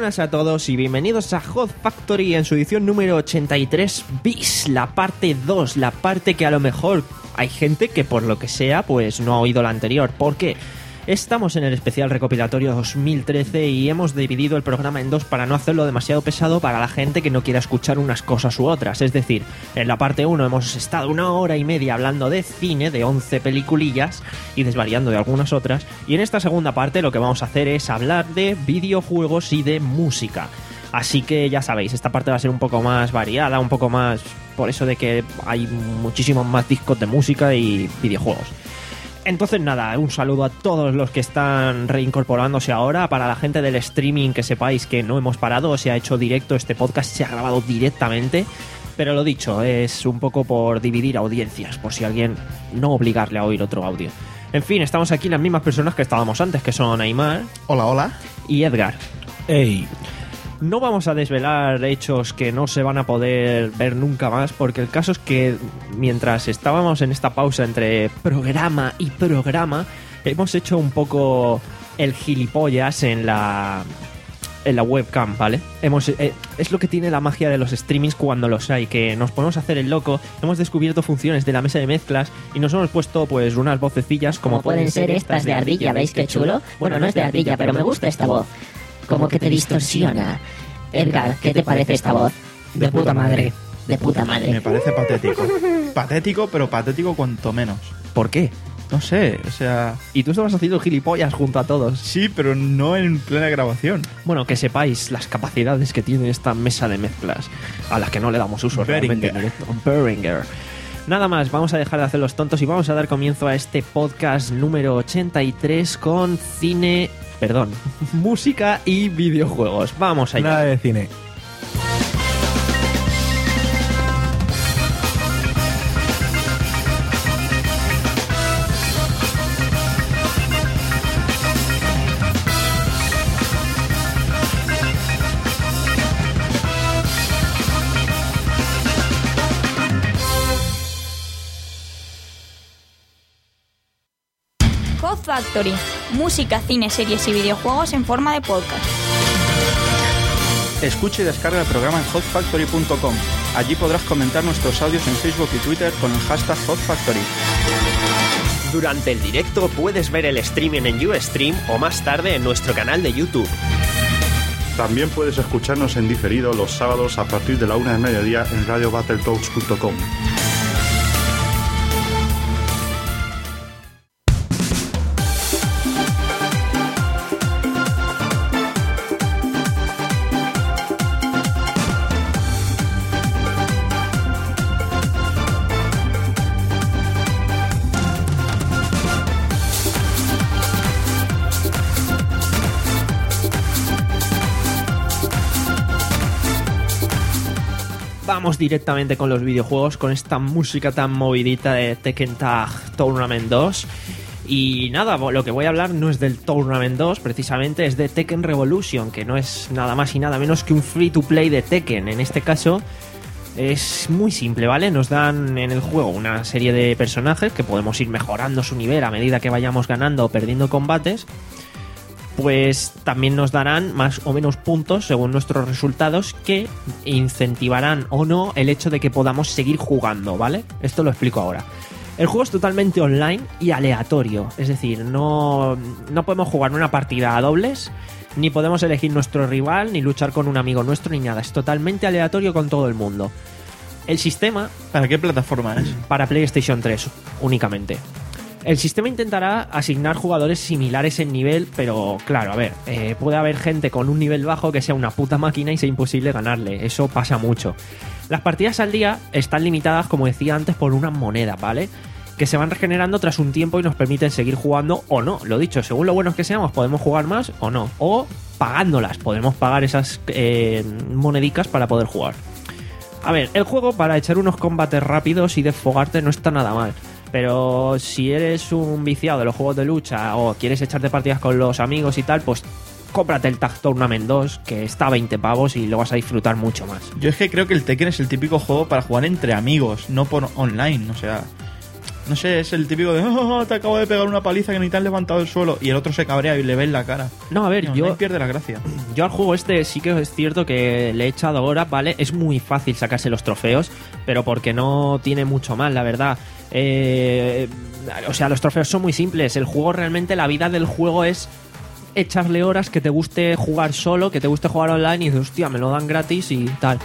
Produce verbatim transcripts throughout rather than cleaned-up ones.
buenas a todos y bienvenidos a Hot Factory en su edición número ochenta y tres bis, la parte dos, la parte que a lo mejor hay gente que por lo que sea pues no ha oído la anterior. ¿Por qué? Estamos en el especial recopilatorio dos mil trece y hemos dividido el programa en dos para no hacerlo demasiado pesado para la gente que no quiera escuchar unas cosas u otras. Es decir, en la parte uno hemos estado una hora y media hablando de cine, de once peliculillas y desvariando de algunas otras. Y en esta segunda parte lo que vamos a hacer es hablar de videojuegos y de música. Así que ya sabéis, esta parte va a ser un poco más variada, un poco más por eso de que hay muchísimos más discos de música y videojuegos. Entonces nada, un saludo a todos los que están reincorporándose ahora. Para la gente del streaming, que sepáis que no hemos parado, se ha hecho directo, este podcast se ha grabado directamente. Pero lo dicho, es un poco por dividir audiencias, por si alguien no obligarle a oír otro audio. En fin, estamos aquí las mismas personas que estábamos antes, que son Aymar. Hola, hola. Y Edgar. Ey. No vamos a desvelar hechos que no se van a poder ver nunca más, porque el caso es que mientras estábamos en esta pausa entre programa y programa, hemos hecho un poco el gilipollas en la en la webcam, ¿vale? Hemos eh, es lo que tiene la magia de los streamings cuando los hay, que nos ponemos a hacer el loco. Hemos descubierto funciones de la mesa de mezclas y nos hemos puesto pues unas vocecillas como, como pueden ser estas de ardilla, ¿veis qué chulo? Bueno, no es de ardilla, pero me gusta esta voz. Como que te distorsiona. Edgar, ¿qué te parece esta voz? De puta madre. De puta madre. Me parece patético. Patético, pero patético cuanto menos. ¿Por qué? No sé, o sea... Y tú estabas haciendo gilipollas junto a todos. Sí, pero no en plena grabación. Bueno, que sepáis las capacidades que tiene esta mesa de mezclas, a las que no le damos uso realmente en directo. Behringer. Nada más, vamos a dejar de hacer los tontos y vamos a dar comienzo a este podcast número ochenta y tres con cine... Perdón, música y videojuegos. Vamos allá. Nada de cine. Hot Factory, música, cine, series y videojuegos en forma de podcast. Escucha y descarga el programa en hot factory punto com. Allí podrás comentar nuestros audios en Facebook y Twitter con el hashtag Hot Factory. Durante el directo puedes ver el streaming en Ustream o más tarde en nuestro canal de YouTube. También puedes escucharnos en diferido los sábados a partir de la una del mediodía en radio battletoads punto com. Vamos directamente con los videojuegos, con esta música tan movidita de Tekken Tag Tournament dos. Y nada, lo que voy a hablar no es del Tournament dos, precisamente es de Tekken Revolution, que no es nada más y nada menos que un free to play de Tekken. En este caso es muy simple, ¿vale? Nos dan en el juego una serie de personajes que podemos ir mejorando su nivel a medida que vayamos ganando o perdiendo combates. Pues también nos darán más o menos puntos según nuestros resultados que incentivarán o no el hecho de que podamos seguir jugando, ¿vale? Esto lo explico ahora. El juego es totalmente online y aleatorio, es decir, no, no podemos jugar una partida a dobles, ni podemos elegir nuestro rival, ni luchar con un amigo nuestro, ni nada. Es totalmente aleatorio con todo el mundo. El sistema... ¿Para qué plataforma es? Para PlayStation tres únicamente. El sistema intentará asignar jugadores similares en nivel, pero claro, a ver, eh, puede haber gente con un nivel bajo que sea una puta máquina y sea imposible ganarle. Eso pasa mucho. Las partidas al día están limitadas, como decía antes, por una moneda, ¿vale? Que se van regenerando tras un tiempo y nos permiten seguir jugando o no. Lo dicho, según lo buenos que seamos, podemos jugar más o no. O pagándolas, podemos pagar esas eh, monedicas para poder jugar. A ver, el juego para echar unos combates rápidos y desfogarte no está nada mal. Pero si eres un viciado de los juegos de lucha o quieres echarte partidas con los amigos y tal, pues cómprate el Tag Tournament dos, que está a veinte pavos y lo vas a disfrutar mucho más. Yo es que creo que el Tekken es el típico juego para jugar entre amigos, no por online, o sea... No sé, es el típico de, oh, te acabo de pegar una paliza que ni te has levantado del suelo. Y el otro se cabrea y le ve en la cara. No, a ver, No, yo... no pierde la gracia. Yo al juego este sí que es cierto que le he echado horas, ¿vale? Es muy fácil sacarse los trofeos, pero porque no tiene mucho más, la verdad. Eh, o sea, los trofeos son muy simples. El juego realmente, la vida del juego es echarle horas, que te guste jugar solo, que te guste jugar online y dices, hostia, me lo dan gratis y tal.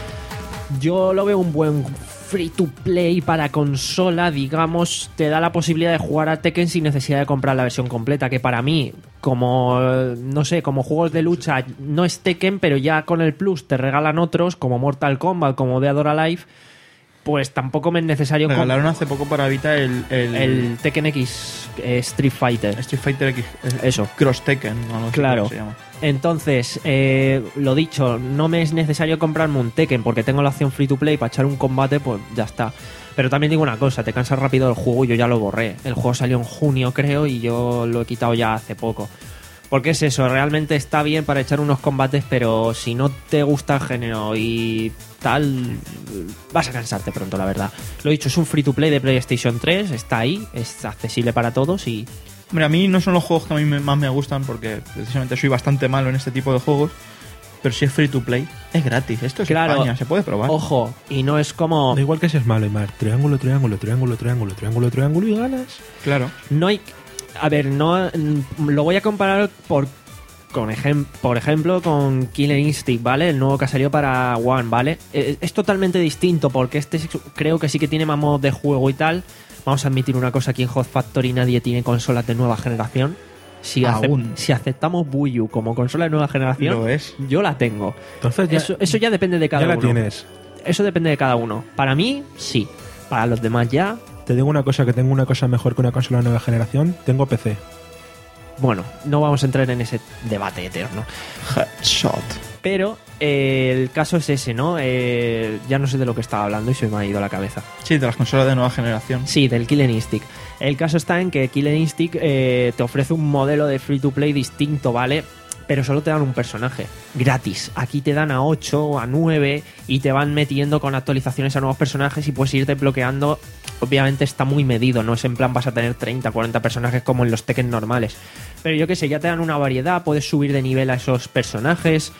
Yo lo veo un buen free to play para consola, digamos, te da la posibilidad de jugar a Tekken sin necesidad de comprar la versión completa, que para mí, como, no sé, como juegos de lucha, no es Tekken, pero ya con el Plus te regalan otros, como Mortal Kombat, como Dead or Alive, pues tampoco me es necesario... Regalaron hace poco para Vita el... El, el Tekken X eh, Street Fighter. Street Fighter X. Eso. Cross Tekken, no, no sé Claro. cómo se llama. Entonces, eh, lo dicho, no me es necesario comprarme un Tekken porque tengo la opción free to play para echar un combate, pues ya está. Pero también digo una cosa, te cansas rápido del juego y yo ya lo borré. El juego salió en junio, creo, y yo lo he quitado ya hace poco. Porque es eso, realmente está bien para echar unos combates, pero si no te gusta el género y tal, vas a cansarte pronto, la verdad. Lo dicho, es un free to play de PlayStation tres, está ahí, es accesible para todos y... Hombre, a mí no son los juegos que a mí me- más me gustan porque precisamente soy bastante malo en este tipo de juegos. Pero si es free to play, es gratis. Esto es Claro. España, se puede probar. Ojo, y no es como... Da igual que seas malo, Aymar. Triángulo, triángulo, triángulo, triángulo, triángulo, triángulo y ganas. Claro. No hay... A ver, no mm, lo voy a comparar por con ejem- por ejemplo con Killer Instinct, ¿vale? El nuevo que ha salido para One, ¿vale? Eh, Es totalmente distinto porque este es- creo que sí que tiene más modos de juego y tal. Vamos a admitir una cosa, aquí en Hot Factory nadie tiene consolas de nueva generación. Si, acep- Aún. si aceptamos Wii U como consola de nueva generación, Lo es. yo la tengo. Entonces ya, Eso, eso ya depende de cada ya la uno. tienes. Eso depende de cada uno. Para mí, sí. Para los demás ya, Te digo una cosa, que tengo una cosa mejor que una consola de nueva generación. Tengo P C. bueno, no vamos a entrar en ese debate eterno. Headshot. Pero eh, el caso es ese, ¿no? Eh, ya no sé de lo que estaba hablando y se me ha ido la cabeza. Sí, de las consolas de nueva generación. Sí, del Killer Instinct. El caso está en que Killer Instinct eh, te ofrece un modelo de free to play distinto, ¿vale? Pero solo te dan un personaje gratis. Aquí te dan a ocho, a nueve y te van metiendo con actualizaciones a nuevos personajes y puedes irte bloqueando. Obviamente está muy medido, no es en plan vas a tener treinta, cuarenta personajes como en los Tekken normales. Pero yo qué sé, ya te dan una variedad, puedes subir de nivel a esos personajes.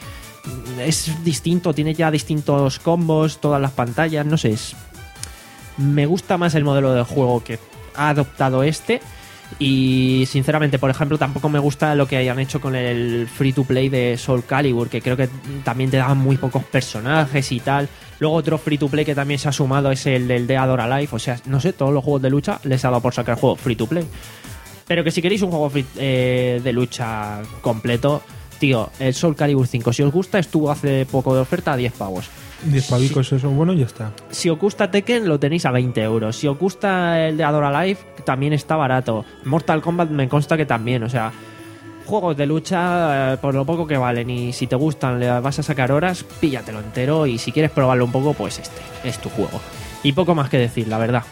Es distinto, tiene ya distintos combos, todas las pantallas, no sé. Es... Me gusta más el modelo de juego que ha adoptado este. Y sinceramente, por ejemplo, tampoco me gusta lo que hayan hecho con el free to play de Soul Calibur, que creo que también te daban muy pocos personajes y tal. Luego otro free to play que también se ha sumado es el del Dead or Alive. O sea, no sé, todos los juegos de lucha les ha dado por sacar juego free to play. Pero que si queréis un juego free- eh, de lucha completo, tío, el Soul Calibur cinco, si os gusta, estuvo hace poco de oferta a diez pavos. diez pavicos, eso bueno, y ya está. Si os gusta Tekken, lo tenéis a veinte euros. Si os gusta el de Dead or Alive, también está barato. Mortal Kombat me consta que también, o sea, juegos de lucha, eh, por lo poco que valen. Y si te gustan, le vas a sacar horas, píllatelo entero. Y si quieres probarlo un poco, pues este es tu juego. Y poco más que decir, la verdad.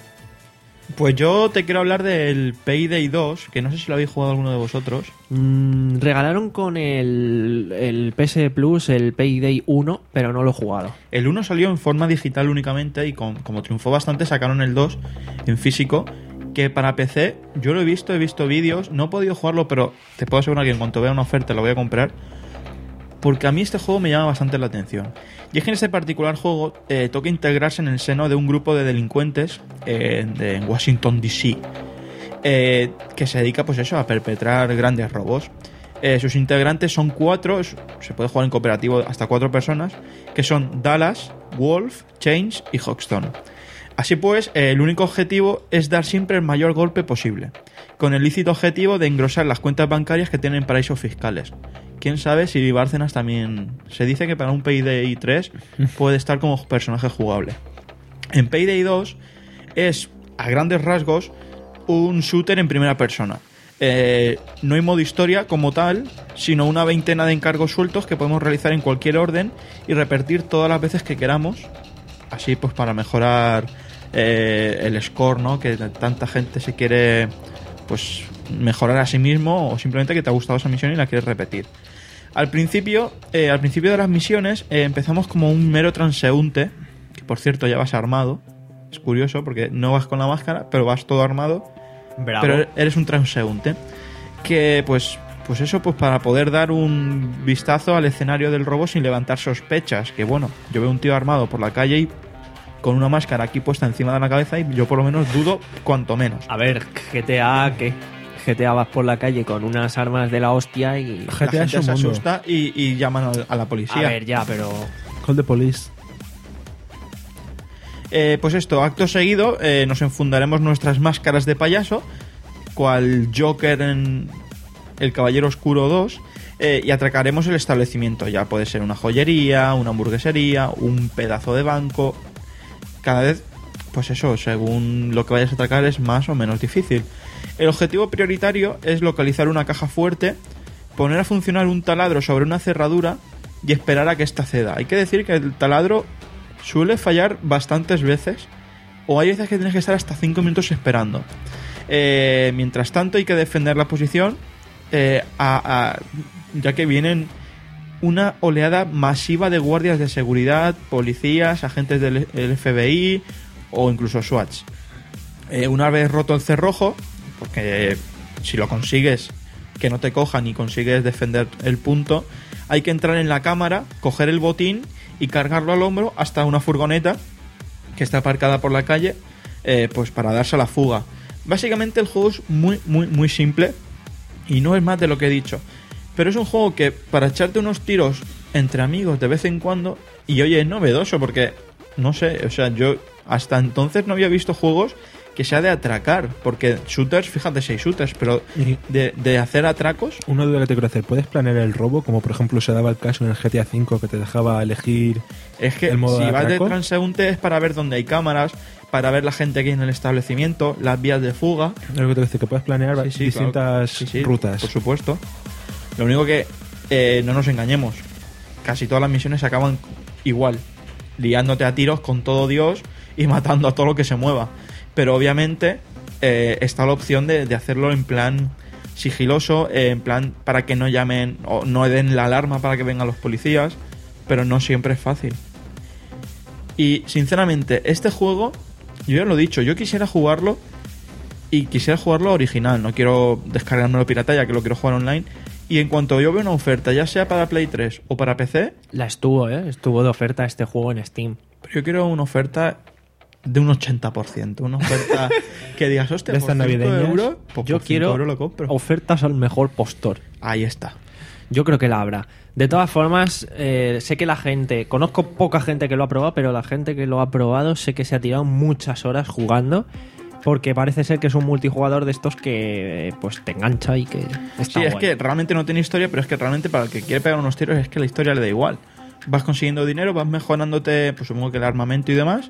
Pues yo te quiero hablar del Payday dos, que no sé si lo habéis jugado alguno de vosotros. Mm, regalaron con el, el P S Plus el Payday uno, pero no lo he jugado. El uno salió en forma digital únicamente y con- como triunfó bastante sacaron el dos en físico, que para P C yo lo he visto, he visto vídeos, no he podido jugarlo, pero te puedo asegurar que en cuanto vea una oferta lo voy a comprar, porque a mí este juego me llama bastante la atención. Y es que en este particular juego eh, toca integrarse en el seno de un grupo de delincuentes eh, de en Washington D C eh, que se dedica pues eso a perpetrar grandes robos. Eh, sus integrantes son cuatro, es- se puede jugar en cooperativo hasta cuatro personas, que son Dallas, Wolf, Chains y Hoxton. Así pues, eh, el único objetivo es dar siempre el mayor golpe posible, con el lícito objetivo de engrosar las cuentas bancarias que tienen paraísos fiscales. Quién sabe si Bárcenas también... Se dice que para un Payday tres puede estar como personaje jugable. En Payday dos es, a grandes rasgos, un shooter en primera persona. Eh, no hay modo historia como tal, sino una veintena de encargos sueltos que podemos realizar en cualquier orden y repetir todas las veces que queramos. Así pues para mejorar eh, el score, ¿no? Que tanta gente se quiere pues mejorar a sí mismo o simplemente que te ha gustado esa misión y la quieres repetir. Al principio, eh, al principio de las misiones eh, empezamos como un mero transeúnte, que por cierto ya vas armado, Es curioso porque no vas con la máscara, pero vas todo armado. Bravo. Pero eres un transeúnte. Que pues, pues eso, pues para poder dar un vistazo al escenario del robo sin levantar sospechas. Que bueno, yo veo un tío armado por la calle y con una máscara aquí puesta encima de la cabeza y yo por lo menos dudo cuanto menos. A ver, G T A, ¿qué? G T A vas por la calle con unas armas de la hostia y... La gente se asusta y, y llaman a, a la policía. A ver, ya, pero... Call the police. Eh, pues esto, acto seguido, eh, nos enfundaremos nuestras máscaras de payaso, cual Joker en El Caballero Oscuro dos, eh, y atracaremos el establecimiento. Ya puede ser una joyería, una hamburguesería, un pedazo de banco. Cada vez, pues eso, según lo que vayas a atracar es más o menos difícil. El objetivo prioritario es localizar una caja fuerte, poner a funcionar un taladro sobre una cerradura y esperar a que ésta ceda. Hay que decir que el taladro suele fallar bastantes veces, o hay veces que tienes que estar hasta cinco minutos esperando. Eh, mientras tanto hay que defender la posición, eh, a, a, ya que vienen una oleada masiva de guardias de seguridad, policías, agentes del F B I o incluso SWATs. Eh, una vez roto el cerrojo, porque si lo consigues que no te cojan y consigues defender el punto, hay que entrar en la cámara, coger el botín y cargarlo al hombro hasta una furgoneta que está aparcada por la calle, eh, pues para darse a la fuga. Básicamente el juego es muy, muy, muy simple y no es más de lo que he dicho. Pero es un juego que para echarte unos tiros entre amigos de vez en cuando, y oye, es novedoso porque, no sé, o sea, yo hasta entonces no había visto juegos que sea de atracar, porque shooters, fíjate, si hay shooters, pero de, de hacer atracos... Una duda que te quiero hacer, ¿puedes planear el robo? Como por ejemplo se daba el caso en el G T A cinco que te dejaba elegir es que el modo si de vas de atraco. transeúnte es para ver dónde hay cámaras, para ver la gente que hay en el establecimiento, las vías de fuga. Es lo que te decía, que puedes planear Sí, sí, distintas claro. Sí, sí, rutas. por supuesto. Lo único que eh, no nos engañemos, casi todas las misiones acaban igual, liándote a tiros con todo Dios y matando a todo lo que se mueva. Pero obviamente eh, está la opción de, de hacerlo en plan sigiloso, eh, en plan para que no llamen o no den la alarma para que vengan los policías, pero no siempre es fácil. Y sinceramente, este juego, yo ya lo he dicho, yo quisiera jugarlo y quisiera jugarlo original, no quiero descargármelo pirata, ya que lo quiero jugar online. Y en cuanto yo veo una oferta, ya sea para Play tres o para P C... La estuvo, ¿eh? Estuvo de oferta este juego en Steam. Pero yo quiero una oferta de un ochenta por ciento. Una oferta que digas, hostia, de por estas cinco navideñas, euros, pues yo por cinco quiero euros lo compro. ofertas al mejor postor. Ahí está. Yo creo que la habrá. De todas formas, eh, sé que la gente... Conozco poca gente que lo ha probado, pero la gente que lo ha probado sé que se ha tirado muchas horas jugando, porque parece ser que es un multijugador de estos que eh, pues te engancha y que está Sí, es guay. que realmente no tiene historia, pero es que realmente para el que quiere pegar unos tiros es que la historia le da igual. Vas consiguiendo dinero, vas mejorándote, pues supongo que el armamento y demás,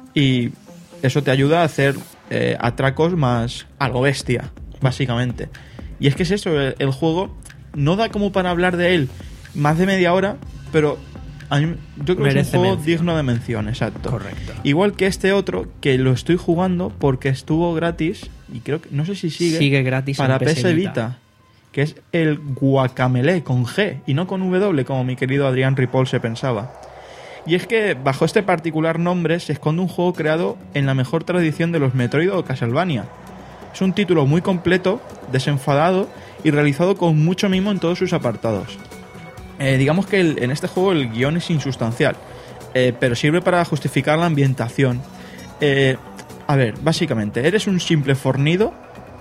y eso te ayuda a hacer eh, atracos más a lo bestia, básicamente. Y es que es eso, el, el juego no da como para hablar de él más de media hora, pero a mí, yo creo que es un Merece juego mención. digno de mención, exacto. Correcto. Igual que este otro, que lo estoy jugando porque estuvo gratis, y creo que, no sé si sigue, Sigue gratis para en P S Vita, que es el Guacamelee con G y no con W, como mi querido Adrián Ripoll se pensaba. Y es que bajo este particular nombre se esconde un juego creado en la mejor tradición de los Metroid o Castlevania. Es un título muy completo, desenfadado y realizado con mucho mimo en todos sus apartados. Eh, digamos que el, en este juego el guión es insustancial, eh, pero sirve para justificar la ambientación. Eh, a ver, básicamente, eres un simple fornido,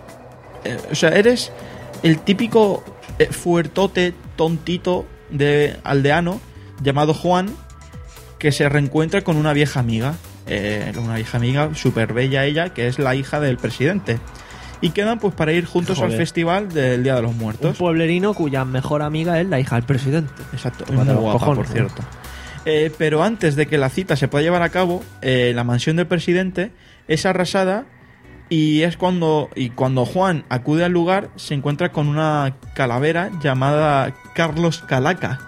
eh, o sea, eres el típico eh, fuertote tontito de aldeano llamado Juan, que se reencuentra con una vieja amiga, eh, una vieja amiga súper bella ella, que es la hija del presidente. Y quedan pues para ir juntos Joder. al festival del Día de los Un Muertos. pueblerino cuya mejor amiga es la hija del presidente. Exacto, es Tómate muy los guapa, cojones, por ¿no? cierto. Eh, pero antes de que la cita se pueda llevar a cabo, eh, la mansión del presidente es arrasada y es cuando, y cuando Juan acude al lugar se encuentra con una calavera llamada Carlos Calaca.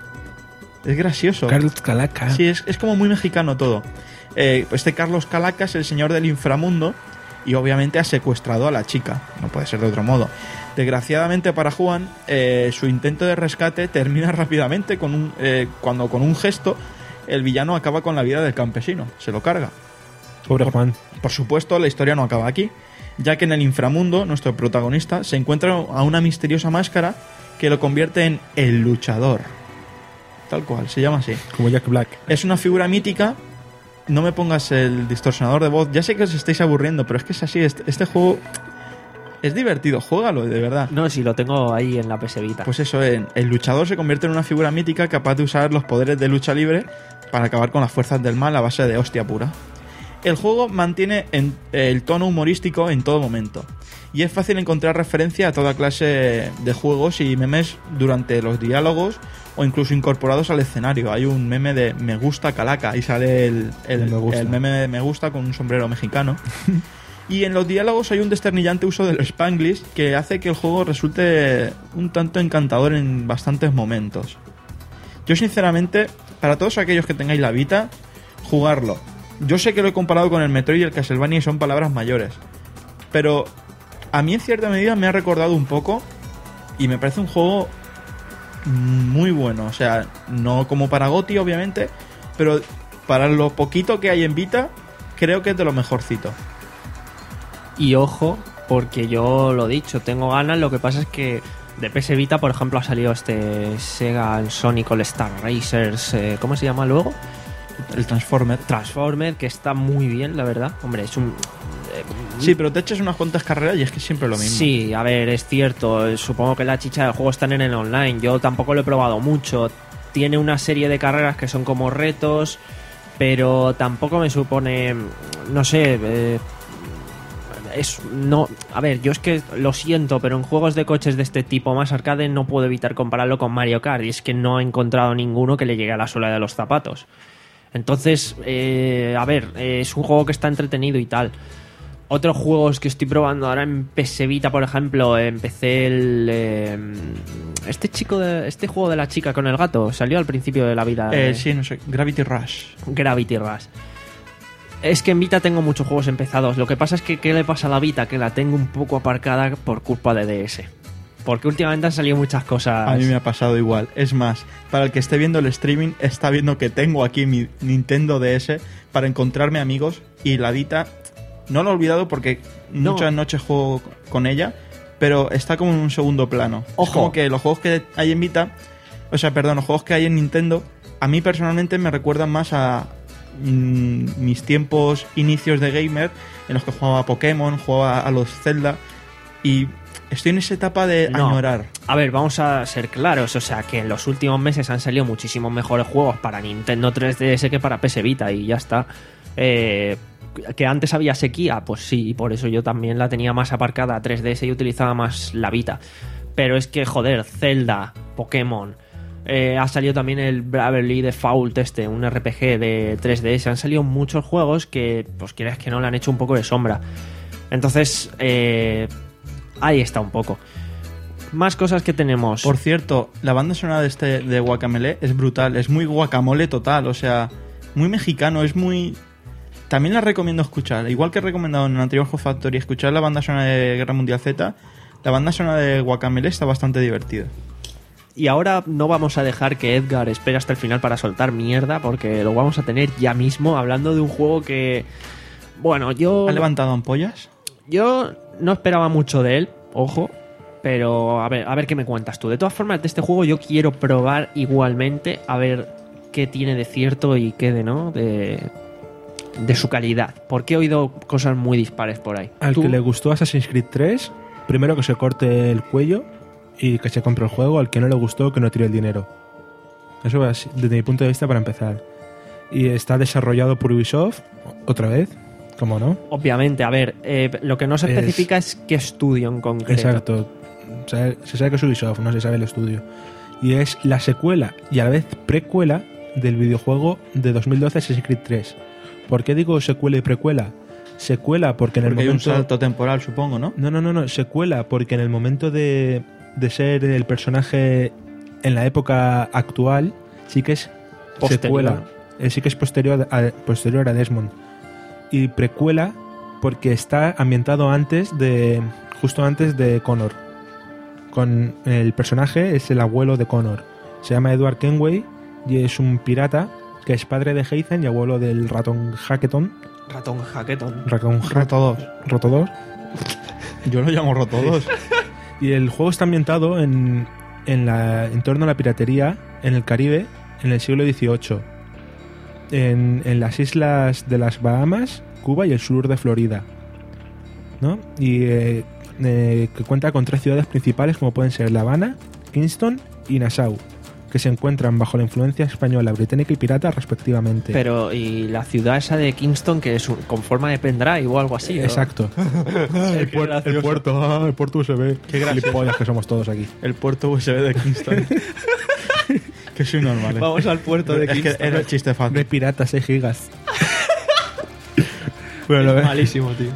Es gracioso. Carlos Calaca. Sí, es, es como muy mexicano todo. Eh, este Carlos Calaca es el señor del inframundo y obviamente ha secuestrado a la chica. No puede ser de otro modo. Desgraciadamente para Juan, eh, su intento de rescate termina rápidamente con un, eh, cuando con un gesto el villano acaba con la vida del campesino. Se lo carga. Pobre Juan. Por supuesto, la historia no acaba aquí, ya que en el inframundo nuestro protagonista se encuentra a una misteriosa máscara que lo convierte en el luchador. Tal cual, se llama así. Como Jack Black. Es una figura mítica. No me pongas el distorsionador de voz. Ya sé que os estáis aburriendo, pero es que es así. Este, este juego es divertido. Juégalo, de verdad. No, si lo tengo ahí en la P S Vita. Pues eso, el, el luchador se convierte en una figura mítica capaz de usar los poderes de lucha libre para acabar con las fuerzas del mal a base de hostia pura. El juego mantiene en, el tono humorístico en todo momento. Y es fácil encontrar referencia a toda clase de juegos y memes durante los diálogos o incluso incorporados al escenario. Hay un meme de Me gusta Calaca y sale el, el, Me gusta. el meme de Me gusta con un sombrero mexicano. Y en los diálogos hay un desternillante uso del Spanglish que hace que el juego resulte un tanto encantador en bastantes momentos. Yo sinceramente, para todos aquellos que tengáis la Vita, jugarlo. Yo sé que lo he comparado con el Metroid y el Castlevania y son palabras mayores, pero a mí en cierta medida me ha recordado un poco y me parece un juego muy bueno. O sea, no como para GOTY obviamente, pero para lo poquito que hay en Vita, creo que es de lo mejorcito. Y ojo, porque yo lo he dicho, tengo ganas, lo que pasa es que de P S Vita, por ejemplo, ha salido este Sega Sonic All Star Racers, eh, ¿cómo se llama luego? El Transformer. Transformer, que está muy bien, la verdad. Hombre, es un... eh, Sí, pero te echas unas cuantas carreras y es que siempre lo mismo. Sí, a ver, es cierto. Supongo que la chicha del juego está en el online. Yo tampoco lo he probado mucho. Tiene una serie de carreras que son como retos, pero tampoco me supone... No sé... Eh, es no a ver, yo es que lo siento, pero en juegos de coches de este tipo más arcade no puedo evitar compararlo con Mario Kart, y es que no he encontrado ninguno que le llegue a la suela de los zapatos. Entonces, eh, a ver, eh, es un juego que está entretenido y tal. Otros juegos que estoy probando ahora en P S Vita, por ejemplo, empecé el eh, este chico de, este juego de la chica con el gato, salió al principio de la vida. Eh, eh, sí, no sé, Gravity Rush. Gravity Rush. Es que en Vita tengo muchos juegos empezados. Lo que pasa es que ¿qué le pasa a la Vita? Que la tengo un poco aparcada por culpa de D S. Porque últimamente han salido muchas cosas. A mí me ha pasado igual. Es más, para el que esté viendo el streaming, está viendo que tengo aquí mi Nintendo D S para encontrarme amigos, y la Vita no lo he olvidado porque No. muchas noches juego con ella, pero está como en un segundo plano. Ojo. Es como que los juegos que hay en Vita, o sea, perdón, los juegos que hay en Nintendo, a mí personalmente me recuerdan más a mm, mis tiempos inicios de gamer, en los que jugaba a Pokémon, jugaba a los Zelda, y estoy en esa etapa de No. añorar. A ver, vamos a ser claros. O sea, que en los últimos meses han salido muchísimos mejores juegos para Nintendo tres D S que para P S Vita, y ya está. Eh, que antes había sequía, pues sí, y por eso yo también la tenía más aparcada a tres D S y utilizaba más la Vita. Pero es que, joder, Zelda, Pokémon, eh, ha salido también el Bravely Default, este, un R P G de tres D S. Han salido muchos juegos que, pues quieres que no, le han hecho un poco de sombra. Entonces, eh, ahí está un poco. Más cosas que tenemos. Por cierto, la banda sonora de este de Guacamole es brutal, es muy guacamole total, o sea, muy mexicano, es muy... También la recomiendo escuchar, igual que he recomendado en el anterior Hot Factory escuchar la banda sonora de Guerra Mundial Z, la banda sonora de Guacamole está bastante divertida. Y ahora no vamos a dejar que Edgar espere hasta el final para soltar mierda, porque lo vamos a tener ya mismo, hablando de un juego que... Bueno, yo... ¿Ha levantado ampollas? Yo no esperaba mucho de él, ojo, pero a ver, a ver qué me cuentas tú. De todas formas, de este juego yo quiero probar igualmente, a ver qué tiene de cierto y qué de no, de, de su calidad. Porque he oído cosas muy dispares por ahí. Al ¿Tú? que le gustó Assassin's Creed tres, primero que se corte el cuello y que se compre el juego. Al que no le gustó, que no tire el dinero. Eso es desde mi punto de vista para empezar. Y está desarrollado por Ubisoft, otra vez, ¿cómo no? Obviamente, a ver, eh, lo que no se Es- especifica es qué estudio en concreto. Exacto. Se se sabe que es Ubisoft, no se sabe el estudio. Y es la secuela y a la vez precuela del videojuego de dos mil doce Assassin's Creed tres. ¿Por qué digo secuela y precuela? Secuela porque en Porque el hay un momento... salto temporal, supongo, ¿no? No, no, no, no, secuela porque en el momento de, de ser el personaje en la época actual, sí que es Posterior. secuela. Eh, sí que es posterior a, posterior a Desmond. Y precuela porque está ambientado antes de... justo antes de Connor. Con el personaje es el abuelo de Connor. Se llama Edward Kenway y es un pirata que es padre de Ethan y abuelo del ratón Hacketon, Ratón Hackathon. Raccoon Roto dos. Roto dos. Yo lo llamo Roto dos. Y el juego está ambientado en, en, la, en torno a la piratería en el Caribe en el siglo dieciocho. En, en las islas de las Bahamas, Cuba y el sur de Florida, ¿no? Y eh, eh, que cuenta con tres ciudades principales como pueden ser La Habana, Kingston y Nassau, que se encuentran bajo la influencia española, británica y pirata respectivamente. Pero, ¿y la ciudad esa de Kingston que es un- con forma de pendrive o algo así? ¿o? Exacto. el, puer- el puerto, ah, el puerto U S B. Qué gilipollas que somos todos aquí. El puerto U S B de Kingston. Que soy normal. ¿eh? Vamos al puerto de Es que Kingston. era el chiste De fácil. pirata, seis gigas. Bueno, Es eh, malísimo, tío.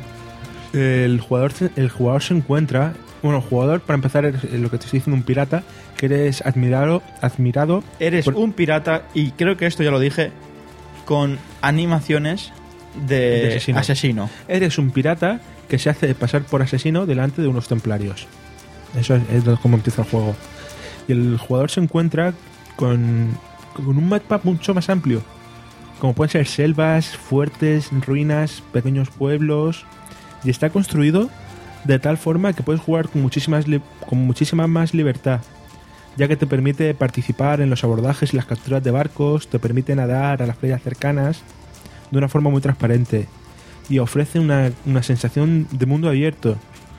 el jugador, se- el jugador se encuentra... Bueno, el jugador, para empezar, es lo que te estoy diciendo, un pirata, que eres admirado, admirado Eres por- un pirata y creo que esto ya lo dije, con animaciones de, De asesino. asesino. Eres un pirata que se hace pasar por asesino delante de unos templarios. Eso es, es como empieza el juego. Y el jugador se encuentra con, con un mapa mucho más amplio. Como pueden ser selvas, fuertes, ruinas, pequeños pueblos. Y está construido de tal forma que puedes jugar con, muchísimas li- con muchísima más libertad, ya que te permite participar en los abordajes y las capturas de barcos, te permite nadar a las playas cercanas de una forma muy transparente y ofrece una, una sensación de mundo abierto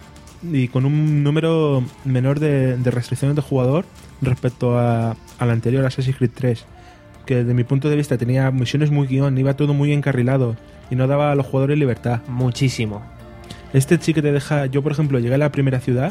y con un número menor de, de restricciones de jugador respecto a, al anterior Assassin's Creed tres, que desde mi punto de vista tenía misiones muy guión, iba todo muy encarrilado y no daba a los jugadores libertad. Muchísimo. Este sí que te deja... Yo, por ejemplo, llegué a la primera ciudad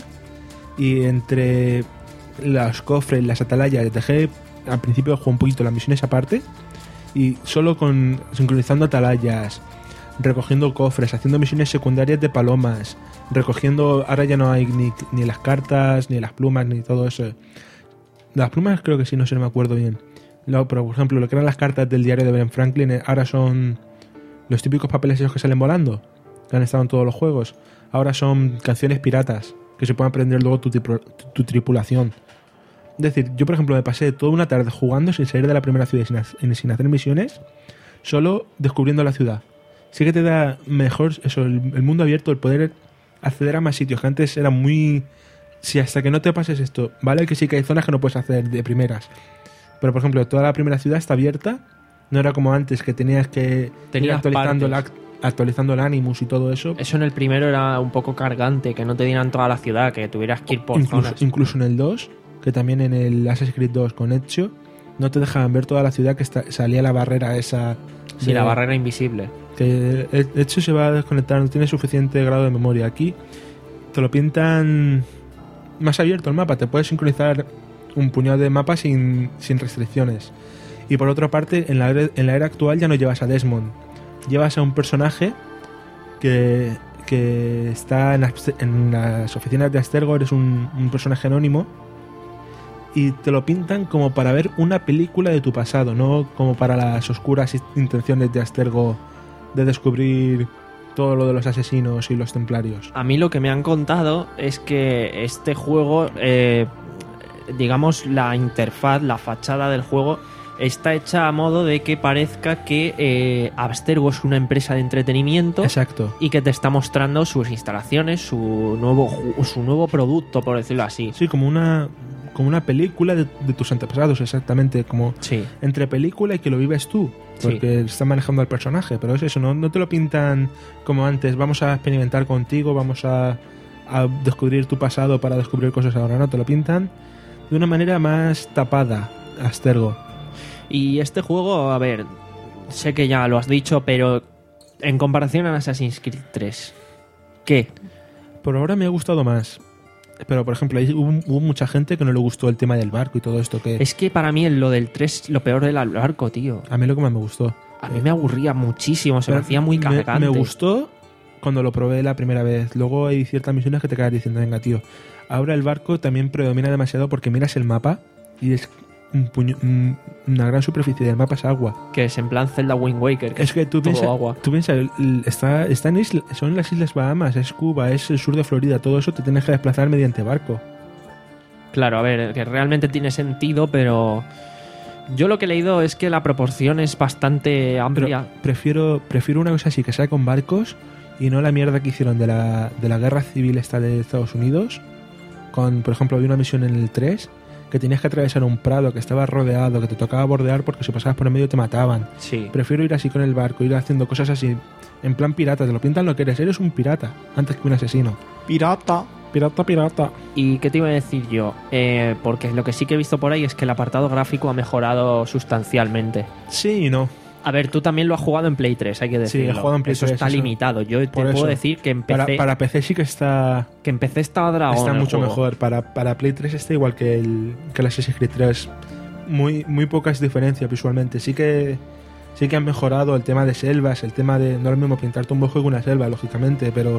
y entre los cofres, las atalayas, dejé al principio del juego un poquito las misiones aparte y solo con sincronizando atalayas, recogiendo cofres, haciendo misiones secundarias de palomas, recogiendo... Ahora ya no hay ni, ni las cartas, ni las plumas, ni todo eso. Las plumas creo que sí, no sé, no me acuerdo bien. No, pero, por ejemplo, lo que eran las cartas del diario de Ben Franklin, eh, ahora son los típicos papeles esos que salen volando, que han estado en todos los juegos. Ahora son canciones piratas que se pueden aprender luego tu, tripro- tu, tu tripulación. Es decir, yo por ejemplo me pasé toda una tarde jugando sin salir de la primera ciudad y sin, ha- sin hacer misiones, solo descubriendo la ciudad. Sí que te da mejor eso, el, el mundo abierto, el poder acceder a más sitios, que antes era muy... Si hasta que no te pases esto, vale que sí que hay zonas que no puedes hacer de primeras, pero por ejemplo toda la primera ciudad está abierta, no era como antes que tenías que ir Tenías actualizando el, partes. act- actualizando el Animus y todo eso. Eso en el primero era un poco cargante, que no te dieran toda la ciudad, que tuvieras que ir por incluso, zonas. incluso en el dos, que también en el Assassin's Creed dos con Ezio, no te dejaban ver toda la ciudad, que está- salía la barrera esa. Sí, de- la barrera invisible. Que Ezio se va a desconectar, no tiene suficiente grado de memoria. Aquí te lo pintan más abierto el mapa, te puedes sincronizar un puñado de mapas sin, sin restricciones. Y por otra parte, en la, era- en la era actual ya no llevas a Desmond, llevas a un personaje que, que está en las, en las oficinas de Astergor, es un, un personaje anónimo, y te lo pintan como para ver una película de tu pasado, no como para las oscuras intenciones de Astergo de descubrir todo lo de los asesinos y los templarios. A mí lo que me han contado es que este juego, eh, digamos, la interfaz, la fachada del juego está hecha a modo de que parezca que eh, Abstergo es una empresa de entretenimiento. Exacto. Y que te está mostrando sus instalaciones, su nuevo ju- su nuevo producto, por decirlo así. Sí, como una como una película de, de tus antepasados, exactamente, como Sí. entre película y que lo vives tú, porque Sí. está manejando al personaje, pero es eso, no, no te lo pintan como antes, vamos a experimentar contigo, vamos a, a descubrir tu pasado para descubrir cosas ahora, no, te lo pintan de una manera más tapada, Asтерgo. Y este juego, a ver, sé que ya lo has dicho, pero en comparación a Assassin's Creed tres, ¿qué? Por ahora me ha gustado más. Pero, por ejemplo, ahí hubo, hubo mucha gente que no le gustó el tema del barco y todo esto. Que Es que para mí lo del tres, lo peor del barco, tío. a mí lo que más me gustó. A mí me aburría muchísimo, se me Pero hacía muy me- cargante. Me gustó cuando lo probé la primera vez. Luego hay ciertas misiones que te quedas diciendo, venga, tío. Ahora el barco también predomina demasiado porque miras el mapa y es un puño- un- una gran superficie del mapa es agua. Que es en plan Zelda Wind Waker. Es que tú todo piensas, agua. tú piensas, el- el- está, está en isla- son las Islas Bahamas, es Cuba, es el sur de Florida, todo eso te tienes que desplazar mediante barco. Claro, a ver, que realmente tiene sentido, pero Yo lo que he leído es que la proporción es bastante Pero amplia. prefiero, prefiero una cosa así, que sea con barcos y no la mierda que hicieron de la, de la guerra civil esta de Estados Unidos. Con, por ejemplo, había una misión en el tres que tenías que atravesar un prado que estaba rodeado, que te tocaba bordear porque si pasabas por el medio te mataban. Sí. Prefiero ir así con el barco, ir haciendo cosas así, en plan pirata. Te lo pintan lo que eres, eres un pirata, antes que un asesino. Pirata. Pirata, pirata. ¿Y qué te iba a decir yo? Eh, porque lo que sí que he visto por ahí es que el apartado gráfico ha mejorado sustancialmente. Sí y no. A ver, tú también lo has jugado en Play tres, hay que decirlo. Sí, he jugado en Play eso tres, está eso. limitado. Yo te Por puedo eso. decir que en P C, Para, para P C sí que está, que en P C está dragón está el mucho juego. mejor. Para, para Play tres está igual que el, que el Assassin's Creed tres. Muy, muy pocas diferencias visualmente. Sí que sí que han mejorado el tema de selvas, el tema de... No es lo mismo pintarte un bosque que una selva, lógicamente, pero...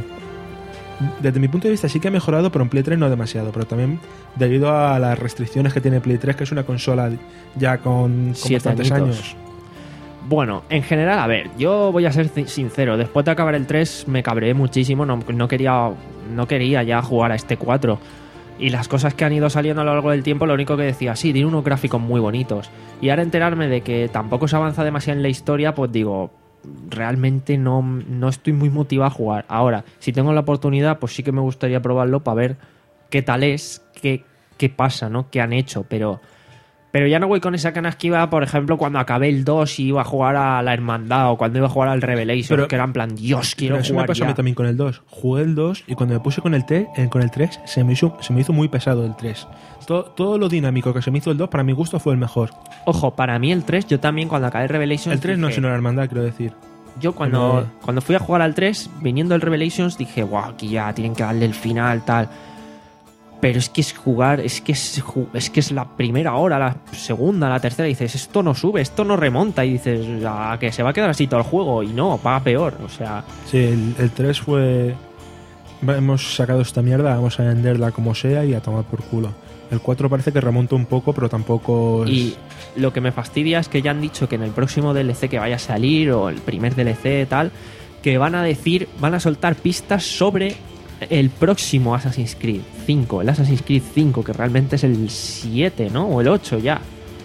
Desde mi punto de vista sí que ha mejorado, pero en Play tres no demasiado. Pero también debido a las restricciones que tiene Play tres, que es una consola ya con, con Siete bastantes añitos. años. Bueno, en general, a ver, yo voy a ser ci- sincero. Después de acabar el tres me cabreé muchísimo. No, no quería no quería ya jugar a este cuatro. Y las cosas que han ido saliendo a lo largo del tiempo, lo único que decía, sí, tiene unos gráficos muy bonitos. Y ahora enterarme de que tampoco se avanza demasiado en la historia, pues digo, realmente no, no estoy muy motivado a jugar. Ahora, si tengo la oportunidad, pues sí que me gustaría probarlo para ver qué tal es, qué, qué pasa, ¿no? Qué han hecho, pero... Pero ya no voy con esa ganas que iba, por ejemplo, cuando acabé el dos y iba a jugar a la Hermandad o cuando iba a jugar al Revelation, Pero- que era en plan, Dios, quiero Pero eso me jugar pasó a ya. mí también con el dos. Jugué el dos y cuando me puse con el, te- eh, con el tres se me, hizo, se me hizo muy pesado el tres. Todo, todo lo dinámico que se me hizo el dos, para mi gusto, fue el mejor. Ojo, para mí el tres, yo también cuando acabé el Revelation... El tres no, dije- sino la hermandad, quiero decir. Yo cuando, Pero- cuando fui a jugar al tres, viniendo el Revelations, dije, guau, aquí ya tienen que darle el final, tal. Pero es que es jugar, es que es, ju- es que es la primera hora, la segunda, la tercera, y dices, esto no sube, esto no remonta, y dices, ah, que se va a quedar así todo el juego, y no, va peor, o sea... Sí, el, el tres fue... Va, hemos sacado esta mierda, vamos a venderla como sea y a tomar por culo. El cuatro parece que remonta un poco, pero tampoco es... Y lo que me fastidia es que ya han dicho que en el próximo D L C que vaya a salir, o el primer D L C tal, que van a decir, van a soltar pistas sobre el próximo Assassin's Creed cinco, el Assassin's Creed cinco, que realmente es el siete, ¿no? O el ocho ya.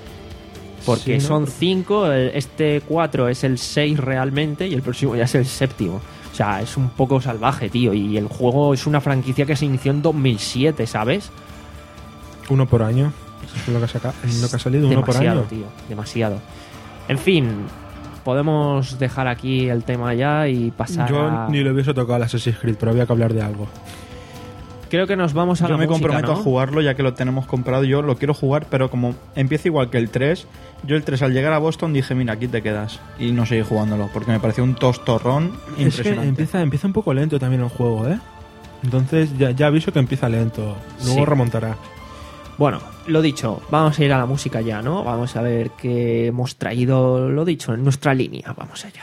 Porque Sí, ¿no? son cinco, este cuatro es el seis realmente y el próximo ya es el séptimo. O sea, es un poco salvaje, tío. Y el juego es una franquicia que se inició en dos mil siete, ¿sabes? Uno por año. Eso es lo que, saca, lo que ha salido, uno por Demasiado, año. tío, demasiado. En fin, podemos dejar aquí el tema ya y pasar Yo a... ni lo hubiese tocado al Assassin's Creed, pero había que hablar de algo. Creo que nos vamos a Yo la me música, comprometo ¿no? a jugarlo ya que lo tenemos comprado. Yo lo quiero jugar, pero como empieza igual que el tres, yo el tres al llegar a Boston dije, mira, aquí te quedas. Y no seguí jugándolo, porque me pareció un tostorrón Es que impresionante. empieza, empieza un poco lento también el juego, ¿eh? Entonces ya, ya aviso que empieza lento. Luego Sí. remontará. Bueno, lo dicho, vamos a ir a la música ya, ¿no? Vamos a ver qué hemos traído, lo dicho, en nuestra línea. Vamos allá.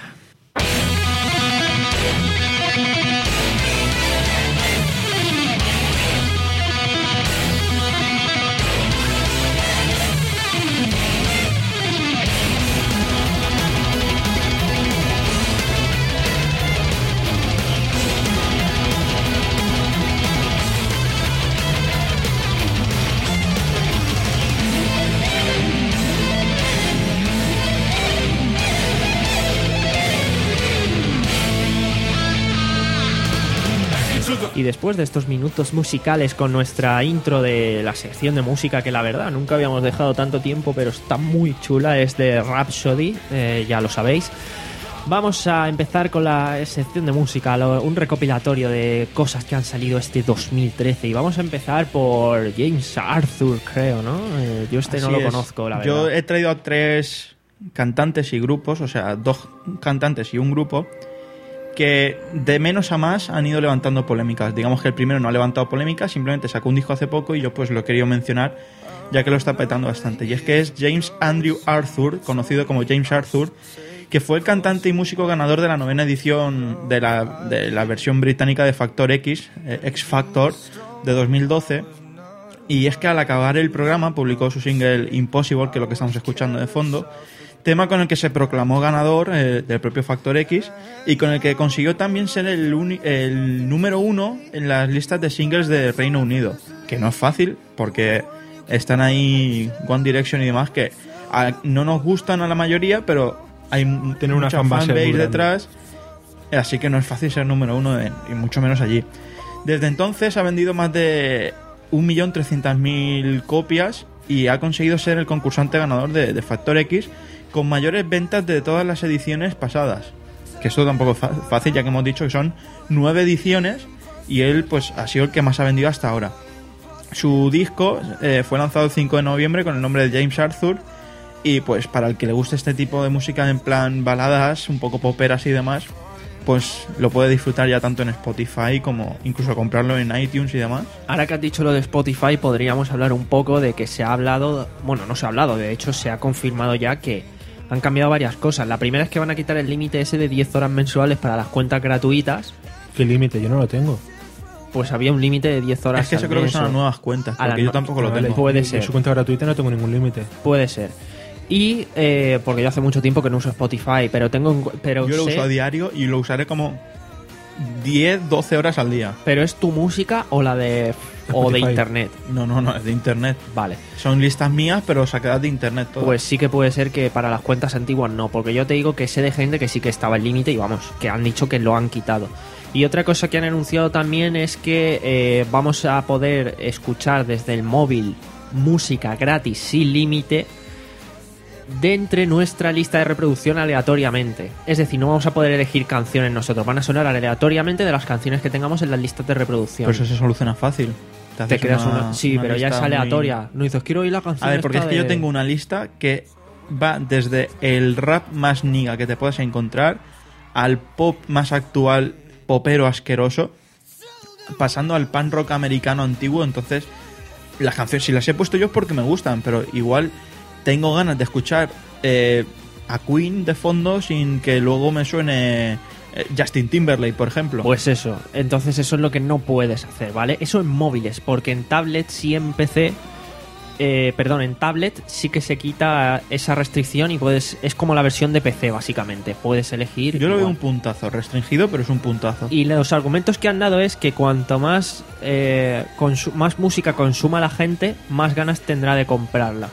Y después de estos minutos musicales con nuestra intro de la sección de música, que la verdad nunca habíamos dejado tanto tiempo, pero está muy chula, es de Rhapsody, eh, ya lo sabéis. Vamos a empezar con la sección de música, lo- un recopilatorio de cosas que han salido este dos mil trece. Y vamos a empezar por James Arthur, creo, ¿no? Eh, yo este no Así lo es. conozco, la verdad. Yo he traído a tres cantantes y grupos, o sea, dos cantantes y un grupo, que de menos a más han ido levantando polémicas. Digamos que el primero no ha levantado polémicas, simplemente sacó un disco hace poco y yo pues lo he querido mencionar ya que lo está petando bastante. Y es que es James Andrew Arthur, conocido como James Arthur, que fue el cantante y músico ganador de la novena edición de la, de la versión británica de Factor X, eh, X Factor, de dos mil doce. Y es que al acabar el programa publicó su single Impossible, que es lo que estamos escuchando de fondo, tema con el que se proclamó ganador eh, del propio Factor X y con el que consiguió también ser el, uni- el número uno en las listas de singles de Reino Unido, que no es fácil porque están ahí One Direction y demás que a- no nos gustan a la mayoría, pero hay m- Tiene una mucha fanbase fanbase muy grande. detrás, así que no es fácil ser número uno, en- y mucho menos allí. Desde entonces ha vendido más de un millón trescientas mil copias y ha conseguido ser el concursante ganador de, de Factor X con mayores ventas de todas las ediciones pasadas. Que esto tampoco es fa- fácil, ya que hemos dicho que son nueve ediciones y él pues ha sido el que más ha vendido hasta ahora. Su disco eh, fue lanzado el cinco de noviembre con el nombre de James Arthur y pues para el que le guste este tipo de música en plan baladas, un poco poperas y demás, pues lo puede disfrutar ya tanto en Spotify como incluso comprarlo en iTunes y demás. Ahora que has dicho lo de Spotify, podríamos hablar un poco de que se ha hablado, bueno, no se ha hablado, de hecho se ha confirmado ya que han cambiado varias cosas. La primera es que van a quitar el límite ese de diez horas mensuales para las cuentas gratuitas. ¿Qué límite? Yo no lo tengo. Pues había un límite de diez horas Es que eso al creo que mes son o- las nuevas cuentas, a las porque yo no- tampoco lo Vale, tengo. Puede en ser. su cuenta gratuita no tengo ningún límite. Puede ser. Y eh, porque yo hace mucho tiempo que no uso Spotify, pero tengo en cu- pero Yo lo sé- uso a diario y lo usaré como diez, doce horas al día. pero es tu música o la de o de Spotify. internet. No, no, no, es de internet. Vale. Son listas mías, pero sacadas de internet todo. Pues sí que puede ser que para las cuentas antiguas no, porque yo te digo que sé de gente que sí que estaba el límite y vamos, que han dicho que lo han quitado. Y otra cosa que han anunciado también es que eh, vamos a poder escuchar desde el móvil música gratis sin límite de entre nuestra lista de reproducción aleatoriamente. Es decir, no vamos a poder elegir canciones nosotros, van a sonar aleatoriamente de las canciones que tengamos en las listas de reproducción. Pero eso se soluciona fácil. Te haces creas una- una... Sí, una pero ya es lista muy- aleatoria. No dices, quiero oír la canción A ver, porque es esta que yo de- tengo una lista que va desde el rap más niga que te puedas encontrar al pop más actual, popero asqueroso, pasando al pan rock americano antiguo. Entonces, las canciones, si las he puesto yo es porque me gustan, pero igual tengo ganas de escuchar eh, a Queen de fondo sin que luego me suene eh, Justin Timberlake, por ejemplo. Pues eso, entonces eso es lo que no puedes hacer, ¿vale? Eso en móviles, porque en tablets y en P C, eh, perdón, en tablet sí que se quita esa restricción y puedes, es como la versión de P C básicamente, puedes elegir. Yo lo veo igual. un puntazo, restringido, pero es un puntazo. Y los argumentos que han dado es que cuanto más, eh, consu- más música consuma la gente, más ganas tendrá de comprarla.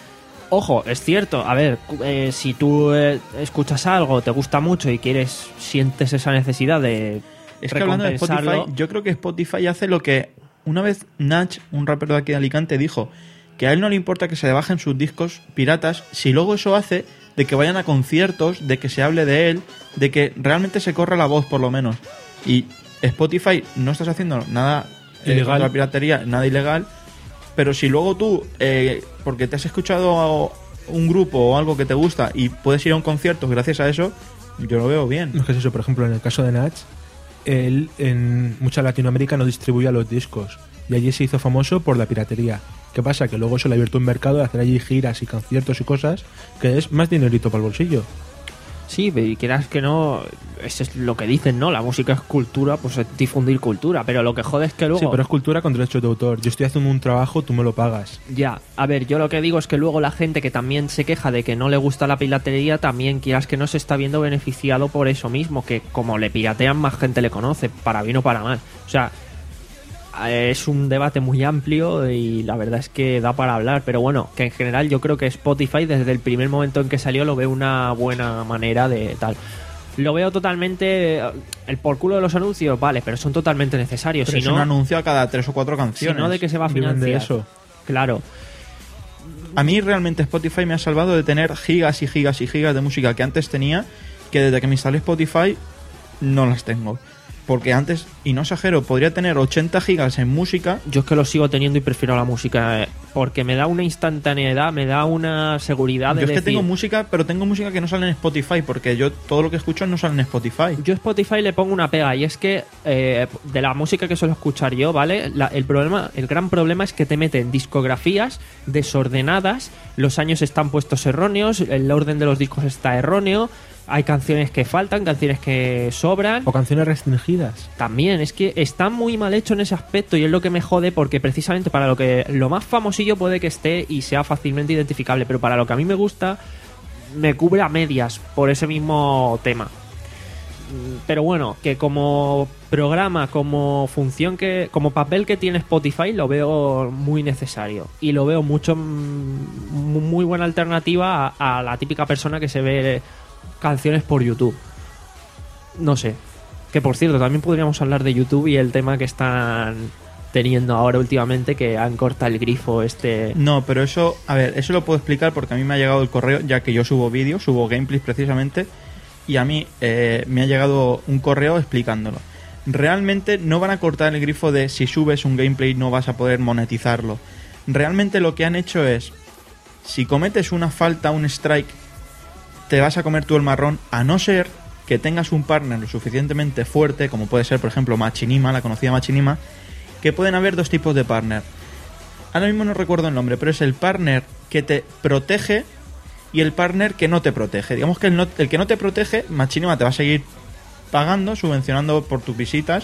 Ojo, es cierto, a ver, cu- eh, si tú eh, escuchas algo, te gusta mucho y quieres, sientes esa necesidad de Es que hablando de Spotify, recompensarlo, yo creo que Spotify hace lo que una vez Nach, un rapero de aquí de Alicante, dijo, que a él no le importa que se bajen sus discos piratas, si luego eso hace de que vayan a conciertos, de que se hable de él, de que realmente se corra la voz por lo menos. Y Spotify no estás haciendo nada eh, Ilegal. contra la piratería, nada ilegal, pero si luego tú, eh, porque te has escuchado un grupo o algo que te gusta y puedes ir a un concierto gracias a eso, yo lo veo bien. No es que es eso, por ejemplo, en el caso de Nach, él en mucha Latinoamérica no distribuía los discos y allí se hizo famoso por la piratería. ¿Qué pasa? Que luego se le ha abierto un mercado de hacer allí giras y conciertos y cosas que es más dinerito para el bolsillo. sí, y quieras que no, eso es lo que dicen, ¿no? La música es cultura, pues es difundir cultura, pero lo que jode es que luego... Sí, pero es cultura con derechos de autor. Yo estoy haciendo un trabajo, tú me lo pagas. Ya, a ver, yo lo que digo es que luego la gente que también se queja de que no le gusta la piratería, también quieras que no se está viendo beneficiado por eso mismo, que como le piratean más gente le conoce, para bien o para mal. O sea, es un debate muy amplio y la verdad es que da para hablar, pero bueno, que en general yo creo que Spotify desde el primer momento en que salió lo ve una buena manera de tal. Lo veo totalmente... El por culo de los anuncios, vale, pero son totalmente necesarios. Pero Si es un no, anuncio a cada tres o cuatro si canciones. no, ¿de qué se va a Viven financiar? de eso. Claro. A mí realmente Spotify me ha salvado de tener gigas y gigas y gigas de música que antes tenía, que desde que me instalé Spotify no las tengo. Porque antes, y no exagero, podría tener ochenta gigas en música. Yo es que lo sigo teniendo y prefiero la música, eh, porque me da una instantaneidad, me da una seguridad de Yo es que decir... tengo música, pero tengo música que no sale en Spotify, porque yo todo lo que escucho no sale en Spotify. Yo a Spotify le pongo una pega y es que eh, de la música que suelo escuchar yo, ¿vale? La- el problema, el gran problema es que te meten discografías desordenadas, los años están puestos erróneos, el orden de los discos está erróneo, hay canciones que faltan, canciones que sobran. O canciones restringidas. También, es que está muy mal hecho en ese aspecto y es lo que me jode porque precisamente para lo que lo más famosillo puede que esté y sea fácilmente identificable, pero para lo que a mí me gusta me cubre a medias por ese mismo tema. Pero bueno, que como programa, como función que, como papel que tiene Spotify, lo veo muy necesario. Y lo veo mucho, muy buena alternativa a, a la típica persona que se ve canciones por YouTube. No sé. Que por cierto, también podríamos hablar de YouTube y el tema que están teniendo ahora últimamente, que han cortado el grifo este. No, pero eso, a ver, eso lo puedo explicar porque a mí me ha llegado el correo, ya que yo subo vídeos, subo gameplays precisamente, y a mí eh, me ha llegado un correo explicándolo. Realmente no van a cortar el grifo de si subes un gameplay no vas a poder monetizarlo. Realmente lo que han hecho es, si cometes una falta, un strike, te vas a comer tú el marrón, a no ser que tengas un partner lo suficientemente fuerte, como puede ser, por ejemplo, Machinima, la conocida Machinima, que pueden haber dos tipos de partner. Ahora mismo no recuerdo el nombre, pero es el partner que te protege y el partner que no te protege. Digamos que el, no, el que no te protege, Machinima te va a seguir pagando, subvencionando por tus visitas,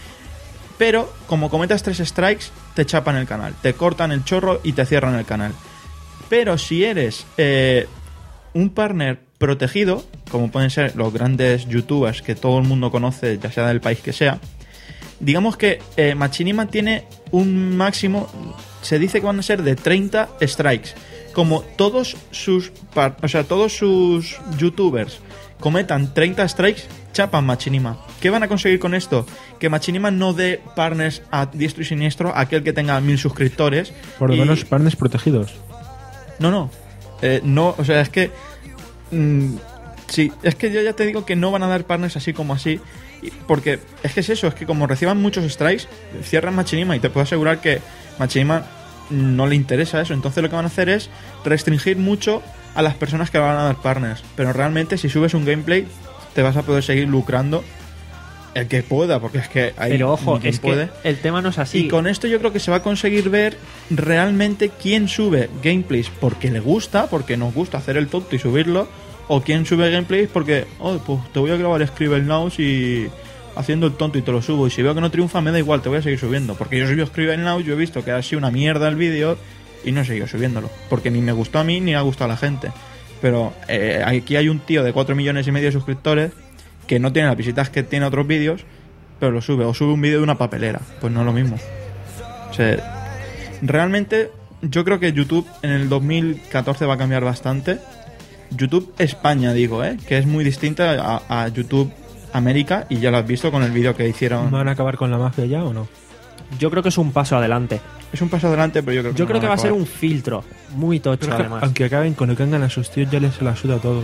pero como cometas tres strikes, te chapan el canal, te cortan el chorro y te cierran el canal. Pero si eres eh, un partner protegido, como pueden ser los grandes youtubers que todo el mundo conoce, ya sea del país que sea, digamos que eh, Machinima tiene un máximo, se dice que van a ser de treinta strikes. Como todos sus par, o sea, todos sus youtubers cometan treinta strikes, chapan Machinima. ¿Qué van a conseguir con esto? Que Machinima no dé partners a diestro y siniestro a aquel que tenga mil suscriptores. Por lo y... menos partners protegidos. No, no. Eh, no, o sea, es que Mm, sí, es que yo ya te digo que no van a dar partners así como así, porque es que es eso, es que como reciban muchos strikes, cierran Machinima y te puedo asegurar que Machinima no le interesa eso. Entonces lo que van a hacer es restringir mucho a las personas que van a dar partners, pero realmente si subes un gameplay te vas a poder seguir lucrando el que pueda, porque es que hay pero ojo, quien es puede. que el tema no es así. Y con esto yo creo que se va a conseguir ver realmente quién sube gameplays porque le gusta, porque nos gusta hacer el tonto y subirlo, o quién sube gameplays porque, oh, pues te voy a grabar Scribble Nows y haciendo el tonto y te lo subo, y si veo que no triunfa me da igual, te voy a seguir subiendo, porque yo subí Scribble Nows, yo he visto que ha sido una mierda el vídeo y no he seguido subiéndolo, porque ni me gustó a mí ni ha gustado a la gente. Pero eh, aquí hay un tío de cuatro millones y medio de suscriptores que no tiene las visitas que tiene otros vídeos, pero lo sube, o sube un vídeo de una papelera, pues no es lo mismo. O sea, realmente yo creo que YouTube en el dos mil catorce va a cambiar bastante. YouTube España, digo, ¿eh? Que es muy distinta a, a YouTube América, y ya lo has visto con el vídeo que hicieron. ¿Van a acabar con la mafia ya o no? Yo creo que es un paso adelante. Es un paso adelante, pero yo creo que Yo no creo que va a ser acabar. un filtro muy tocho, Pero es que, además. aunque acaben con el que vengan a sus tíos, ya les se la suda todo.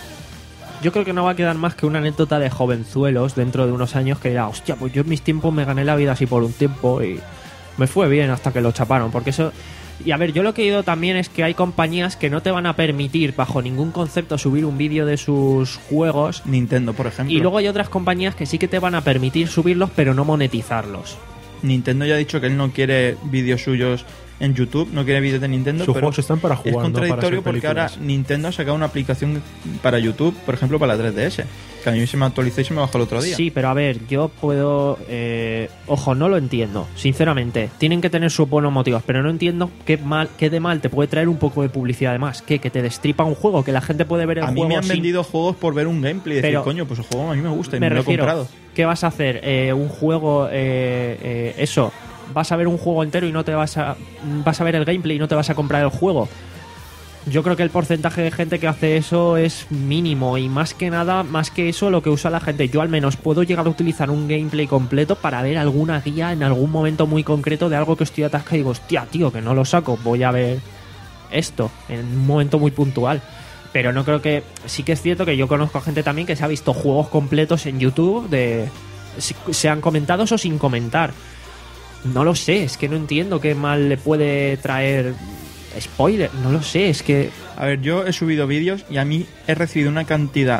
Yo creo que no va a quedar más que una anécdota de jovenzuelos dentro de unos años que dirá, hostia, pues yo en mis tiempos me gané la vida así por un tiempo y me fue bien hasta que lo chaparon, porque eso... Y a ver, yo lo que he oído también es que hay compañías que no te van a permitir bajo ningún concepto subir un vídeo de sus juegos, Nintendo, por ejemplo. y luego hay otras compañías que sí que te van a permitir subirlos pero no monetizarlos. Nintendo ya ha dicho que él no quiere vídeos suyos en YouTube, no quiere vídeos de Nintendo, Sus pero juegos están para es jugar, no para contradictorio hacer porque ahora películas. Nintendo ha sacado una aplicación para YouTube, por ejemplo, para la tres D S, que a mí se me actualizó y se me bajó el otro día. Sí, pero a ver, yo puedo... eh, ojo, no lo entiendo, sinceramente. Tienen que tener sus buenos motivos, pero no entiendo qué, mal, qué de mal te puede traer un poco de publicidad además. ¿Qué? Que te destripa un juego, que la gente puede ver el A mí juego me han sin- vendido juegos por ver un gameplay y decir, Pero- coño, pues el juego a mí me gusta y Me me, lo he refiero, comprado. ¿qué vas a hacer? Eh, un juego, eh, eh, eso, vas a ver un juego entero y no te vas a... Vas a ver el gameplay y no te vas a comprar el juego. Yo creo que el porcentaje de gente que hace eso es mínimo, y más que nada, más que eso, lo que usa la gente. Yo al menos puedo llegar a utilizar un gameplay completo para ver alguna guía en algún momento muy concreto de algo que estoy atascado y digo, hostia, tío, que no lo saco, voy a ver esto en un momento muy puntual. Pero no creo que... Sí que es cierto que yo conozco a gente también que se ha visto juegos completos en YouTube, de si- sean comentados o sin comentar. No lo sé, es que no entiendo qué mal le puede traer spoiler, no lo sé, es que... A ver, yo he subido vídeos y a mí he recibido una cantidad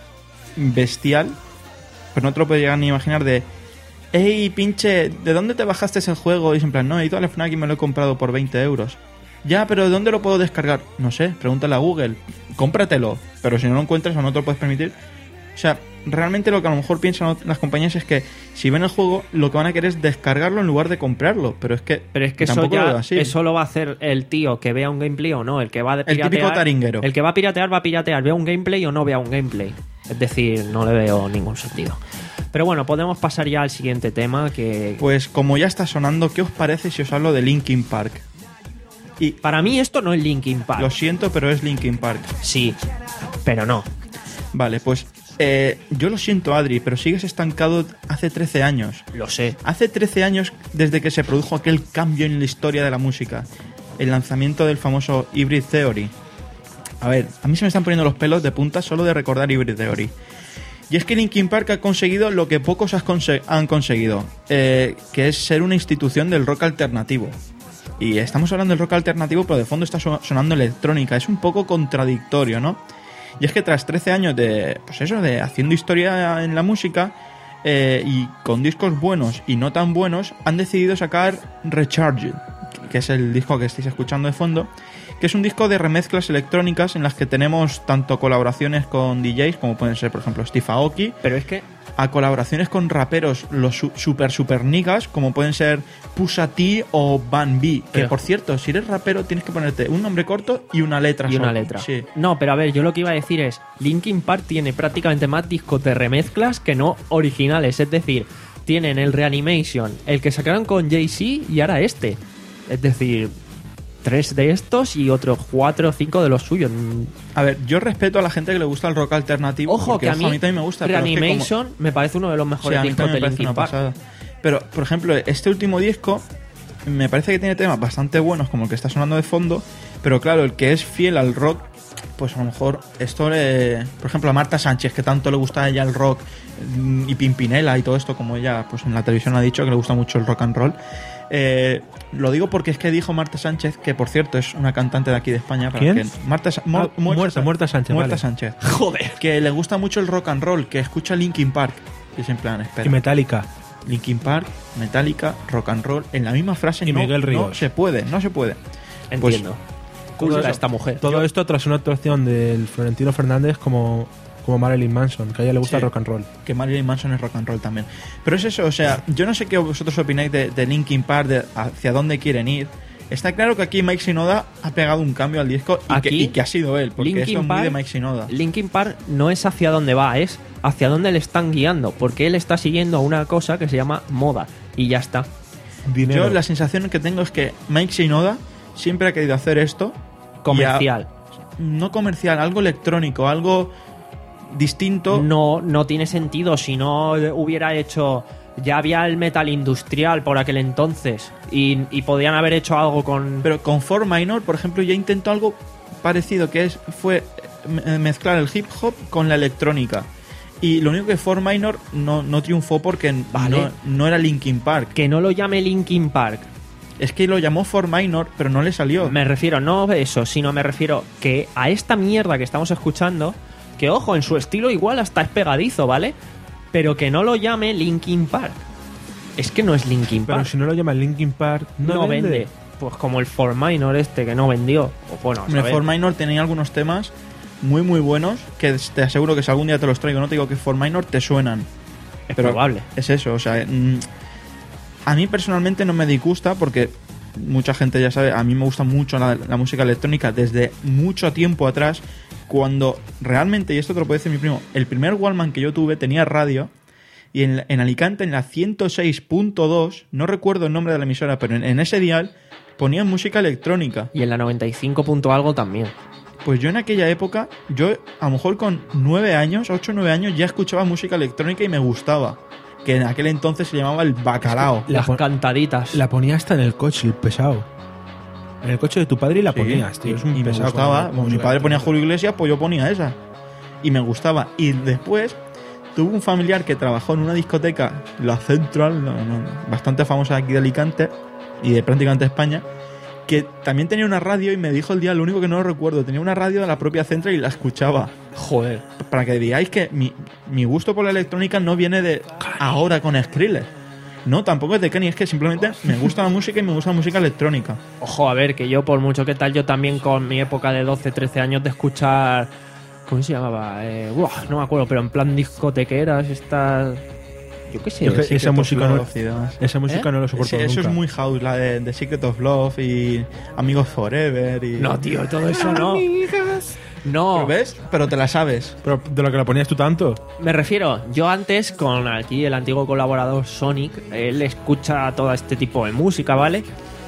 bestial, pero no te lo puedes llegar ni a imaginar, de hey, pinche, ¿de dónde te bajaste ese juego? Y es en plan, no, he ido al FNAC y me lo he comprado por veinte euros. Ya, pero ¿de dónde lo puedo descargar? No sé, pregúntale a Google. Cómpratelo, pero si no lo encuentras o no te lo puedes permitir... O sea, realmente lo que a lo mejor piensan las compañías es que si ven el juego, lo que van a querer es descargarlo en lugar de comprarlo. Pero es que, Pero es que eso tampoco lo veo ya así. eso lo va a hacer el tío que vea un gameplay o no, el que va a piratear. típico taringuero. El que va a piratear va a piratear, vea un gameplay o no vea un gameplay. Es decir, no le veo ningún sentido. Pero bueno, podemos pasar ya al siguiente tema que... Pues como ya está sonando, ¿qué os parece si os hablo de Linkin Park? Y para mí esto no es Linkin Park. Lo siento, pero es Linkin Park. Sí, pero no. Vale, pues eh, yo lo siento, Adri, pero sigues estancado hace trece años. Lo sé. Hace trece años desde que se produjo aquel cambio en la historia de la música. El lanzamiento del famoso Hybrid Theory. A ver, a mí se me están poniendo los pelos de punta solo de recordar Hybrid Theory. Y es que Linkin Park ha conseguido lo que pocos has conse- han conseguido, eh, que es ser una institución del rock alternativo. Y estamos hablando del rock alternativo, pero de fondo está sonando electrónica. Es un poco contradictorio, ¿no? Y es que tras trece años de, pues eso, de haciendo historia en la música, eh, y con discos buenos y no tan buenos, han decidido sacar Recharged, que es el disco que estáis escuchando de fondo, que es un disco de remezclas electrónicas en las que tenemos tanto colaboraciones con D Js, como pueden ser, por ejemplo, Steve Aoki, pero es que a colaboraciones con raperos, los su- super super niggas, como pueden ser Pusha T o Van B. Que, pero, por cierto, si eres rapero tienes que ponerte un nombre corto y una letra. Y solo. una letra. Sí. No, pero a ver, yo lo que iba a decir es, Linkin Park tiene prácticamente más discos de remezclas que no originales. Es decir, tienen el Reanimation, el que sacaron con Jay-Z y ahora este. Es decir, tres de estos y otros cuatro o cinco de los suyos. A ver, yo respeto a la gente que le gusta el rock alternativo. Ojo, porque, que a mí, ojo, a mí también me gusta. pero es que Reanimation como... me parece uno de los mejores sí, a mí discos de me parece Linkin una Park. pasada. Pero, por ejemplo, este último disco me parece que tiene temas bastante buenos, como el que está sonando de fondo, pero claro, el que es fiel al rock, pues a lo mejor esto le... Por ejemplo, a Marta Sánchez, que tanto le gusta a ella el rock, y Pimpinela y todo esto, como ella pues en la televisión ha dicho que le gusta mucho el rock and roll. Eh, lo digo porque es que dijo Marta Sánchez, que por cierto es una cantante de aquí de España. Para ¿Quién? Que, Marta, Mu- Ah, muerta, muerta Sánchez. Muerta vale. Sánchez. Joder. Que le gusta mucho el rock and roll, que escucha Linkin Park. Y es en plan, espera. Y Metallica. Linkin Park, Metallica, rock and roll, en la misma frase. Y no, Miguel Ríos. no se puede, no se puede. Entiendo. Pues, Culta eso. esta mujer. Todo esto tras una actuación del Florentino Fernández como, como Marilyn Manson, que a ella le gusta Sí. el rock and roll. Que Marilyn Manson es rock and roll también. Pero es eso, o sea, yo no sé qué vosotros opináis de, de Linkin Park, de hacia dónde quieren ir. Está claro que aquí Mike Shinoda ha pegado un cambio al disco y, Aquí, que, y que ha sido él, porque Linkin esto es muy Park- de Mike Shinoda. Linkin Park no es hacia dónde va, es hacia dónde le están guiando, porque él está siguiendo una cosa que se llama moda y ya está. Dinero. Yo la sensación que tengo es que Mike Shinoda siempre ha querido hacer esto. Comercial. y a- no comercial, algo electrónico, algo distinto. No, no tiene sentido si no hubiera hecho... Ya había el metal industrial por aquel entonces y, y podían haber hecho algo con... Pero con four Minor, por ejemplo, ya intentó algo parecido, que es fue eh, mezclar el hip hop con la electrónica. Y lo único que four Minor no, no triunfó porque Vale. no, no era Linkin Park. Que no lo llame Linkin Park. Es que lo llamó four Minor, pero no le salió. Me refiero, no eso, sino me refiero que a esta mierda que estamos escuchando, que ojo, en su estilo igual hasta es pegadizo, ¿vale? Pero que no lo llame Linkin Park. Es que no es Linkin Pero Park. si no lo llaman Linkin Park, no, no vende. Pues como el four Minor este que no vendió. O bueno, a Hombre, saber. four Minor tenía algunos temas muy muy buenos que te aseguro que si algún día te los traigo, no te digo que four Minor, te suenan. Es Pero probable. Es eso, o sea, mm, a mí personalmente no me disgusta porque mucha gente ya sabe, a mí me gusta mucho la, la música electrónica desde mucho tiempo atrás, cuando realmente, y esto te lo puede decir mi primo, el primer Walkman que yo tuve tenía radio y en, en Alicante, en la ciento seis punto dos, no recuerdo el nombre de la emisora, pero en, en ese dial ponían música electrónica. Y en la noventa y cinco punto algo también. Pues yo en aquella época, yo a lo mejor con nueve años, ocho o nueve años, ya escuchaba música electrónica y me gustaba. Que en aquel entonces se llamaba el bacalao. La Las pon- cantaditas. La ponía hasta en el coche, el pesado. En el coche de tu padre y la Sí, ponías, tío. y, Es un y me pesado gustaba. con- Como mi música padre ponía electrónica. Julio Iglesias, pues yo ponía esa. Y me gustaba. Y después tuve un familiar que trabajó en una discoteca, la Central, no, no, bastante famosa aquí de Alicante y de prácticamente España, que también tenía una radio y me dijo el día, lo único que no lo recuerdo, tenía una radio de la propia Central y la escuchaba. Joder. Para que digáis que mi, mi gusto por la electrónica no viene de ahora con Skrillex. No, tampoco es de Kenny, es que simplemente me gusta la música y me gusta la música electrónica. Ojo, a ver, que yo por mucho que tal, yo también con mi época de doce, trece años de escuchar... ¿Cómo se llamaba? Eh, buah, no me acuerdo, pero en plan discotequeras, estas... Yo qué sé. Yo que- Secret esa of música no- Love y demás. Esa música ¿Eh? no lo soporto Sí, eso nunca. es muy house, la de, de Secret of Love y Amigos Forever y... No, tío, todo eso no. No, ¿Lo ves? Pero te la sabes. Pero de lo que lo ponías tú tanto. me refiero, yo antes con aquí el antiguo colaborador Sonic, él escucha todo este tipo de música, ¿vale?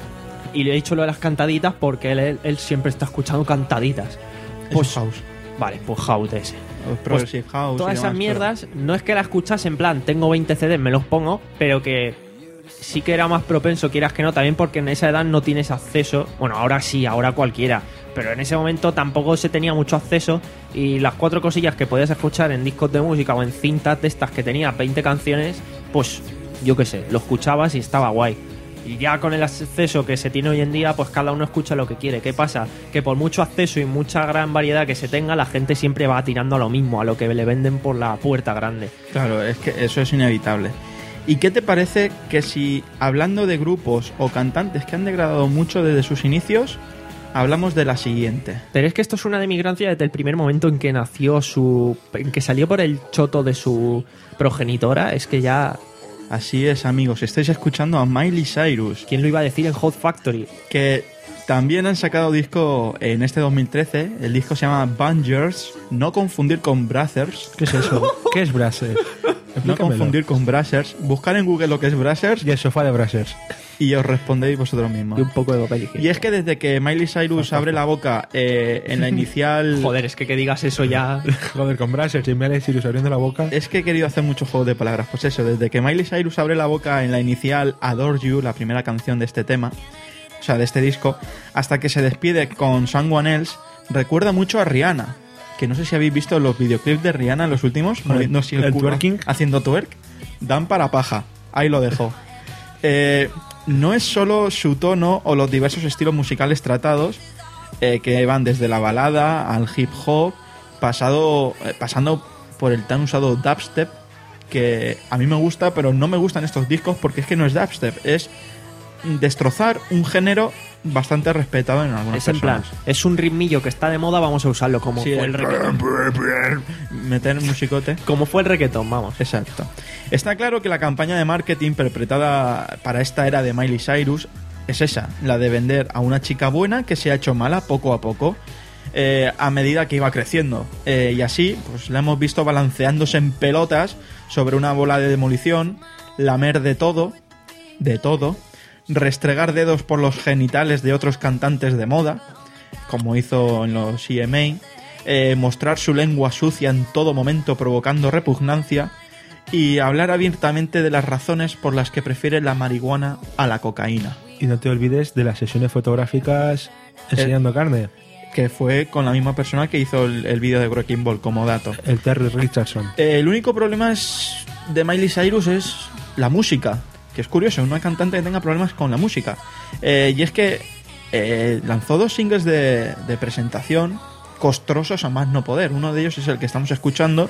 Y le he dicho lo de las cantaditas porque él, él, él siempre está escuchando cantaditas. Pues house. Vale, pues house ese. Progressive house. y Todas esas demás, mierdas, no es que la escuchas en plan, tengo veinte C Ds, me los pongo, pero que sí que era más propenso, quieras que no, también porque en esa edad no tienes acceso. Bueno, ahora sí, ahora cualquiera. Pero en ese momento tampoco se tenía mucho acceso y las cuatro cosillas que podías escuchar en discos de música o en cintas de estas que tenías veinte canciones, pues yo qué sé, lo escuchabas y estaba guay. Y ya con el acceso que se tiene hoy en día, pues cada uno escucha lo que quiere. ¿Qué pasa? Que por mucho acceso y mucha gran variedad que se tenga, la gente siempre va tirando a lo mismo, a lo que le venden por la puerta grande. Claro, es que eso es inevitable. ¿Y qué te parece que si, hablando de grupos o cantantes que han degradado mucho desde sus inicios, hablamos de la siguiente? Pero es que esto es una demigrancia desde el primer momento en que nació su... en que salió por el choto de su progenitora. Es que ya... Así es, amigos, estáis escuchando a Miley Cyrus, ¿Quién lo iba a decir en Hot Factory? que también han sacado disco en este dos mil trece. El disco se llama Bangers, no confundir con Brazzers. ¿Qué es eso? ¿Qué es Brazzers? No Explícamelo. confundir con Brazzers. Buscar en Google lo que es Brazzers Y el sofá de Brazzers. y os respondéis vosotros mismos. Y un poco de papel higiénico. Y es que desde que Miley Cyrus abre la boca eh, en la inicial... Joder, es que que digas eso ya... Joder, con Brazzers y Miley Cyrus abriendo la boca. Es que he querido hacer muchos juegos de palabras. Pues eso, desde que Miley Cyrus abre la boca en la inicial Adore You, la primera canción de este tema, o sea, de este disco, hasta que se despide con Someone Else, recuerda mucho a Rihanna. Que no sé si habéis visto los videoclips de Rihanna, los últimos, moviendo así el el culo, twerking. haciendo twerk, dan para paja. Ahí lo dejo. Eh, no es solo su tono o los diversos estilos musicales tratados, eh, que van desde la balada al hip hop, pasado, eh, pasando por el tan usado dubstep, que a mí me gusta, pero no me gustan estos discos porque es que no es dubstep, es destrozar un género bastante respetado en algunas Es en plan, personas. es un ritmillo que está de moda, vamos a usarlo como Sí, fue el- el reggaetón. meter musicote. Como fue el reggaetón, vamos. Exacto. Está claro que la campaña de marketing perpetrada para esta era de Miley Cyrus es esa, la de vender a una chica buena que se ha hecho mala poco a poco, eh, a medida que iba creciendo. Eh, y así, pues la hemos visto balanceándose en pelotas sobre una bola de demolición, lamer de todo, de todo, restregar dedos por los genitales de otros cantantes de moda, como hizo en los C M A, eh, mostrar su lengua sucia en todo momento provocando repugnancia y hablar abiertamente de las razones por las que prefiere la marihuana a la cocaína, Y no te olvides de las sesiones fotográficas enseñando carne. que fue con la misma persona que hizo el, el vídeo de Wrecking Ball, como dato. El Terry Richardson. Eh, el único problema es de Miley Cyrus es la música, que es curioso, una cantante que tenga problemas con la música. Eh, y es que eh, lanzó dos singles de, de presentación costrosos a más no poder. Uno de ellos es el que estamos escuchando.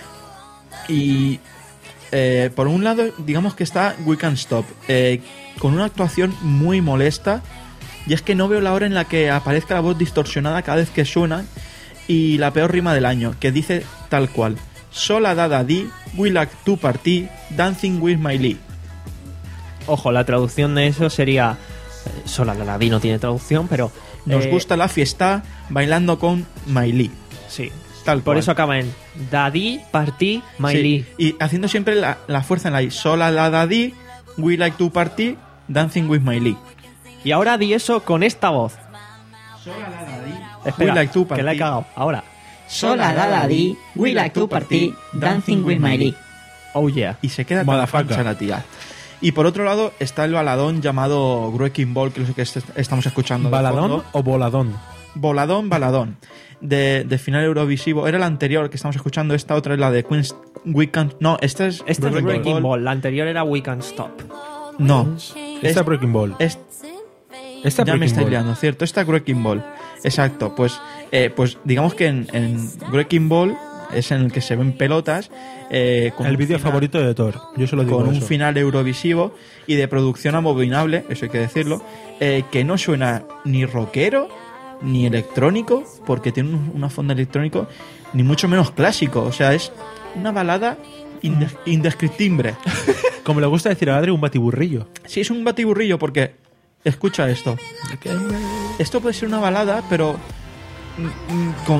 Y eh, por un lado, digamos que está We Can't Stop, eh, con una actuación muy molesta. Y es que no veo la hora en la que aparezca la voz distorsionada cada vez que suena. Y la peor rima del año, que dice tal cual: Sola dada di, we like to party, dancing with Miley. Ojo, la traducción de eso sería... eh, Sola la la di no tiene traducción, pero... Nos eh, gusta la fiesta, bailando con Miley. Sí. Tal Por cual. eso acaba en Daddy, Party, Miley. Sí, y haciendo siempre la, la fuerza en la I. Sola la da di, we like to party, dancing with Miley. Y ahora di eso con esta voz. Sola la da di, Espera, we like to que party. la he cagado. Ahora. Sola da da di, we like to party, dancing with Miley. Oh yeah. Y se queda tan Motherfucker. pancha la tía. Y por otro lado está el baladón llamado Wrecking Ball, que es lo que est- estamos escuchando. de ¿Baladón fondo. o voladón? Voladón, baladón. De, de final eurovisivo. Era la anterior que estamos escuchando. Esta otra es la de Queen's Weekend. No, esta es. Esta es Wrecking Breaking Ball. Ball. La anterior era We Can't Stop. No. Esta Es- Breaking Ball. es- Esta ya me Breaking estáis Ball. liando, ¿cierto? Esta es Wrecking Ball. Exacto. Pues, eh, pues digamos que en, en Wrecking Ball es en el que se ven pelotas. eh, con El un vídeo final- favorito de Thor. Yo solo digo con un eso. final eurovisivo y de producción abominable, eso hay que decirlo, eh, que no suena ni rockero ni electrónico, porque tiene un- una fonda electrónico, ni mucho menos clásico. O sea, es una balada indes- indescriptible. Como le gusta decir a Adri, un batiburrillo. Sí, es un batiburrillo porque, escucha esto. Esto puede ser una balada, pero mm, mm, con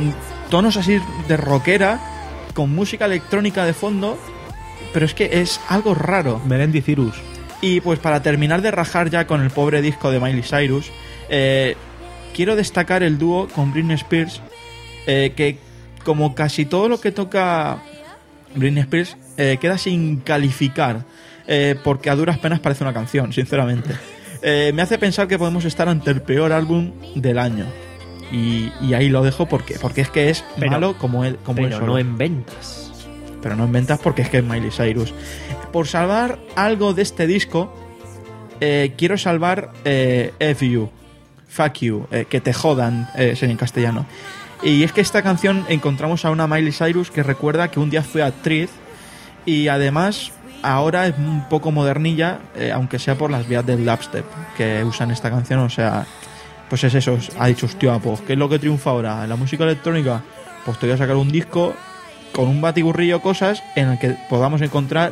tonos así de rockera, con música electrónica de fondo, pero es que es algo raro. Melendi Cyrus. Y pues para terminar de rajar ya con el pobre disco de Miley Cyrus, eh, quiero destacar el dúo con Britney Spears, eh, que como casi todo lo que toca Britney Spears eh, queda sin calificar, eh, porque a duras penas parece una canción, sinceramente. Eh, me hace pensar que podemos estar ante el peor álbum del año. Y, y ahí lo dejo porque, porque es que es Pero- malo como él, como él Pero solo. no en ventas. Pero no en ventas porque es que es Miley Cyrus. Por salvar algo de este disco, eh, quiero salvar eh, F You, Fuck You, eh, que te jodan, eh, sería en castellano. Y es que esta canción encontramos a una Miley Cyrus que recuerda que un día fue actriz y además ahora es un poco modernilla, eh, aunque sea por las vías del dubstep que usan esta canción. O sea, pues es eso, ha dicho, hostia, pues ¿qué es lo que triunfa ahora? ¿En la música electrónica? Pues te voy a sacar un disco con un batiburrillo cosas en el que podamos encontrar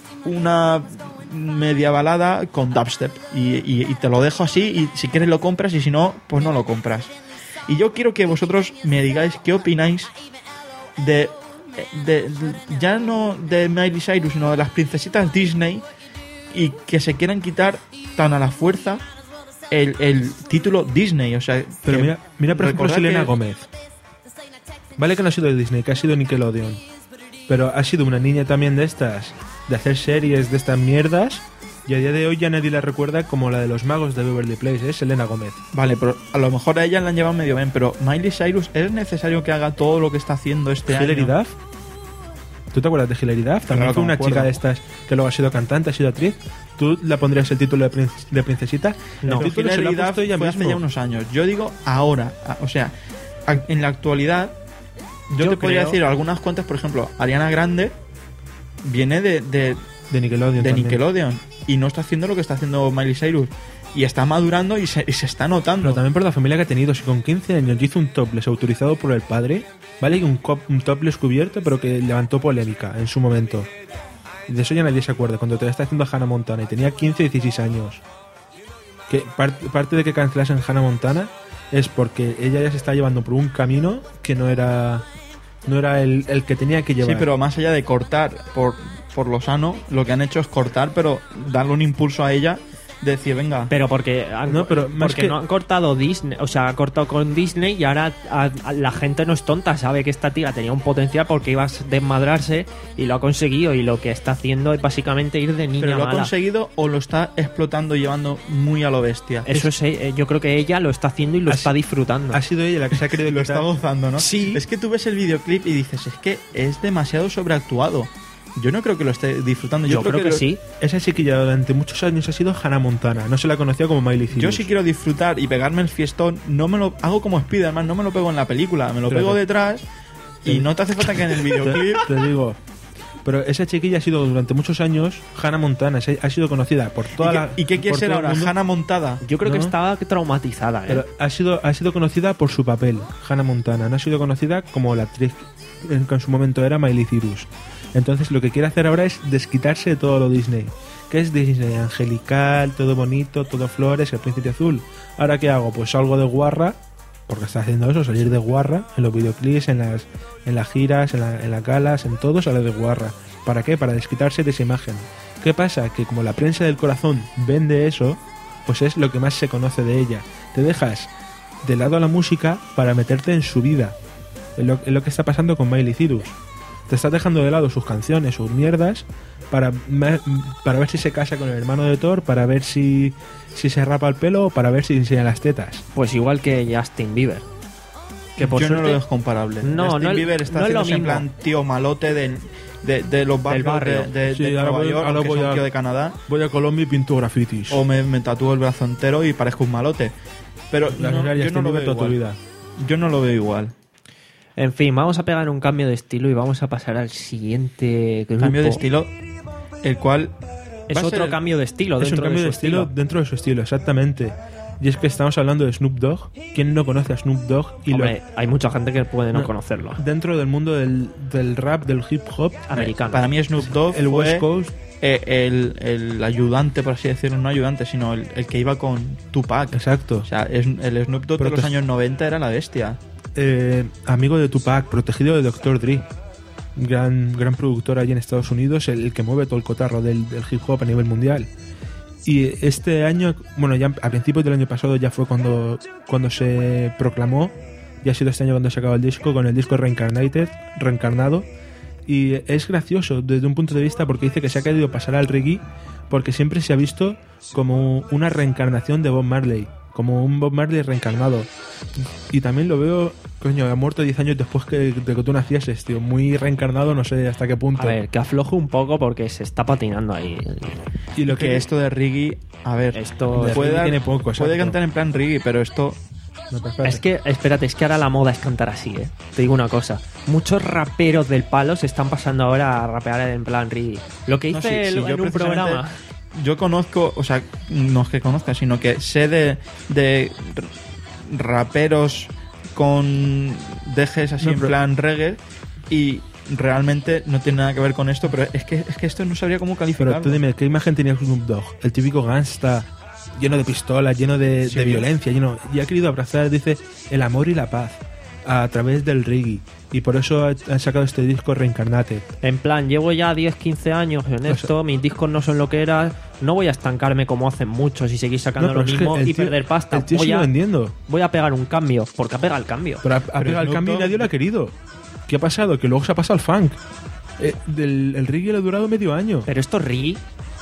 una media balada con dubstep y, y, y te lo dejo así, y si quieres lo compras y si no, pues no lo compras. Y yo quiero que vosotros me digáis qué opináis de, de, de ya no de Miley Cyrus, sino de las princesitas Disney, y que se quieran quitar tan a la fuerza el, el título Disney. O sea, Pero que mira, mira por ejemplo recordad Selena que- Gómez. Vale que no ha sido de Disney, que ha sido Nickelodeon. Pero ha sido una niña también de estas, de hacer series de estas mierdas. Y a día de hoy ya nadie la recuerda como la de los magos de Beverly Place, es Selena Gómez. Vale, pero a lo mejor a ella la han llevado medio bien, pero Miley Cyrus, ¿es necesario que haga todo lo que está haciendo este Hilary año? Duff. ¿Tú te acuerdas de Hilary Duff? También Claro que fue me una acuerdo. chica de estas que luego ha sido cantante, ha sido actriz. ¿Tú la pondrías el título de, prin- de princesita? No, el título se lo Hilary ha Duff puesto ella fue hace mismo. ya unos años. Yo digo ahora, a- o sea, a- en la actualidad, yo, Yo te podría creo- decir algunas cuentas, por ejemplo, Ariana Grande viene de, de, De Nickelodeon de también. Nickelodeon y no está haciendo lo que está haciendo Miley Cyrus. Y está madurando y se, y se está notando. Pero también por la familia que ha tenido. Si con quince años hizo un topless autorizado por el padre, vale, y un, cop- un topless cubierto, pero que levantó polémica en su momento. Y de eso ya nadie se acuerda. Cuando te está haciendo Hannah Montana y tenía quince o dieciséis años. Que par- parte de que cancelasen Hannah Montana es porque ella ya se está llevando por un camino que no era no era el, el que tenía que llevar. Sí, pero más allá de cortar por, por lo sano, lo que han hecho es cortar, pero darle un impulso a ella de decir, venga. Pero porque, han, No, pero más porque que- no han cortado Disney, o sea, ha cortado con Disney y ahora a- a- la gente no es tonta, sabe que esta tía tenía un potencial porque iba a desmadrarse y lo ha conseguido, y lo que está haciendo es básicamente ir de niña ¿Pero lo ha mala. conseguido o lo está explotando y llevando muy a lo bestia? Eso es, eh, yo creo que ella lo está haciendo y lo Ha está si- disfrutando. Ha sido ella la que se ha querido Lo quitar- está gozando, ¿no? Sí. Es que tú ves el videoclip y dices, es que es demasiado sobreactuado. Yo no creo que lo esté disfrutando. yo, creo, que, lo- sí. Esa chiquilla durante muchos años ha sido Hannah Montana. No se la conocía como Miley Cyrus. Yo sí quiero disfrutar y pegarme el fiestón. No me lo hago como Spiderman, no me lo pego en la película, me lo Pero pego te- detrás y te- no te hace falta que en el te, videoclip. te digo. Pero esa chiquilla ha sido durante muchos años Hannah Montana. Se- Ha sido conocida por toda ¿Y, qué, la. ¿Y qué quiere por ser todo el ahora? mundo. ¿Hannah montada? Yo creo que No. estaba traumatizada, ¿eh? Pero ha sido, ha sido conocida por su papel, Hannah Montana. No ha sido conocida como la actriz en que en su momento era Miley Cyrus. Entonces lo que quiere hacer ahora es desquitarse de todo lo Disney. ¿Qué es Disney? Angelical, todo bonito, todo flores, el príncipe azul. ¿Ahora qué hago? Pues salgo de guarra, porque está haciendo eso, salir de guarra en los videoclips, en las, en las giras, en, la- en las galas, en todo sale de guarra. ¿Para qué? Para desquitarse de esa imagen. ¿Qué pasa? Que como la prensa del corazón vende eso, pues es lo que más se conoce de ella. Te dejas de lado a la música para meterte en su vida. Es lo, es lo que está pasando con Miley Cyrus. Te estás dejando de lado sus canciones, sus mierdas, para, me- para ver si se casa con el hermano de Thor, para ver si, si se rapa el pelo o para ver si enseña las tetas. Pues igual que Justin Bieber. Que por Yo no lo suerte- veo comparable. No, Justin no es- Bieber está no es lo haciéndose en mismo. plan tío malote del, de, de los barrios barrio. de, de- Sí, de ahora Nueva voy- York, ahora aunque voy sea un a- tío de Canadá. Voy a Colombia y pinto grafitis. O me, me tatúo el brazo entero y parezco un malote. Pero La no, verdad, yo Justin no lo Bieber veo toda tu igual. vida. Yo no lo veo igual. En fin, vamos a pegar un cambio de estilo y vamos a pasar al siguiente grupo. Cambio de estilo, el cual Es va a ser otro el- cambio de estilo Es un dentro cambio de de, su estilo, dentro de su estilo, exactamente. Y es que estamos hablando de Snoop Dogg. ¿Quién no conoce a Snoop Dogg? Y lo- Hombre, hay mucha gente que puede no, No. conocerlo. dentro del mundo del, del rap, del hip hop, Americano. Para mí Snoop Dogg el fue West Coast, eh, el, el ayudante, por así decirlo, no ayudante, sino el, el que iba con Tupac. exacto. O sea, es, el Snoop Dogg Pero de los te- años noventa era la bestia. eh, amigo de Tupac, protegido de doctor Dre, gran, gran productor allí en Estados Unidos, el, el que mueve todo el cotarro del, del hip hop a nivel mundial. Y este año, bueno, ya a principios del año pasado ya fue cuando, cuando se proclamó, y ha sido este año cuando se acabó el disco, con el disco Reincarnated, Reencarnado. Y es gracioso desde un punto de vista porque dice que se ha querido pasar al reggae porque siempre se ha visto como una reencarnación de Bob Marley, como un Bob Marley reencarnado. Y también lo veo, coño, ha muerto diez años después que, de que tú nacieses, tío, muy reencarnado, no sé hasta qué punto. A ver, que afloje un poco porque se está patinando ahí. Y lo que, que esto de reggae, a ver, esto puede, dar, tiene poco, puede cantar en plan reggae, pero esto... No, es que, espérate, es que ahora la moda es cantar así, ¿eh? Te digo una cosa. Muchos raperos del palo se están pasando ahora a rapear en plan reggae. Lo que hice no, sí, el, sí, en yo un programa... Yo conozco, o sea, no es que conozca, sino que sé de, de raperos con dejes así no, en pero... plan reggae y realmente no tiene nada que ver con esto, pero es que, es que esto no sabría cómo calificarlo. Pero tú dime, ¿qué imagen tenía Snoop Dogg? El típico gangsta, lleno de pistolas, lleno de, sí, de violencia, lleno, y ha querido abrazar, dice, el amor y la paz a través del reggae. Y por eso han sacado este disco Reincarnate. En plan, llevo ya diez, quince años en esto, o sea, mis discos no son lo que eran, no voy a estancarme como hacen muchos y seguir sacando no, lo mismo es que y tío, perder pasta. El tío voy sigue a, vendiendo. Voy a pegar un cambio, porque ha pegado el cambio. Pero ha, ha pegado el cambio y nadie lo ha querido. ¿Qué ha pasado? Que luego se ha pasado al funk. Eh, del, el reggae le ha durado medio año. Pero esto es reggae.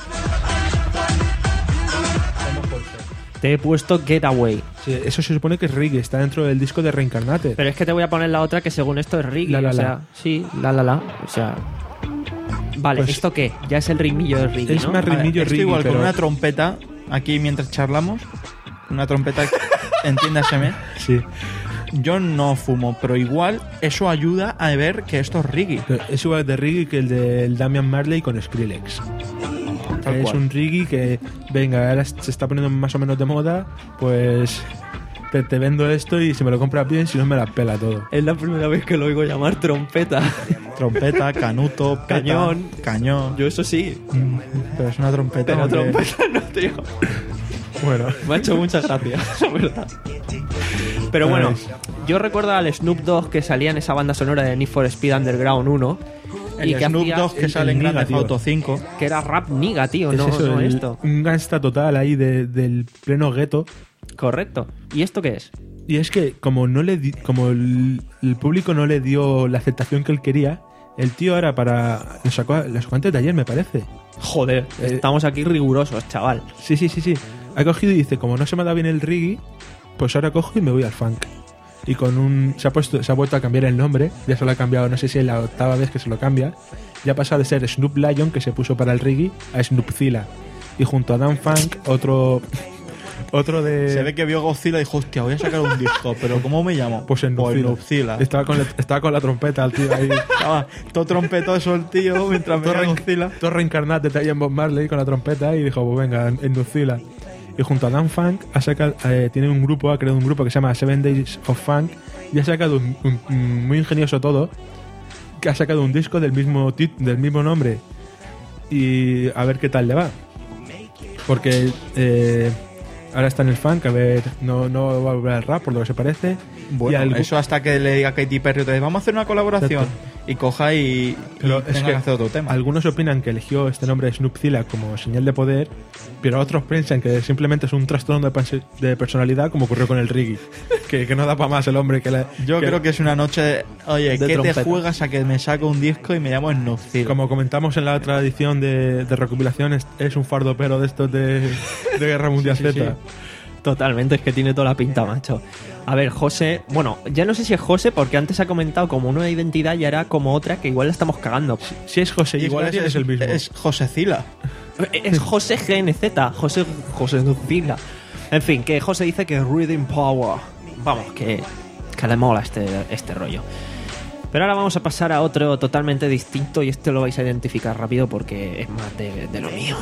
Te he puesto Getaway. Sí, eso se supone que es reggae, está dentro del disco de Reincarnate. Pero es que te voy a poner la otra que según esto es reggae. La, la, o sea, la. sí, la la la. O sea. Vale, Pues, ¿esto qué? Ya es el ritmillo del reggae, es ¿no? más ritmillo Esto reggae, igual pero... con una trompeta, aquí mientras charlamos, una trompeta, entiéndaseme. Sí. Yo no fumo, pero igual eso ayuda a ver que esto es reggae. Pero es igual de reggae que el del Damian Marley con Skrillex. Tal es cual. un reggae que, venga, ahora se está poniendo más o menos de moda, pues te, te vendo esto y si me lo compras bien, si no me la pela todo. Es la primera vez que lo oigo llamar trompeta. Trompeta, canuto, peta, Cañón. cañón. Yo eso sí. Pero es una trompeta. Pero hombre. trompeta no, tío. Bueno, Me ha hecho muchas gracias, la verdad. Pero bueno, Ay. yo recuerdo al Snoop Dogg que salía en esa banda sonora de Need for Speed Underground uno. El y que Snoop hacía- Dogg que el- sale el en Grand Niga, Theft tío. Auto cinco. Que era rap niga, tío, es no, eso, no el- esto. un gangsta total ahí de- del pleno gueto. Correcto. ¿Y esto qué es? Y es que como no le di- como el, el público no le dio la aceptación que él quería, el tío ahora para... Lo sacó, lo sacó antes de ayer, me parece. Joder, Eh, estamos aquí rigurosos, chaval. Sí, sí, sí, sí. Ha cogido y dice, como no se me da bien el reggae, pues ahora cojo y me voy al funk. Y con un... Se ha, puesto, se ha vuelto a cambiar el nombre. Ya se lo ha cambiado, no sé si es la octava vez que se lo cambia. Ya ha pasado de ser Snoop Lion, que se puso para el reggae, a Snoopzilla. Y junto a Dan Funk, otro... Otro de... Se ve que vio Godzilla y dijo, hostia, voy a sacar un disco, pero ¿cómo me llamo? Pues en Pues Godzilla. Godzilla. Estaba con, la, estaba con la trompeta el tío ahí. Estaba todo trompetoso el tío mientras todo, veía rein- Godzilla. todo reencarnate ahí en Bob Marley con la trompeta y dijo, pues venga, en Godzilla. Y junto a Dan Funk ha sacado, eh, tiene un grupo, ha creado un grupo que se llama Seven Days of Funk y ha sacado un, un- un muy ingenioso todo, que ha sacado un disco del mismo tit- del mismo nombre y a ver qué tal le va. Porque eh, ahora está en el funk, a ver, no, no va a volver al rap por lo que se parece. Bueno, y algo- eso hasta que le diga a Katy Perry otra vez, vamos a hacer una colaboración. Exacto. Y coja y, y Pero es tenga que que hacer otro tema. algunos opinan que eligió este nombre de Snoopzilla como señal de poder, pero otros piensan que simplemente es un trastorno de, pers- de personalidad, como ocurrió con el reggae. que, que no da para más el hombre que le, Yo creo que es una noche de, oye, De ¿qué trompeta. te juegas a que me saco un disco y me llamo Snoopzilla? Como comentamos en la otra edición de, de recopilación, es, es un fardo pero de estos de, de Guerra Mundial Sí, sí, Z. Totalmente, es que tiene toda la pinta, macho. A ver, José, bueno, ya no sé si es José, porque antes ha comentado como una identidad y ahora como otra, que igual la estamos cagando. Si es José Igual Isgari, es, es el mismo. Es Josecila. Es José G N Z, José José Nucila. En fin, que José dice que Reading Power. Vamos, que, que le mola este, este rollo. Pero ahora vamos a pasar a otro totalmente distinto y este lo vais a identificar rápido porque es más de, de lo mío.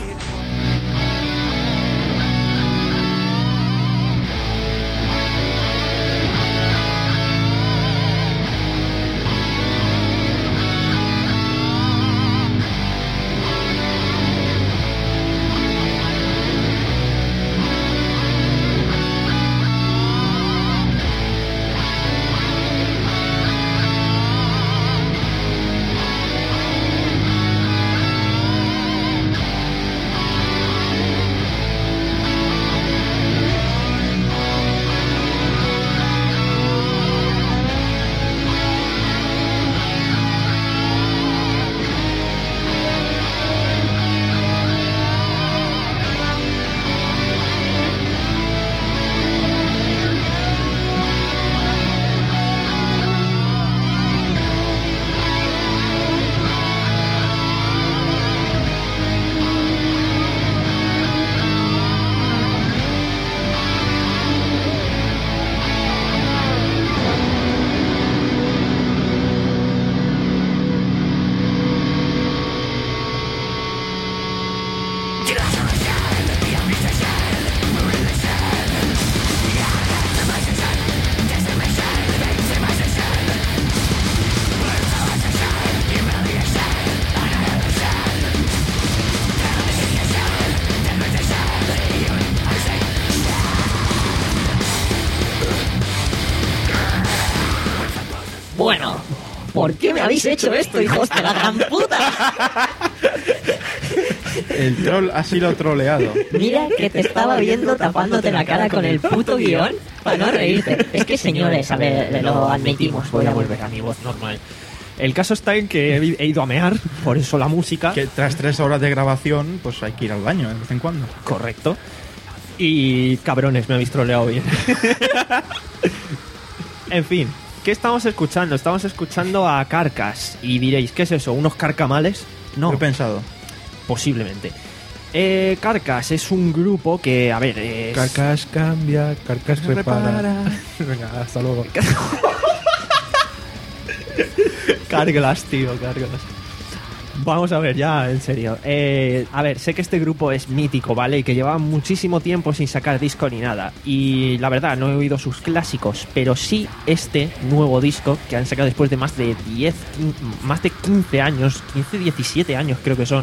¿por qué me habéis hecho esto, hijos de la gran puta? El troll ha sido troleado. Mira que te estaba viendo tapándote la cara con el puto guión para no reírte. Es que, señores, a ver, lo admitimos, voy a volver a mi voz normal. El caso está en que he he ido a mear, por eso la música. Que tras tres horas de grabación, pues hay que ir al baño de vez en cuando. Correcto. Y cabrones, me habéis troleado bien. En fin, ¿qué estamos escuchando? Estamos escuchando a Carcass. Y diréis, ¿qué es eso? ¿Unos carcamales? No, Lo he pensado. posiblemente. Eh, Carcass es un grupo que, a ver, es... Carcas cambia, Carcas repara. Repara. Venga, hasta luego. Cárgalas, tío, cárgalas. Vamos a ver, ya, en serio. Eh, a ver, sé que este grupo es mítico, ¿vale? Y que lleva muchísimo tiempo sin sacar disco ni nada. Y la verdad, no he oído sus clásicos, pero sí este nuevo disco que han sacado después de más de diez, quince, más de quince años, quince, diecisiete años creo que son.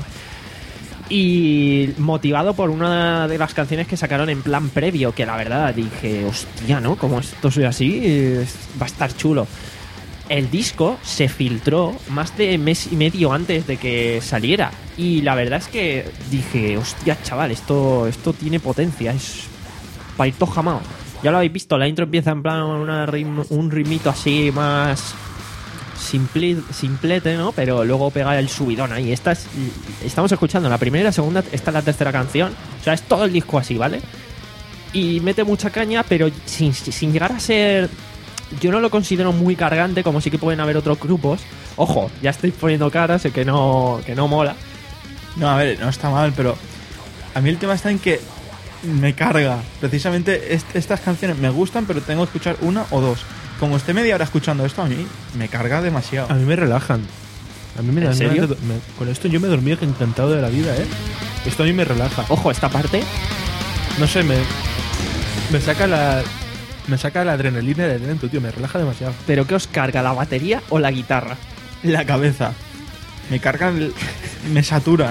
Y motivado por una de las canciones que sacaron en plan previo, que la verdad dije, hostia, ¿no? Como esto soy así, es- va a estar chulo. El disco se filtró más de mes y medio antes de que saliera. Y la verdad es que dije, hostia, chaval, esto, esto tiene potencia, es paito jamao. Ya lo habéis visto, la intro empieza en plan una rim- un ritmito así más simple, simplete, ¿no? Pero luego pega el subidón ahí. Esta es, estamos escuchando la primera y la segunda, esta es la tercera canción. O sea, es todo el disco así, ¿vale? Y mete mucha caña, pero sin, sin llegar a ser... Yo no lo considero muy cargante, como sí que pueden haber otros grupos. Ojo, ya estáis poniendo cara, sé que no, que no mola. No, a ver, no está mal, pero a mí el tema está en que me carga. Precisamente est- estas canciones me gustan, pero tengo que escuchar una o dos. Como esté media hora escuchando esto, a mí me carga demasiado. A mí me relajan. A mí me ¿En dan serio? ganas de- me- con esto yo me dormí encantado de la vida, ¿eh? Esto a mí me relaja. Ojo, esta parte. No sé, me, me saca la me saca la adrenalina de dentro, tío. Me relaja demasiado. ¿Pero qué os carga, la batería o la guitarra? La cabeza. Me carga, el- me satura.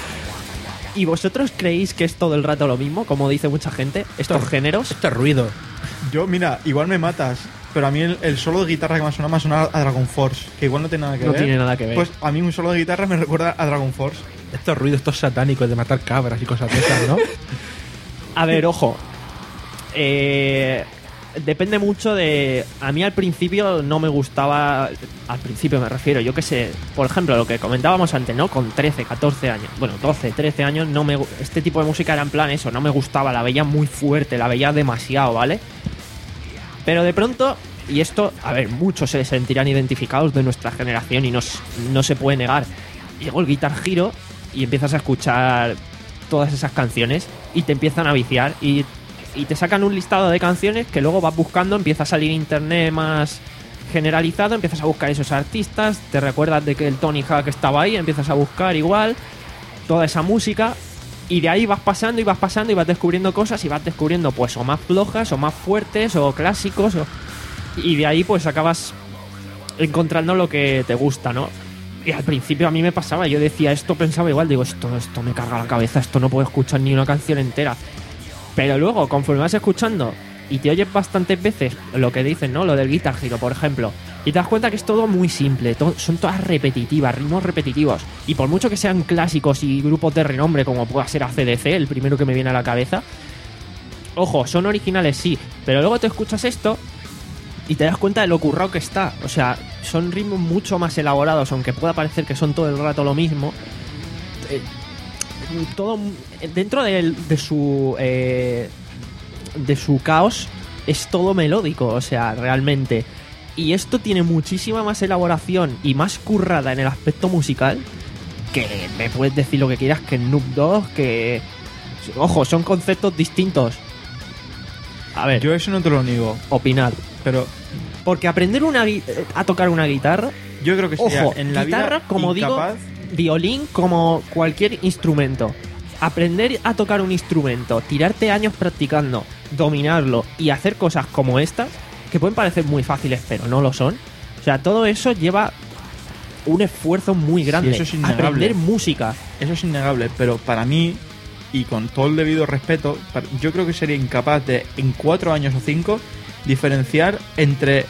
¿Y vosotros creéis que es todo el rato lo mismo, como dice mucha gente? Estos géneros. Este ruido. Yo, mira, igual me matas, pero a mí el, el solo de guitarra que me ha sonado me ha sonado a Dragon Force, que igual no tiene nada que No ver. tiene nada que ver. Pues a mí un solo de guitarra me recuerda a Dragon Force. Estos ruidos, estos satánicos de matar cabras y cosas de esas, ¿no? A ver, ojo. Eh, depende mucho de... A mí al principio no me gustaba... Al principio me refiero, yo qué sé... Por ejemplo, lo que comentábamos antes, ¿no? Con trece, catorce años... Bueno, doce, trece años, no me, gu- este tipo de música era en plan eso. No me gustaba, la veía muy fuerte, la veía demasiado, ¿vale? Pero de pronto... Y esto, a ver, muchos se sentirán identificados de nuestra generación y no, s- no se puede negar. Llegó el Guitar Hero y empiezas a escuchar todas esas canciones y te empiezan a viciar y, y te sacan un listado de canciones que luego vas buscando, empieza a salir internet más generalizado, empiezas a buscar esos artistas, te recuerdas de que el Tony Hawk estaba ahí, empiezas a buscar igual toda esa música y de ahí vas pasando y vas pasando y vas descubriendo cosas y vas descubriendo pues o más flojas o más fuertes o clásicos o... y de ahí pues acabas encontrando lo que te gusta, ¿no? Y al principio a mí me pasaba, yo decía esto, pensaba igual, digo, esto, esto me carga la cabeza, esto no puedo escuchar ni una canción entera. Pero luego, conforme vas escuchando y te oyes bastantes veces lo que dicen, ¿no? Lo del Guitar Hero, por ejemplo, y te das cuenta que es todo muy simple, to- son todas repetitivas, ritmos repetitivos. Y por mucho que sean clásicos y grupos de renombre, como pueda ser A C D C, el primero que me viene a la cabeza, ojo, son originales sí, pero luego te escuchas esto y te das cuenta de lo currado que está. O sea, son ritmos mucho más elaborados, aunque pueda parecer que son todo el rato lo mismo. Eh, todo dentro de, de su eh, de su caos es todo melódico, o sea, realmente. Y esto tiene muchísima más elaboración y más currada en el aspecto musical que me puedes decir lo que quieras que Snoop Dogg, que... Ojo, son conceptos distintos. A ver, Yo eso no te lo niego, opinar. pero Porque aprender una gui- a tocar una guitarra, yo creo que sería ojo, en la guitarra, vida como incapaz. digo, violín, como cualquier instrumento. Aprender a tocar un instrumento, tirarte años practicando, dominarlo y hacer cosas como estas, que pueden parecer muy fáciles, pero no lo son. O sea, todo eso lleva un esfuerzo muy grande. eso es innegable. Aprender música. Eso es innegable, pero para mí, y con todo el debido respeto, para- yo creo que sería incapaz de, en cuatro años o cinco, diferenciar entre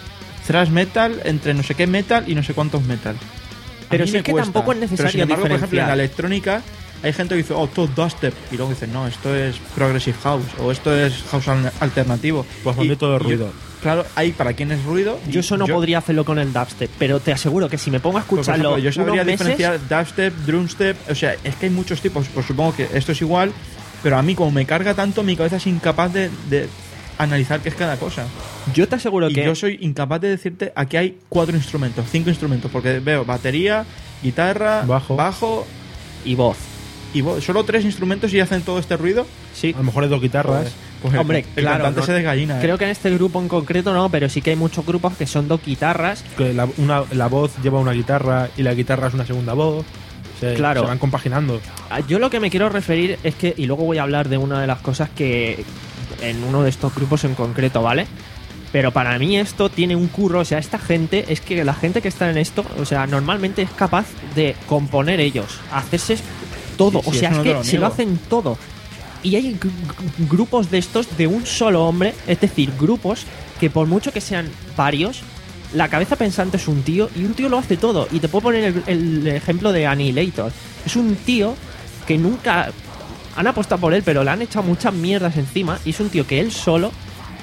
thrash metal entre no sé qué metal y no sé cuántos metal. A Pero mí si me es que cuesta. tampoco es necesario Pero sin embargo, por ejemplo, en la diferenciar. electrónica hay gente que dice, oh, esto es dubstep. Y luego dicen, no, esto es progressive house. O esto es house al- alternativo. Pues a mí Y- todo es y- ruido. Claro, hay para quien es ruido. y Yo eso no podría hacerlo con el dubstep, pero te aseguro que si me pongo a Pues, por escucharlo ejemplo, yo sabría unos meses, diferenciar dubstep, drumstep, o sea, es que hay muchos tipos, pues supongo que esto es igual, pero a mí como me carga tanto, mi cabeza es incapaz de, de analizar qué es cada cosa. yo te aseguro Y que yo soy incapaz de decirte, aquí hay cuatro instrumentos, cinco instrumentos, porque veo batería, guitarra, Bajo. bajo y voz. y voz. Solo tres instrumentos y hacen todo este ruido. Sí. A lo mejor hay dos guitarras. Pues el- Hombre, el claro, cantante no- se desgallina. ¿eh? Creo que en este grupo en concreto no, pero sí que hay muchos grupos que son dos guitarras. Que la, una- la voz lleva una guitarra y la guitarra es una segunda voz. Se, Claro. se van compaginando. Ah, Yo lo que me quiero referir es que, y luego voy a hablar de una de las cosas que en uno de estos grupos en concreto, ¿vale? Pero para mí esto tiene un curro, o sea, esta gente, es que la gente que está en esto, o sea, normalmente es capaz de componer ellos, hacerse todo, Sí, o sí, sea, eso es no te que lo se lo niego. hacen todo. Y hay gr- gr- grupos de estos de un solo hombre, es decir, grupos que por mucho que sean varios, la cabeza pensante es un tío y un tío lo hace todo. Y te puedo poner el, el ejemplo de Annihilator. Es un tío que nunca han apostado por él, pero le han echado muchas mierdas encima. Y es un tío que él solo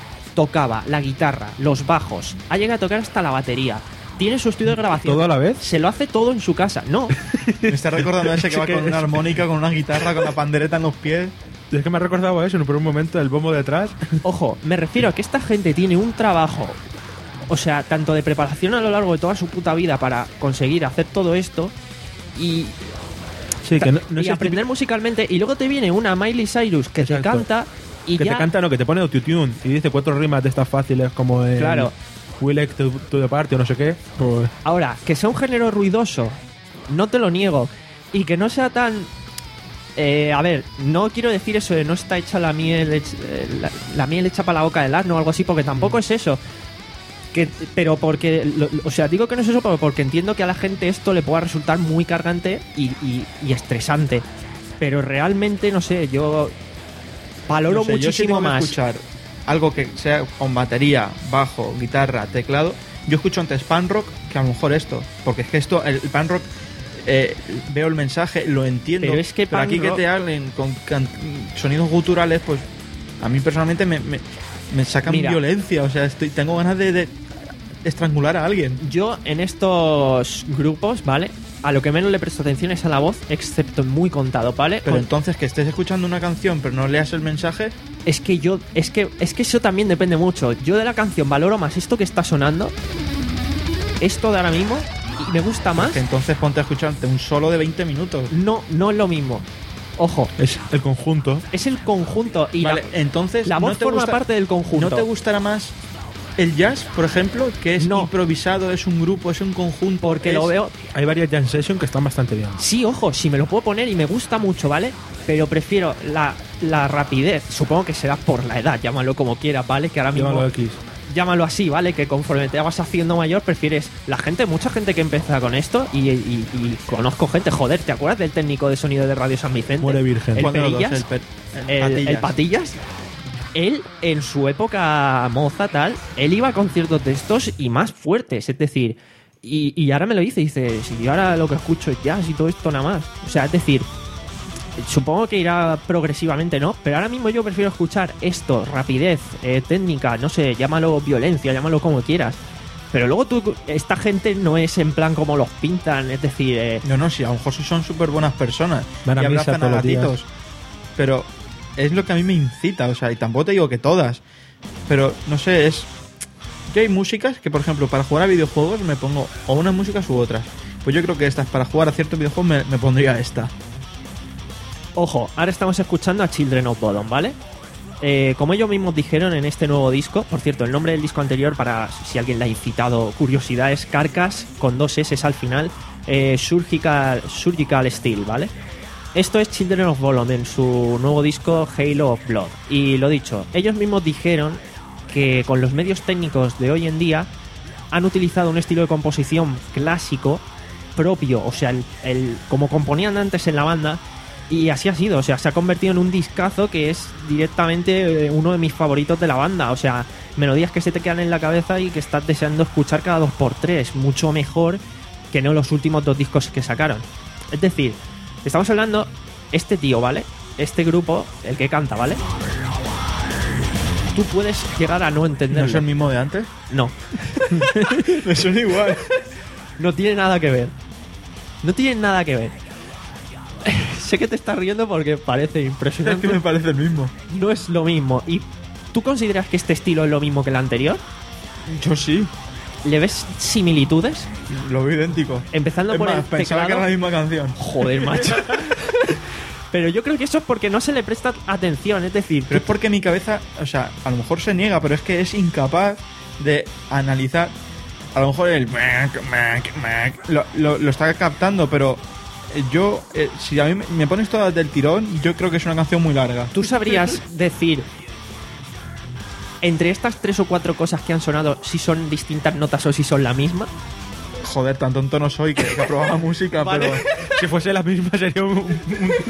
tocaba la guitarra, los bajos, ha llegado a tocar hasta la batería. Tiene su estudio de grabación. ¿Todo a la vez? Se lo hace todo en su casa. No, Me está recordando a ese que va con una armónica, con una guitarra, con la pandereta en los pies. Es que me ha recordado eso, por un momento, el bombo detrás. ojo, me refiero a que esta gente tiene un trabajo, o sea, tanto de preparación a lo largo de toda su puta vida para conseguir hacer todo esto y, Sí, que no, no y es el aprender típico- musicalmente. Y luego te viene una Miley Cyrus que te Exacto. canta y que ya... te canta, no, que te pone autotune y dice cuatro rimas de estas fáciles como el Claro. We like to, to the party o no sé qué. Pues, Ahora, que sea un género ruidoso, no te lo niego. Y que no sea tan... eh, a ver, no quiero decir eso de no está hecha la miel, hech- eh, la, la miel hecha para la boca del asno o algo así, porque tampoco es eso. Que, pero porque... lo- o sea, digo que no es eso pero porque entiendo que a la gente esto le pueda resultar muy cargante y, y- y estresante. Pero realmente, no sé, yo valoro No sé, yo sí muchísimo tengo que más. escuchar algo que sea con batería, bajo, guitarra, teclado. Yo escucho antes pan rock que a lo mejor esto, porque es que esto, el, el pan rock, eh, veo el mensaje, lo entiendo. Pero es que pan aquí que rock- te hablen con can- sonidos guturales, pues a mí personalmente me, me, me sacan Mira. violencia. O sea, estoy, tengo ganas de, de estrangular a alguien. Yo en estos grupos, ¿vale? A lo que menos le presto atención es a la voz, excepto muy contado, ¿vale? Pero Con- entonces que estés escuchando una canción pero no leas el mensaje, Es que yo, es que, es que eso también depende mucho. Yo de la canción valoro más esto que está sonando, esto de ahora mismo, y me gusta más. que entonces ponte a escucharte un solo de veinte minutos. No, no es lo mismo. Ojo, es el conjunto. es el conjunto y Vale, la, entonces la ¿no voz te forma gusta- parte del conjunto. ¿No te gustará más el jazz, por ejemplo, que es No. improvisado, es un grupo, es un conjunto? Porque es- lo veo. Hay varias jam sessions que están bastante bien. Sí, ojo, si me lo puedo poner y me gusta mucho, ¿vale? Pero prefiero la, la rapidez. Supongo que será por la edad, llámalo como quieras, ¿vale? Que ahora mismo. Llámalo X. Llámalo así, ¿vale? Que conforme te vas haciendo mayor, prefieres la gente, mucha gente que empieza con esto y, y- y conozco gente, joder, ¿te acuerdas del técnico de sonido de Radio San Vicente? Muere virgen. El ¿Cuál de los dos? Perillas, El, pe- el el, Patillas. el Patillas. Él, en su época moza, tal, él iba a conciertos de estos y más fuertes, es decir, y, y ahora me lo dice, dice, si yo ahora lo que escucho es jazz y todo esto nada más. O sea, es decir, supongo que irá progresivamente, ¿no? Pero ahora mismo yo prefiero escuchar esto, rapidez, eh, técnica, no sé, llámalo violencia, llámalo como quieras. Pero luego tú, esta gente no es en plan como los pintan, es decir, eh, No, no, sí, a lo mejor son súper buenas personas Van a y misa abrazan a todos los días. gatitos. Pero es lo que a mí me incita, o sea, y tampoco te digo que todas. Pero, no sé, es... Yo hay músicas que, por ejemplo, para jugar a videojuegos me pongo o unas músicas u otras. Pues yo creo que estas, para jugar a ciertos videojuegos, me, me pondría esta. ojo, ahora estamos escuchando a Children of Bodom, ¿vale? Eh, como ellos mismos dijeron en este nuevo disco, por cierto, el nombre del disco anterior, para si alguien le ha incitado curiosidad, es Carcass, con dos S al final, eh, Surgical, Surgical Steel, ¿vale? Esto es Children of Bodom en su nuevo disco Halo of Blood. Y lo dicho, ellos mismos dijeron que con los medios técnicos de hoy en día han utilizado un estilo de composición clásico propio, o sea, el, el- como componían antes en la banda, Y así ha sido, o sea, se ha convertido en un discazo que es directamente eh, uno de mis favoritos de la banda. O sea, melodías que se te quedan en la cabeza y que estás deseando escuchar cada dos por tres. Mucho mejor que no los últimos dos discos que sacaron. Es decir, estamos hablando, este tío, ¿vale? Este grupo, el que canta, ¿vale? Tú puedes llegar a no entenderlo. ¿No es el mismo de antes? No. Me suena igual. No tiene nada que ver. No tiene nada que ver. Sé que te estás riendo porque parece Es impresionante. que me parece el mismo. No es lo mismo. ¿Y tú consideras que este estilo es lo mismo que el anterior? Yo sí, ¿Le ves similitudes? lo veo idéntico. Empezando Es por más, el pensaba teclado. que era la misma canción. Joder, macho. Pero yo creo que eso es porque no se le presta atención. Es decir, Pero es porque mi cabeza, o sea, a lo mejor se niega, pero es que es incapaz de analizar. A lo mejor el mac, mac, mac, lo, lo, lo está captando, pero yo, eh, si a mí me- me pones todas del tirón, yo creo que es una canción muy larga. ¿tú sabrías decir entre estas tres o cuatro cosas que han sonado si son distintas notas o si son la misma? Joder, tan tonto no soy que, que aprobaba música, Vale. pero Si fuese la misma sería un, un-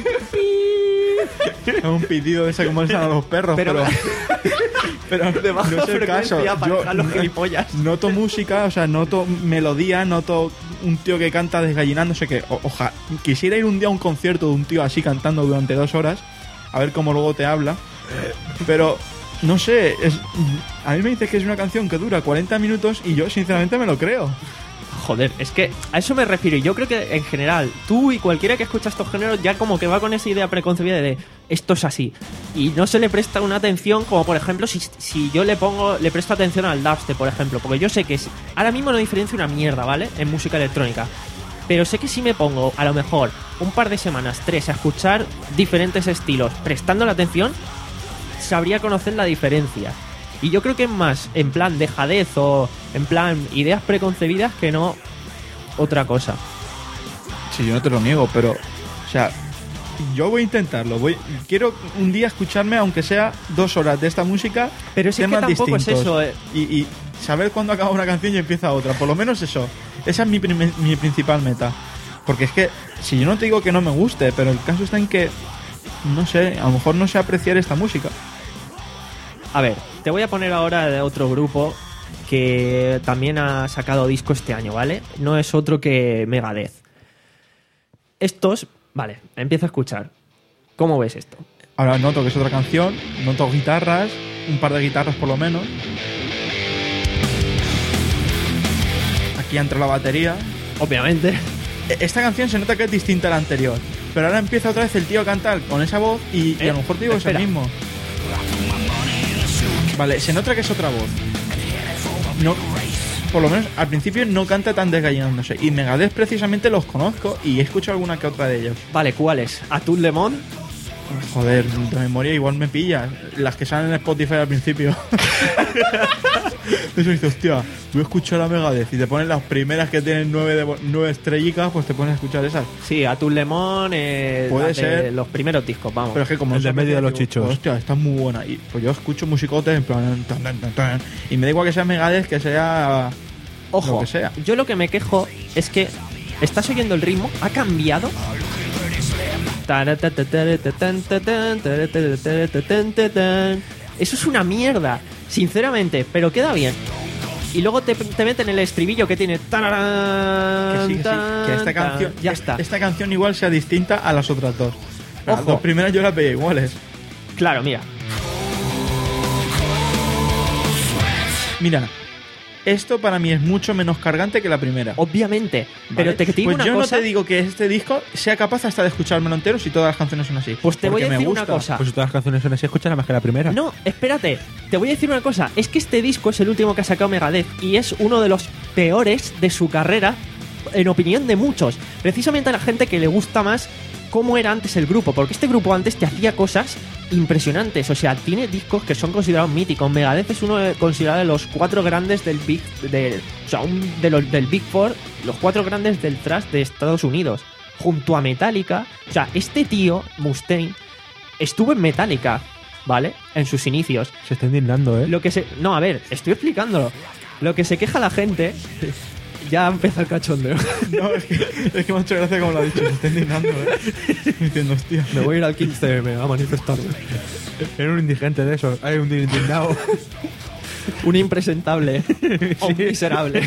es un pitido de ese que molestan a los perros, Pero- pero, pero De baja no es el caso. frecuencia para Yo dejar los no- gilipollas. noto música, o sea, noto melodía, noto un tío que canta desgallinándose, que o- oja, quisiera ir un día a un concierto de un tío así cantando durante dos horas, a ver cómo luego te habla, pero no sé, es, a mí me dices que es una canción que dura cuarenta minutos y yo sinceramente me lo creo. Joder, es que a eso me refiero. Yo creo que en general, tú y cualquiera que escucha estos géneros ya como que va con esa idea preconcebida de esto es así. Y no se le presta una atención como, por ejemplo, si, si yo le pongo, le presto atención al dubstep, por ejemplo. Porque yo sé que si- ahora mismo no diferencia una mierda, ¿vale? En música electrónica. Pero sé que si me pongo, a lo mejor, un par de semanas, tres, a escuchar diferentes estilos, prestando la atención, sabría conocer la diferencia. Y yo creo que es más en plan dejadez o en plan ideas preconcebidas que no otra cosa. Sí, yo no te lo niego, pero, o sea, yo voy a intentarlo. Voy, quiero un día escucharme, aunque sea dos horas de esta música, Pero si es que temas tampoco es distintos. eso, eh. Y, y saber cuándo acaba una canción y empieza otra. Por lo menos eso. Esa es mi, prim- mi principal meta. Porque es que, si yo no te digo que no me guste, pero el caso está en que, no sé, a lo mejor no sé apreciar esta música. A ver, te voy a poner ahora de otro grupo que también ha sacado disco este año, ¿vale? No es otro que Megadeth. Estos, vale, empiezo a escuchar. ¿Cómo ves esto? Ahora noto que es otra canción, noto guitarras, un par de guitarras por lo menos. Aquí entra la batería. Obviamente. E- Esta canción se nota que es distinta a la anterior. Pero ahora empieza otra vez el tío a cantar con esa voz y, y Eh, a lo mejor te digo que es espera. el mismo. Vale, se nota que es otra voz. No, por lo menos al principio no canta tan desgallinándose. Y Megadeth precisamente los conozco y he escuchado alguna que otra de ellos. Vale, ¿cuáles? ¿Atul Lemon? Joder, de memoria igual me pillas. Las que salen en Spotify al principio. Eso dices, hostia, tú escuchas la Megadeth y te pones las primeras que tienen nueve, de, nueve estrellicas, pues te pones a escuchar esas. Sí, Atul Lemon, eh, Puede las de ser. los primeros discos, vamos. Pero es que como El no de sé medio de los digo, chichos. Hostia, está muy buena. Y pues yo escucho musicotes en plan. tan, tan, tan, tan, y me da igual que sea Megadeth, que sea. Ojo, lo que sea. yo lo que me quejo es que estás oyendo el ritmo, ha cambiado. Eso es una mierda, sinceramente, pero queda bien. Y luego te, te meten el estribillo que tiene. Que sí, que sí. Que esta canción. Ya esta, está. esta canción igual sea distinta a las otras dos. Las Ojo. dos primeras yo las veía iguales. Claro, mira. Mira, esto para mí es mucho menos cargante que la primera. Obviamente. Pero ¿Vale? te, te digo pues una yo cosa. no te digo que este disco sea capaz hasta de escuchármelo entero si todas las canciones son así. Pues te voy Porque a me decir una gusta. cosa. Pues si todas las canciones son así, escúchala más que la primera. No, espérate. Te voy a decir una cosa. Es que este disco es el último que ha sacado Megadeth y es uno de los peores de su carrera, en opinión de muchos. Precisamente a la gente que le gusta más cómo era antes el grupo, porque este grupo antes te hacía cosas impresionantes. O sea, tiene discos que son considerados míticos. Megadeth es uno de, considerado de los cuatro grandes del Big... De, o sea, un, de los, del Big Four, los cuatro grandes del thrash de Estados Unidos. Junto a Metallica. O sea, este tío, Mustaine, estuvo en Metallica, ¿vale? En sus inicios. Se está indignando, ¿eh? Lo que se... No, a ver, estoy explicándolo. Lo que se queja la gente... Ya empieza el cachondeo. No, es que, es que me ha hecho gracia como lo ha dicho. Me está indignando, ¿eh? Diciendo, hostia. Me voy a ir al quince eme a manifestarme. Era un indigente de esos. Hay un indignado. Un impresentable. O un miserable.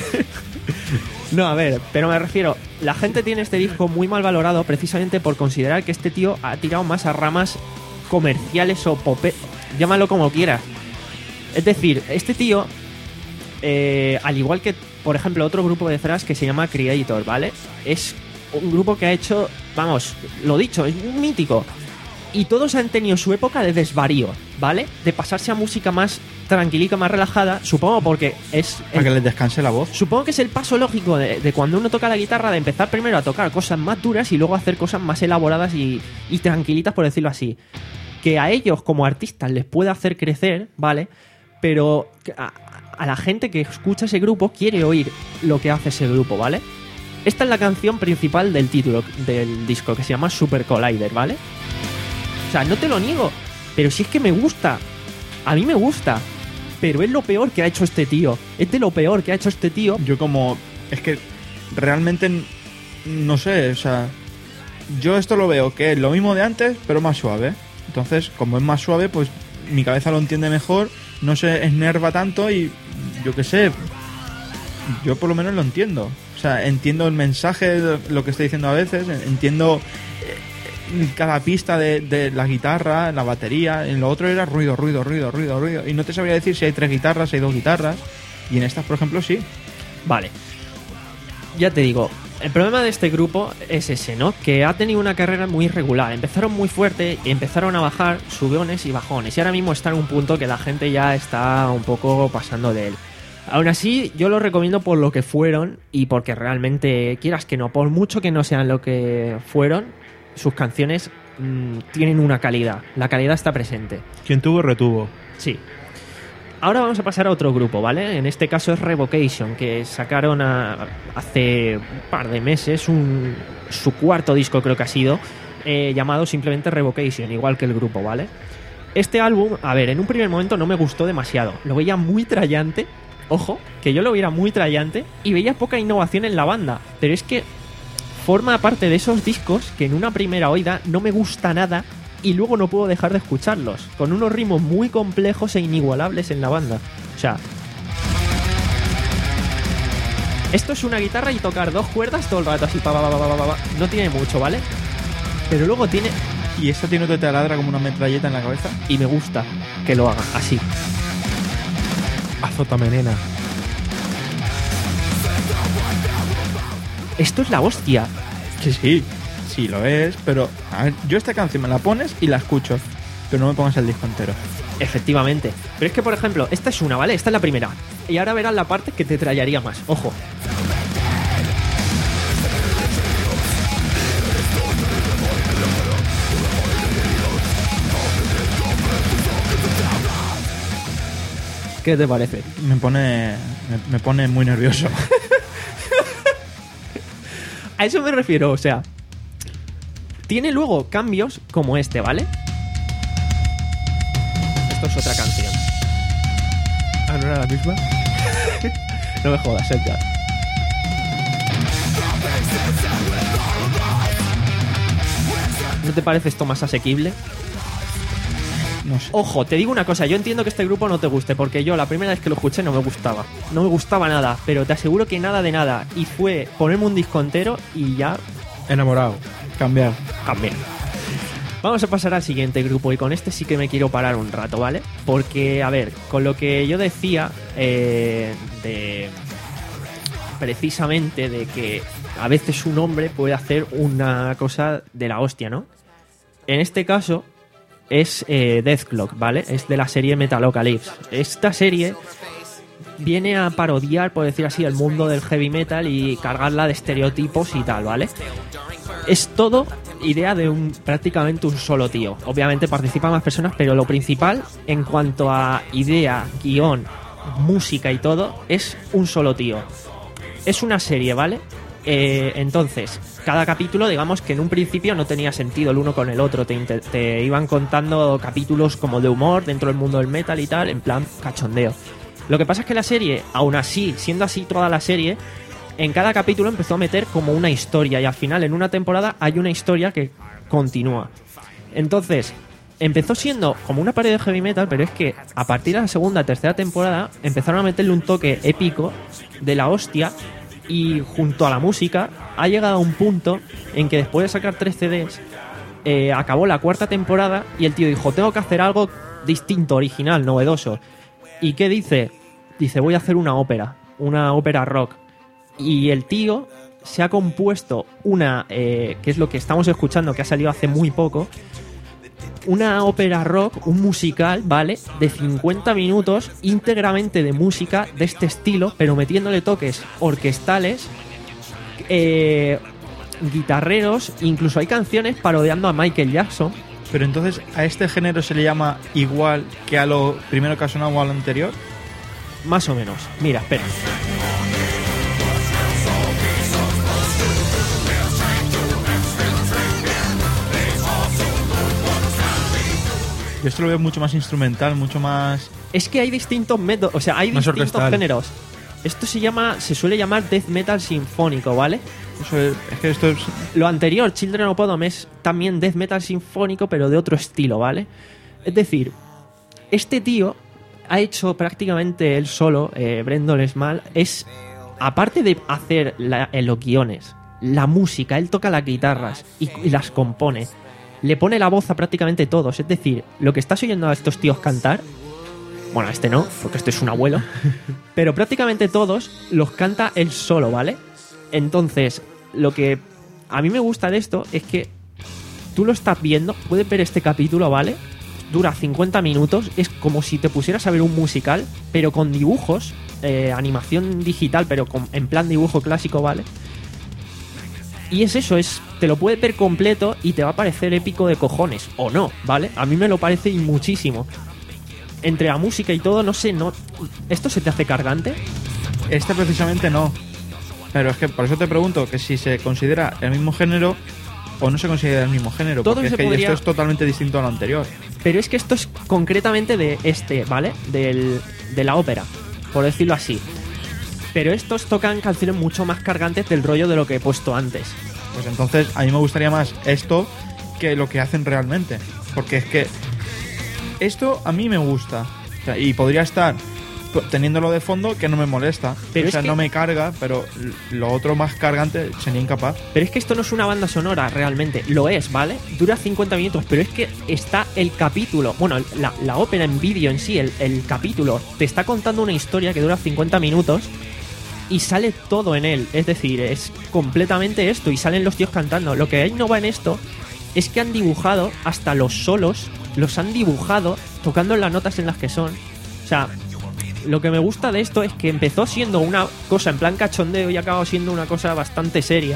No, a ver, pero me refiero, la gente tiene este disco muy mal valorado precisamente por considerar que este tío ha tirado más a ramas comerciales o pope... Llámalo como quieras. Es decir, este tío, eh, al igual que, por ejemplo, otro grupo de thrash que se llama Creator, ¿vale? Es un grupo que ha hecho, vamos, lo dicho, es mítico. Y todos han tenido su época de desvarío, ¿vale? De pasarse a música más tranquilica, más relajada, supongo porque es... Para que les descanse la voz. Supongo que es el paso lógico de, de cuando uno toca la guitarra, de empezar primero a tocar cosas más duras y luego hacer cosas más elaboradas y, y tranquilitas, por decirlo así. Que a ellos como artistas les puede hacer crecer, ¿vale? Pero a, a la gente que escucha ese grupo quiere oír lo que hace ese grupo, ¿vale? Esta es la canción principal del título del disco, que se llama Super Collider, ¿vale? O sea, no te lo niego, pero si es que me gusta. A mí me gusta. Pero es lo peor que ha hecho este tío. Es de lo peor que ha hecho este tío. Yo como... Es que realmente... No sé, o sea... Yo esto lo veo que es lo mismo de antes, pero más suave. Entonces, como es más suave, pues mi cabeza lo entiende mejor. No se esnerva tanto y... Yo qué sé... Yo por lo menos lo entiendo. O sea, entiendo el mensaje, lo que estoy diciendo a veces. Entiendo... cada pista de, de la guitarra, la batería. En lo otro era ruido, ruido, ruido, ruido, ruido. Y no te sabría decir si hay tres guitarras, si hay dos guitarras. Y en estas, por ejemplo, sí. Vale. Ya te digo, el problema de este grupo es ese, ¿no? Que ha tenido una carrera muy irregular. Empezaron muy fuerte y empezaron a bajar subones y bajones. Y ahora mismo está en un punto que la gente ya está un poco pasando de él. Aún así, yo lo recomiendo por lo que fueron y porque realmente, quieras que no, por mucho que no sean lo que fueron, sus canciones mmm, tienen una calidad. La calidad está presente. Quien tuvo, retuvo. Sí. Ahora vamos a pasar a otro grupo, ¿vale? En este caso es Revocation, que sacaron a, hace un par de meses un, su cuarto disco, creo que ha sido, eh, llamado simplemente Revocation, igual que el grupo, ¿vale? Este álbum, a ver, en un primer momento no me gustó demasiado. Lo veía muy trallante, ojo, que yo lo veía muy trallante y veía poca innovación en la banda. Pero es que forma parte de esos discos que en una primera oída no me gusta nada y luego no puedo dejar de escucharlos, con unos ritmos muy complejos e inigualables en la banda. O sea, esto es una guitarra y tocar dos cuerdas todo el rato así, pa, pa, pa, pa, pa, pa. No tiene mucho, ¿vale? Pero luego tiene... ¿Y esta tiene te taladra como una metralleta en la cabeza? Y me gusta que lo haga así. Azótame, nena. Esto es la hostia. Sí, sí, sí lo es, pero a ver, yo esta canción me la pones y la escucho, pero no me pongas el disco entero. Efectivamente. Pero es que, por ejemplo, esta es una, ¿vale? Esta es la primera. Y ahora verás la parte que te trallaría más. Ojo. ¿Qué te parece? Me pone, me, me pone muy nervioso. A eso me refiero, o sea, tiene luego cambios como este, ¿vale? Esto es otra canción. Ah, ¿no era la misma? No me jodas, Edgar. ¿No te parece esto más asequible? No sé. Ojo, te digo una cosa, yo entiendo que este grupo no te guste, porque yo la primera vez que lo escuché no me gustaba. No me gustaba nada, pero te aseguro que nada de nada. Y fue ponerme un disco entero y ya... Enamorado. Cambiar. Cambié. Vamos a pasar al siguiente grupo y con este sí que me quiero parar un rato, ¿vale? Porque, a ver, con lo que yo decía eh, de... precisamente de que a veces un hombre puede hacer una cosa de la hostia, ¿no? En este caso... es eh, Deathclock, ¿vale? Es de la serie Metalocalypse. Esta serie viene a parodiar, por decir así, el mundo del heavy metal y cargarla de estereotipos y tal, ¿vale? Es todo idea de un prácticamente un solo tío. Obviamente participan más personas, pero lo principal en cuanto a idea, guión, música y todo, es un solo tío. Es una serie, ¿vale? Eh, entonces, cada capítulo, digamos que en un principio no tenía sentido el uno con el otro, te, te iban contando capítulos como de humor dentro del mundo del metal y tal, en plan cachondeo. Lo que pasa es que la serie, aún así, siendo así toda la serie, en cada capítulo empezó a meter como una historia y al final en una temporada hay una historia que continúa. Entonces, empezó siendo como una pared de heavy metal, pero es que a partir de la segunda, tercera temporada empezaron a meterle un toque épico de la hostia y junto a la música ha llegado a un punto en que después de sacar tres C Ds eh, acabó la cuarta temporada y el tío dijo, tengo que hacer algo distinto, original, novedoso. ¿Y qué dice? Dice, voy a hacer una ópera, una ópera rock. Y el tío se ha compuesto una, eh, que es lo que estamos escuchando, que ha salido hace muy poco, una ópera rock, un musical, ¿vale? De cincuenta minutos, íntegramente de música de este estilo, pero metiéndole toques orquestales, eh, guitarreros, incluso hay canciones parodiando a Michael Jackson. Pero entonces, ¿a este género se le llama igual que a lo primero que ha sonado o a lo anterior? Más o menos. Mira, espera. Yo esto lo veo mucho más instrumental, mucho más... Es que hay distintos métodos, o sea, hay Más distintos orquestal. géneros. Esto se llama, se suele llamar death metal sinfónico, ¿vale? Eso es, es que esto es... Lo anterior, Children of Bodom, es también death metal sinfónico, pero de otro estilo, ¿vale? Es decir, este tío ha hecho prácticamente él solo, eh, Brendan Small, es, aparte de hacer la, eh, los guiones, la música, él toca las guitarras y, y las compone, le pone la voz a prácticamente todos. Es decir, lo que estás oyendo a estos tíos cantar, bueno, este no, porque este es un abuelo, pero prácticamente todos los canta él solo, ¿vale? Entonces, lo que a mí me gusta de esto es que tú lo estás viendo, puedes ver este capítulo, ¿vale? Dura cincuenta minutos, es como si te pusieras a ver un musical, pero con dibujos, eh, animación digital, pero con, en plan dibujo clásico, ¿vale? Y es eso, es te lo puedes ver completo y te va a parecer épico de cojones, o no, ¿vale? A mí me lo parece y muchísimo. Entre la música y todo, no sé, no... ¿Esto se te hace cargante? Este precisamente no. Pero es que por eso te pregunto que si se considera el mismo género o no se considera el mismo género. Todo porque es se que podría- esto es totalmente distinto a lo anterior. Pero es que esto es concretamente de este, ¿vale? Del, de la ópera, por decirlo así. Pero estos tocan canciones mucho más cargantes del rollo de lo que he puesto antes. Pues entonces a mí me gustaría más esto que lo que hacen realmente. Porque es que esto a mí me gusta. O sea, y podría estar p- teniéndolo de fondo que no me molesta. Pero o es sea, que- no me carga, pero l- lo otro más cargante sería incapaz. Pero es que esto no es una banda sonora realmente. Lo es, ¿vale? Dura cincuenta minutos, pero es que está el capítulo. Bueno, la, la ópera en vídeo en sí, el, el capítulo, te está contando una historia que dura cincuenta minutos y sale todo en él. Es decir, es completamente esto y salen los tíos cantando. Lo que innova en esto es que han dibujado hasta los solos, los han dibujado tocando las notas en las que son. O sea, lo que me gusta de esto es que empezó siendo una cosa en plan cachondeo y ha acabado siendo una cosa bastante seria.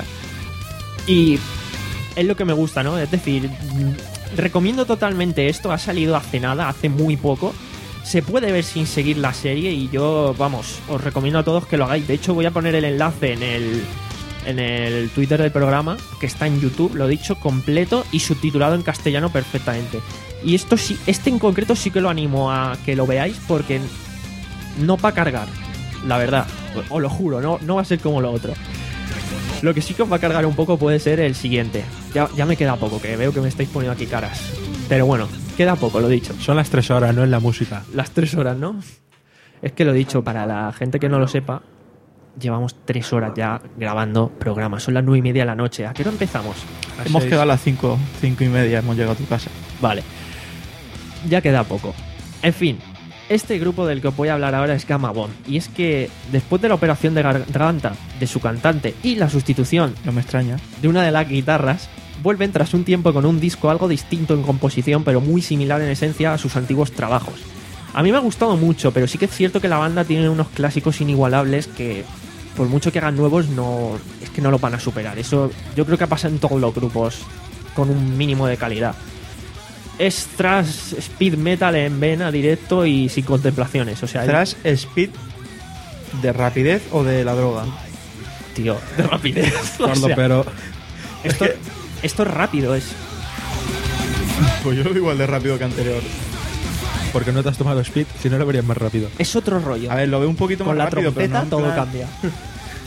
Y es lo que me gusta, ¿no? Es decir, mm, recomiendo totalmente esto. Ha salido hace nada, hace muy poco. Se puede ver sin seguir la serie y yo, vamos, os recomiendo a todos que lo hagáis. De hecho, voy a poner el enlace en el, en el Twitter del programa, que está en YouTube, lo he dicho, completo y subtitulado en castellano perfectamente. Y esto sí, este en concreto sí que lo animo a que lo veáis porque no va a cargar, la verdad. Os lo juro, no, no va a ser como lo otro. Lo que sí que os va a cargar un poco puede ser el siguiente. Ya, ya me queda poco, que veo que me estáis poniendo aquí caras. Pero bueno, queda poco, lo dicho. Son las tres horas, no es la música. Las tres horas, ¿no? Es que lo dicho, para la gente que no lo sepa, llevamos tres horas ya grabando programas. Son las nueve y media de la noche. ¿A qué hora empezamos? Las Hemos seis. quedado a las cinco, cinco y media, hemos llegado a tu casa. Vale. Ya queda poco. En fin, este grupo del que os voy a hablar ahora es Gamma Bomb. Y es que después de la operación de garganta de su cantante y la sustitución No me extraña. de una de las guitarras, vuelven tras un tiempo con un disco algo distinto en composición, pero muy similar en esencia a sus antiguos trabajos. A mí me ha gustado mucho, pero sí que es cierto que la banda tiene unos clásicos inigualables que, por mucho que hagan nuevos, no es que no lo van a superar. Eso yo creo que pasa en todos los grupos con un mínimo de calidad. Es thrash speed metal en vena, directo y sin contemplaciones. O sea, ¿Thrash speed de rapidez o de la droga? tío, de rapidez. O Gordo, sea, pero esto, esto es rápido, es. Pues yo lo veo igual de rápido que anterior. porque no te has tomado speed, si no lo verías más rápido. Es otro rollo. A ver, lo veo un poquito Con más la rápido, pero trompeta no en todo plan- cambia.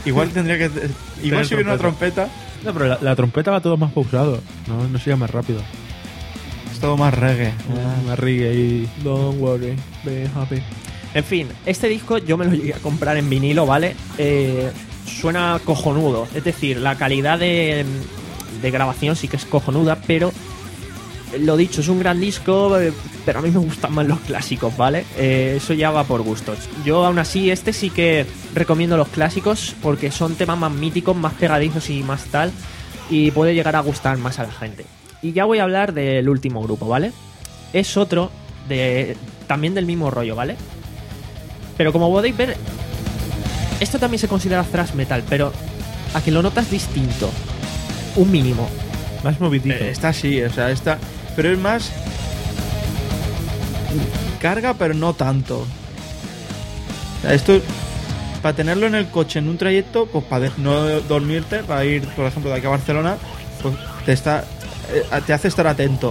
Igual tendría que... Igual si hubiera una trompeta, No, pero la, la trompeta va todo más pausado. No, no sería más rápido. es todo más reggae. Más reggae y... Don't worry, be happy. En fin, este disco yo me lo llegué a comprar en vinilo, ¿vale? Eh, suena cojonudo. Es decir, la calidad de, de grabación sí que es cojonuda, pero lo dicho, es un gran disco, eh, pero a mí me gustan más los clásicos, ¿vale? Eh, eso ya va por gustos. Yo aún así, este sí que recomiendo los clásicos porque son temas más míticos, más pegadizos y más tal, y puede llegar a gustar más a la gente. Y ya voy a hablar del último grupo, ¿vale? Es otro de también del mismo rollo, ¿vale? Pero como podéis ver, esto también se considera thrash metal, pero a que lo notas distinto, un mínimo. Más movidito. Eh, Esta sí, o sea, esta... Pero es más... Carga, pero no tanto. O sea, esto... Para tenerlo en el coche en un trayecto, pues para no dormirte, para ir, por ejemplo, de aquí a Barcelona, pues te está... eh, te hace estar atento.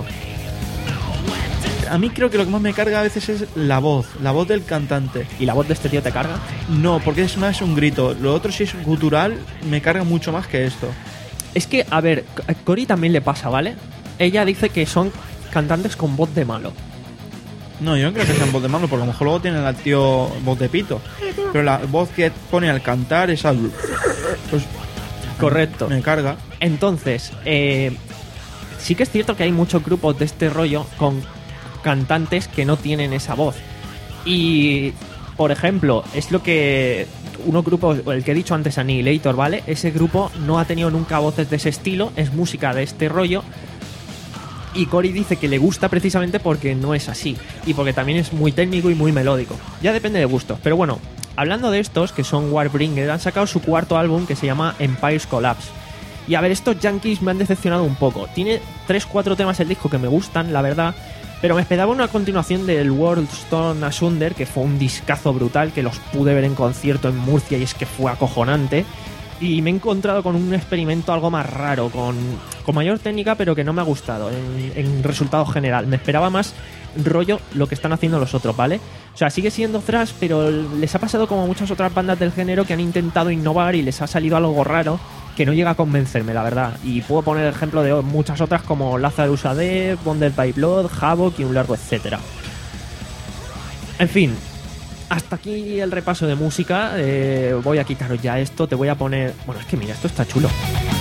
A mí creo que lo que más me carga a veces es la voz, la voz del cantante. ¿Y la voz de este tío te carga? No, porque es más un grito. Lo otro, si es gutural, me carga mucho más que esto. Es que, a ver, a Cory también le pasa, ¿vale? Ella dice que son cantantes con voz de malo. No, yo no creo que sean voz de mano, porque a lo mejor luego tienen al tío voz de pito. Pero la voz que pone al cantar es algo... Pues Correcto. me carga. Entonces, eh, sí que es cierto que hay muchos grupos de este rollo con cantantes que no tienen esa voz. Y, por ejemplo, es lo que... Unos grupos, el que he dicho antes, Annihilator, ¿vale? Ese grupo no ha tenido nunca voces de ese estilo, es música de este rollo. Y Cory dice que le gusta precisamente porque no es así. Y porque también es muy técnico y muy melódico. Ya depende de gustos. Pero bueno, hablando de estos, que son Warbringer, han sacado su cuarto álbum que se llama Empire's Collapse. Y a ver, estos Yankees me han decepcionado un poco. Tiene tres cuatro temas el disco que me gustan, la verdad. Pero me esperaba una continuación del World Stone Asunder, que fue un discazo brutal, que los pude ver en concierto en Murcia y es que fue acojonante. Y me he encontrado con un experimento algo más raro, con, con mayor técnica, pero que no me ha gustado en, en resultado general. Me esperaba más rollo lo que están haciendo los otros, ¿vale? O sea, sigue siendo thrash, pero les ha pasado como a muchas otras bandas del género que han intentado innovar y les ha salido algo raro que no llega a convencerme, la verdad. Y puedo poner el ejemplo de muchas otras como Lazarus A D, Bonded by Blood, Havoc y un largo etcétera. En fin, hasta aquí el repaso de música. Eh, voy a quitaros ya esto, te voy a poner... Bueno, es que mira, esto está chulo.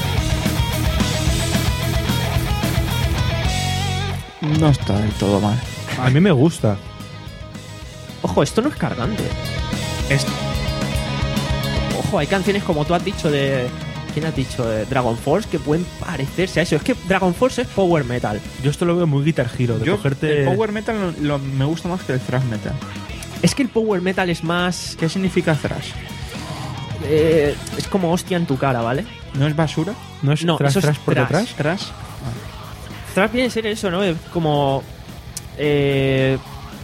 No está del todo mal. A mí me gusta. Ojo, esto no es cargante. Esto. Ojo, hay canciones como tú has dicho de... ¿Quién has dicho? De Dragon Force, que pueden parecerse a eso. Es que Dragon Force es power metal. Yo esto lo veo muy Guitar Hero, de Yo, cogerte... el power metal lo, lo- me gusta más que el thrash metal. Es que el power metal es más... ¿Qué significa thrash? eh, es como hostia en tu cara, ¿vale? ¿No es basura? ¿No es No, thrash, eso es thrash por thrash. detrás? ¿Thrash? Thrash viene a ser eso, ¿no? Es como... Eh,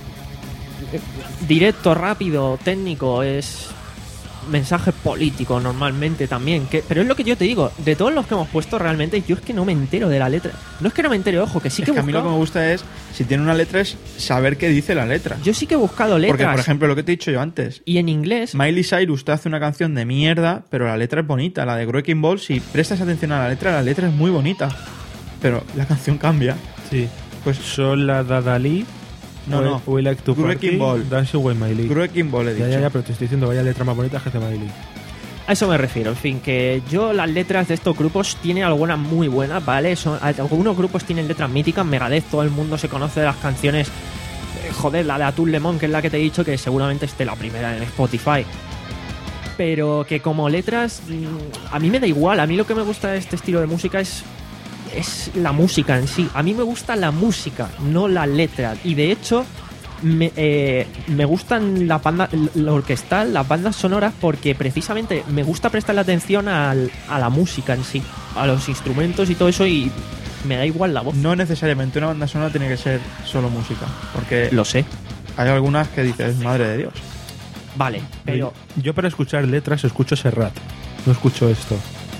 directo, rápido, técnico, es... mensaje político normalmente también, que, pero es lo que yo te digo, de todos los que hemos puesto realmente yo es que no me entero de la letra. No es que no me entere, ojo, que sí Es que he que a mí lo que buscado, me gusta es, si tiene una letra, es saber qué dice la letra. yo sí que he buscado letras. Porque, por ejemplo, lo que te he dicho yo antes, y en inglés, Miley Cyrus te hace una canción de mierda, pero la letra es bonita. La de Wrecking Ball, si prestas atención a la letra, la letra es muy bonita. Pero la canción cambia. Sí. Pues Son la Dadali. No, we, no. We like to Wrecking party, Ball. Dance with Miley. Wrecking Ball he dicho. Ya, ya, ya, pero te estoy diciendo, vaya letra más bonita que hace Miley. a eso me refiero. En fin, que yo las letras de estos grupos tienen algunas muy buenas, ¿vale? Son, algunos grupos tienen letras míticas. Megadeth, todo el mundo se conoce de las canciones. eh, Joder, la de Atul Lemon, que es la que te he dicho, que seguramente esté la primera en Spotify. Pero que como letras, mm, a mí me da igual. A mí lo que me gusta de este estilo de música es, es la música en sí. A mí me gusta la música, no la letra. Y de hecho, me, eh, me gustan la banda, la orquestal, las bandas sonoras, porque precisamente me gusta prestarle atención al, a la música en sí, a los instrumentos y todo eso, y me da igual la voz. No necesariamente una banda sonora tiene que ser solo música. Porque Lo sé. hay algunas que dices, madre de Dios. Vale, pero... Yo para escuchar letras escucho Serrat. No escucho esto.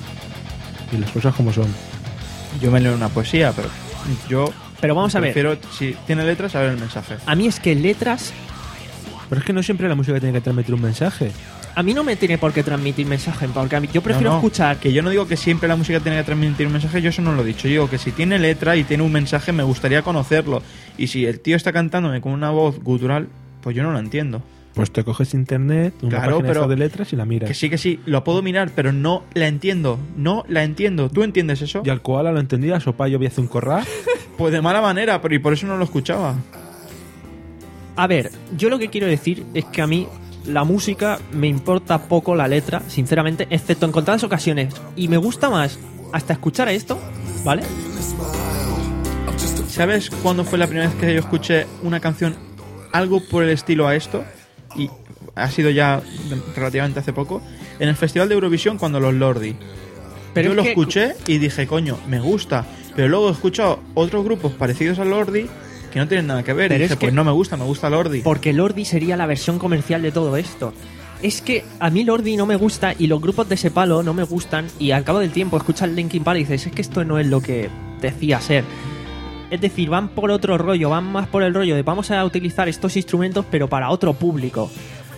Y las cosas como son. Yo me leo una poesía, pero yo Pero vamos a ver. prefiero, si tiene letras, saber el mensaje. A mí es que letras Pero es que no siempre la música tiene que transmitir un mensaje. A mí no me tiene por qué transmitir mensaje, porque a mí, yo prefiero No, no, escuchar... Que yo no digo que siempre la música tiene que transmitir un mensaje, yo eso no lo he dicho. Yo digo que si tiene letra y tiene un mensaje, me gustaría conocerlo. Y si el tío está cantándome con una voz gutural, pues yo no lo entiendo. Pues te coges internet, una Claro, página pero esa de letras y la miras. Que sí, que sí, lo puedo mirar, pero no la entiendo. No la entiendo. ¿Tú entiendes eso? Y al koala lo entendía, Sopayo había hace un corral. Pues de mala manera, pero y por eso no lo escuchaba. A ver, yo lo que quiero decir es que a mí la música me importa poco la letra, sinceramente, excepto en contadas ocasiones. Y me gusta más hasta escuchar esto, ¿vale? ¿Sabes cuándo fue la primera vez que yo escuché una canción algo por el estilo a esto? Y ha sido ya relativamente hace poco. En el Festival de Eurovisión, cuando los Lordi. Pero yo es lo que- escuché y dije, coño, me gusta. Pero luego he escuchado otros grupos parecidos a Lordi que no tienen nada que ver. Pero y dije, es que- pues no me gusta, me gusta Lordi. Porque Lordi sería la versión comercial de todo esto. Es que a mí Lordi no me gusta y los grupos de ese palo no me gustan, y al cabo del tiempo escuchas Linkin Park y dices, es que esto no es lo que decía ser. Es decir, van por otro rollo, van más por el rollo de vamos a utilizar estos instrumentos pero para otro público.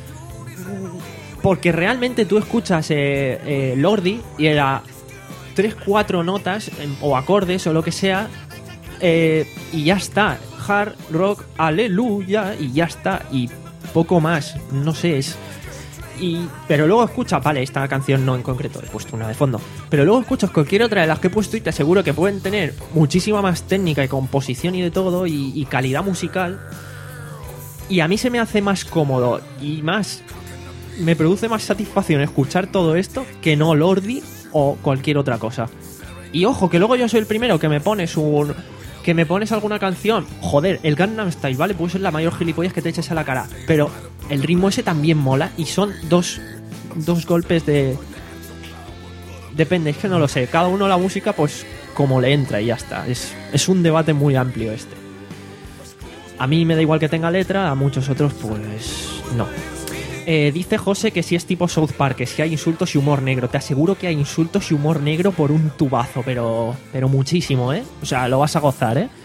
Porque realmente tú escuchas eh, eh, Lordi y era tres, cuatro notas em, o acordes o lo que sea, eh, y ya está. Hard rock, aleluya, y ya está. Y poco más, no sé, es... Y, pero luego escuchas, vale, esta canción no en concreto, he puesto una de fondo, pero luego escuchas cualquier otra de las que he puesto y te aseguro que pueden tener muchísima más técnica y composición y de todo, y, y calidad musical, y a mí se me hace más cómodo y más me produce más satisfacción escuchar todo esto que no Lordi o cualquier otra cosa. Y ojo, que luego yo soy el primero que me pones un... que me pones alguna canción, joder, el Gangnam Style, ¿vale? Pues es la mayor gilipollas que te eches a la cara, pero el ritmo ese también mola y son dos, dos golpes de... Depende, es que no lo sé, cada uno la música pues como le entra y ya está, es, es un debate muy amplio este. A mí me da igual que tenga letra, a muchos otros pues no. Eh, dice José que si es tipo South Park, que si hay insultos y humor negro. Te aseguro que hay insultos y humor negro por un tubazo, pero pero muchísimo, ¿eh? O sea, lo vas a gozar, ¿eh?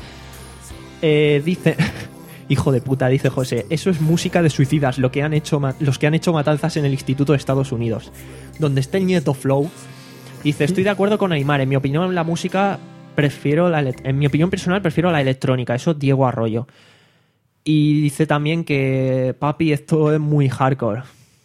eh dice... Hijo de puta, dice José. Eso es música de suicidas, lo que han hecho ma- los que han hecho matanzas en el Instituto de Estados Unidos. Donde está el nieto Flow. Dice, estoy de acuerdo con Aymar. En mi opinión, la música prefiero la... ele- En mi opinión personal, prefiero la electrónica. Eso Diego Arroyo. Y dice también que, papi, esto es muy hardcore.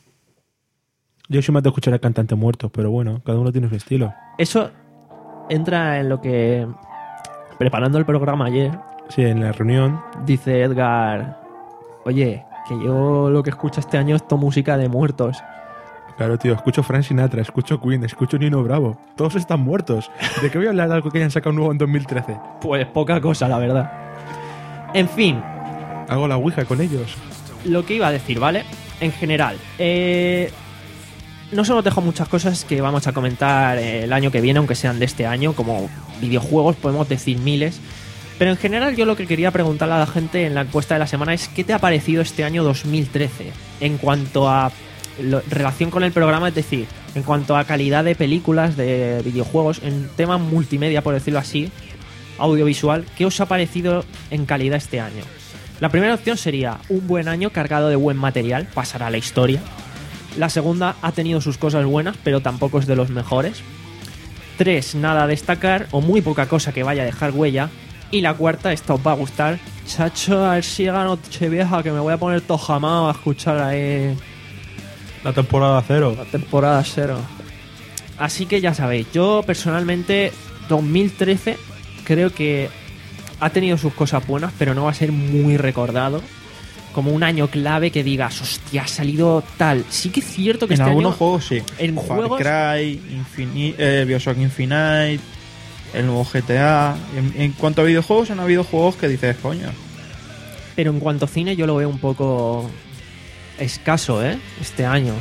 Yo soy más de escuchar a cantantes muertos, pero bueno, cada uno tiene su estilo. Eso entra en lo que... Preparando el programa ayer, Sí, en la reunión. dice Edgar, oye, que yo lo que escucho este año es toda música de muertos. Claro, tío, escucho Frank Sinatra, escucho Queen, escucho Nino Bravo. Todos están muertos. ¿De qué voy a hablar de algo que hayan sacado nuevo en dos mil trece? Pues poca cosa, la verdad. En fin, Hago la ouija con ellos. lo que iba a decir, ¿vale? En general, eh, no solo dejo muchas cosas que vamos a comentar el año que viene, aunque sean de este año, como videojuegos, podemos decir miles. Pero en general yo lo que quería preguntarle a la gente en la encuesta de la semana es ¿qué te ha parecido este año dos mil trece? En cuanto a lo- relación con el programa, es decir, en cuanto a calidad de películas, de videojuegos, en tema multimedia, por decirlo así, audiovisual, ¿qué os ha parecido en calidad este año? La primera opción sería un buen año cargado de buen material, pasará a la historia. La segunda ha tenido sus cosas buenas, pero tampoco es de los mejores. Tres, nada a destacar o muy poca cosa que vaya a dejar huella. Y la cuarta, esta os va a gustar. Chacho, a ver si llega Nochevieja, que me voy a poner tojamao a escuchar ahí La temporada cero. la temporada cero. Así que ya sabéis, yo personalmente dos mil trece creo que ha tenido sus cosas buenas, pero no va a ser muy recordado como un año clave que digas, hostia, ha salido tal. Sí que es cierto que En este algunos año, juegos sí. en Far juegos- Cry, Infini- eh, Bioshock Infinite, el nuevo G T A. En, en cuanto a videojuegos, han habido juegos que dices, coño. pero en cuanto a cine yo lo veo un poco escaso, ¿eh? Este año.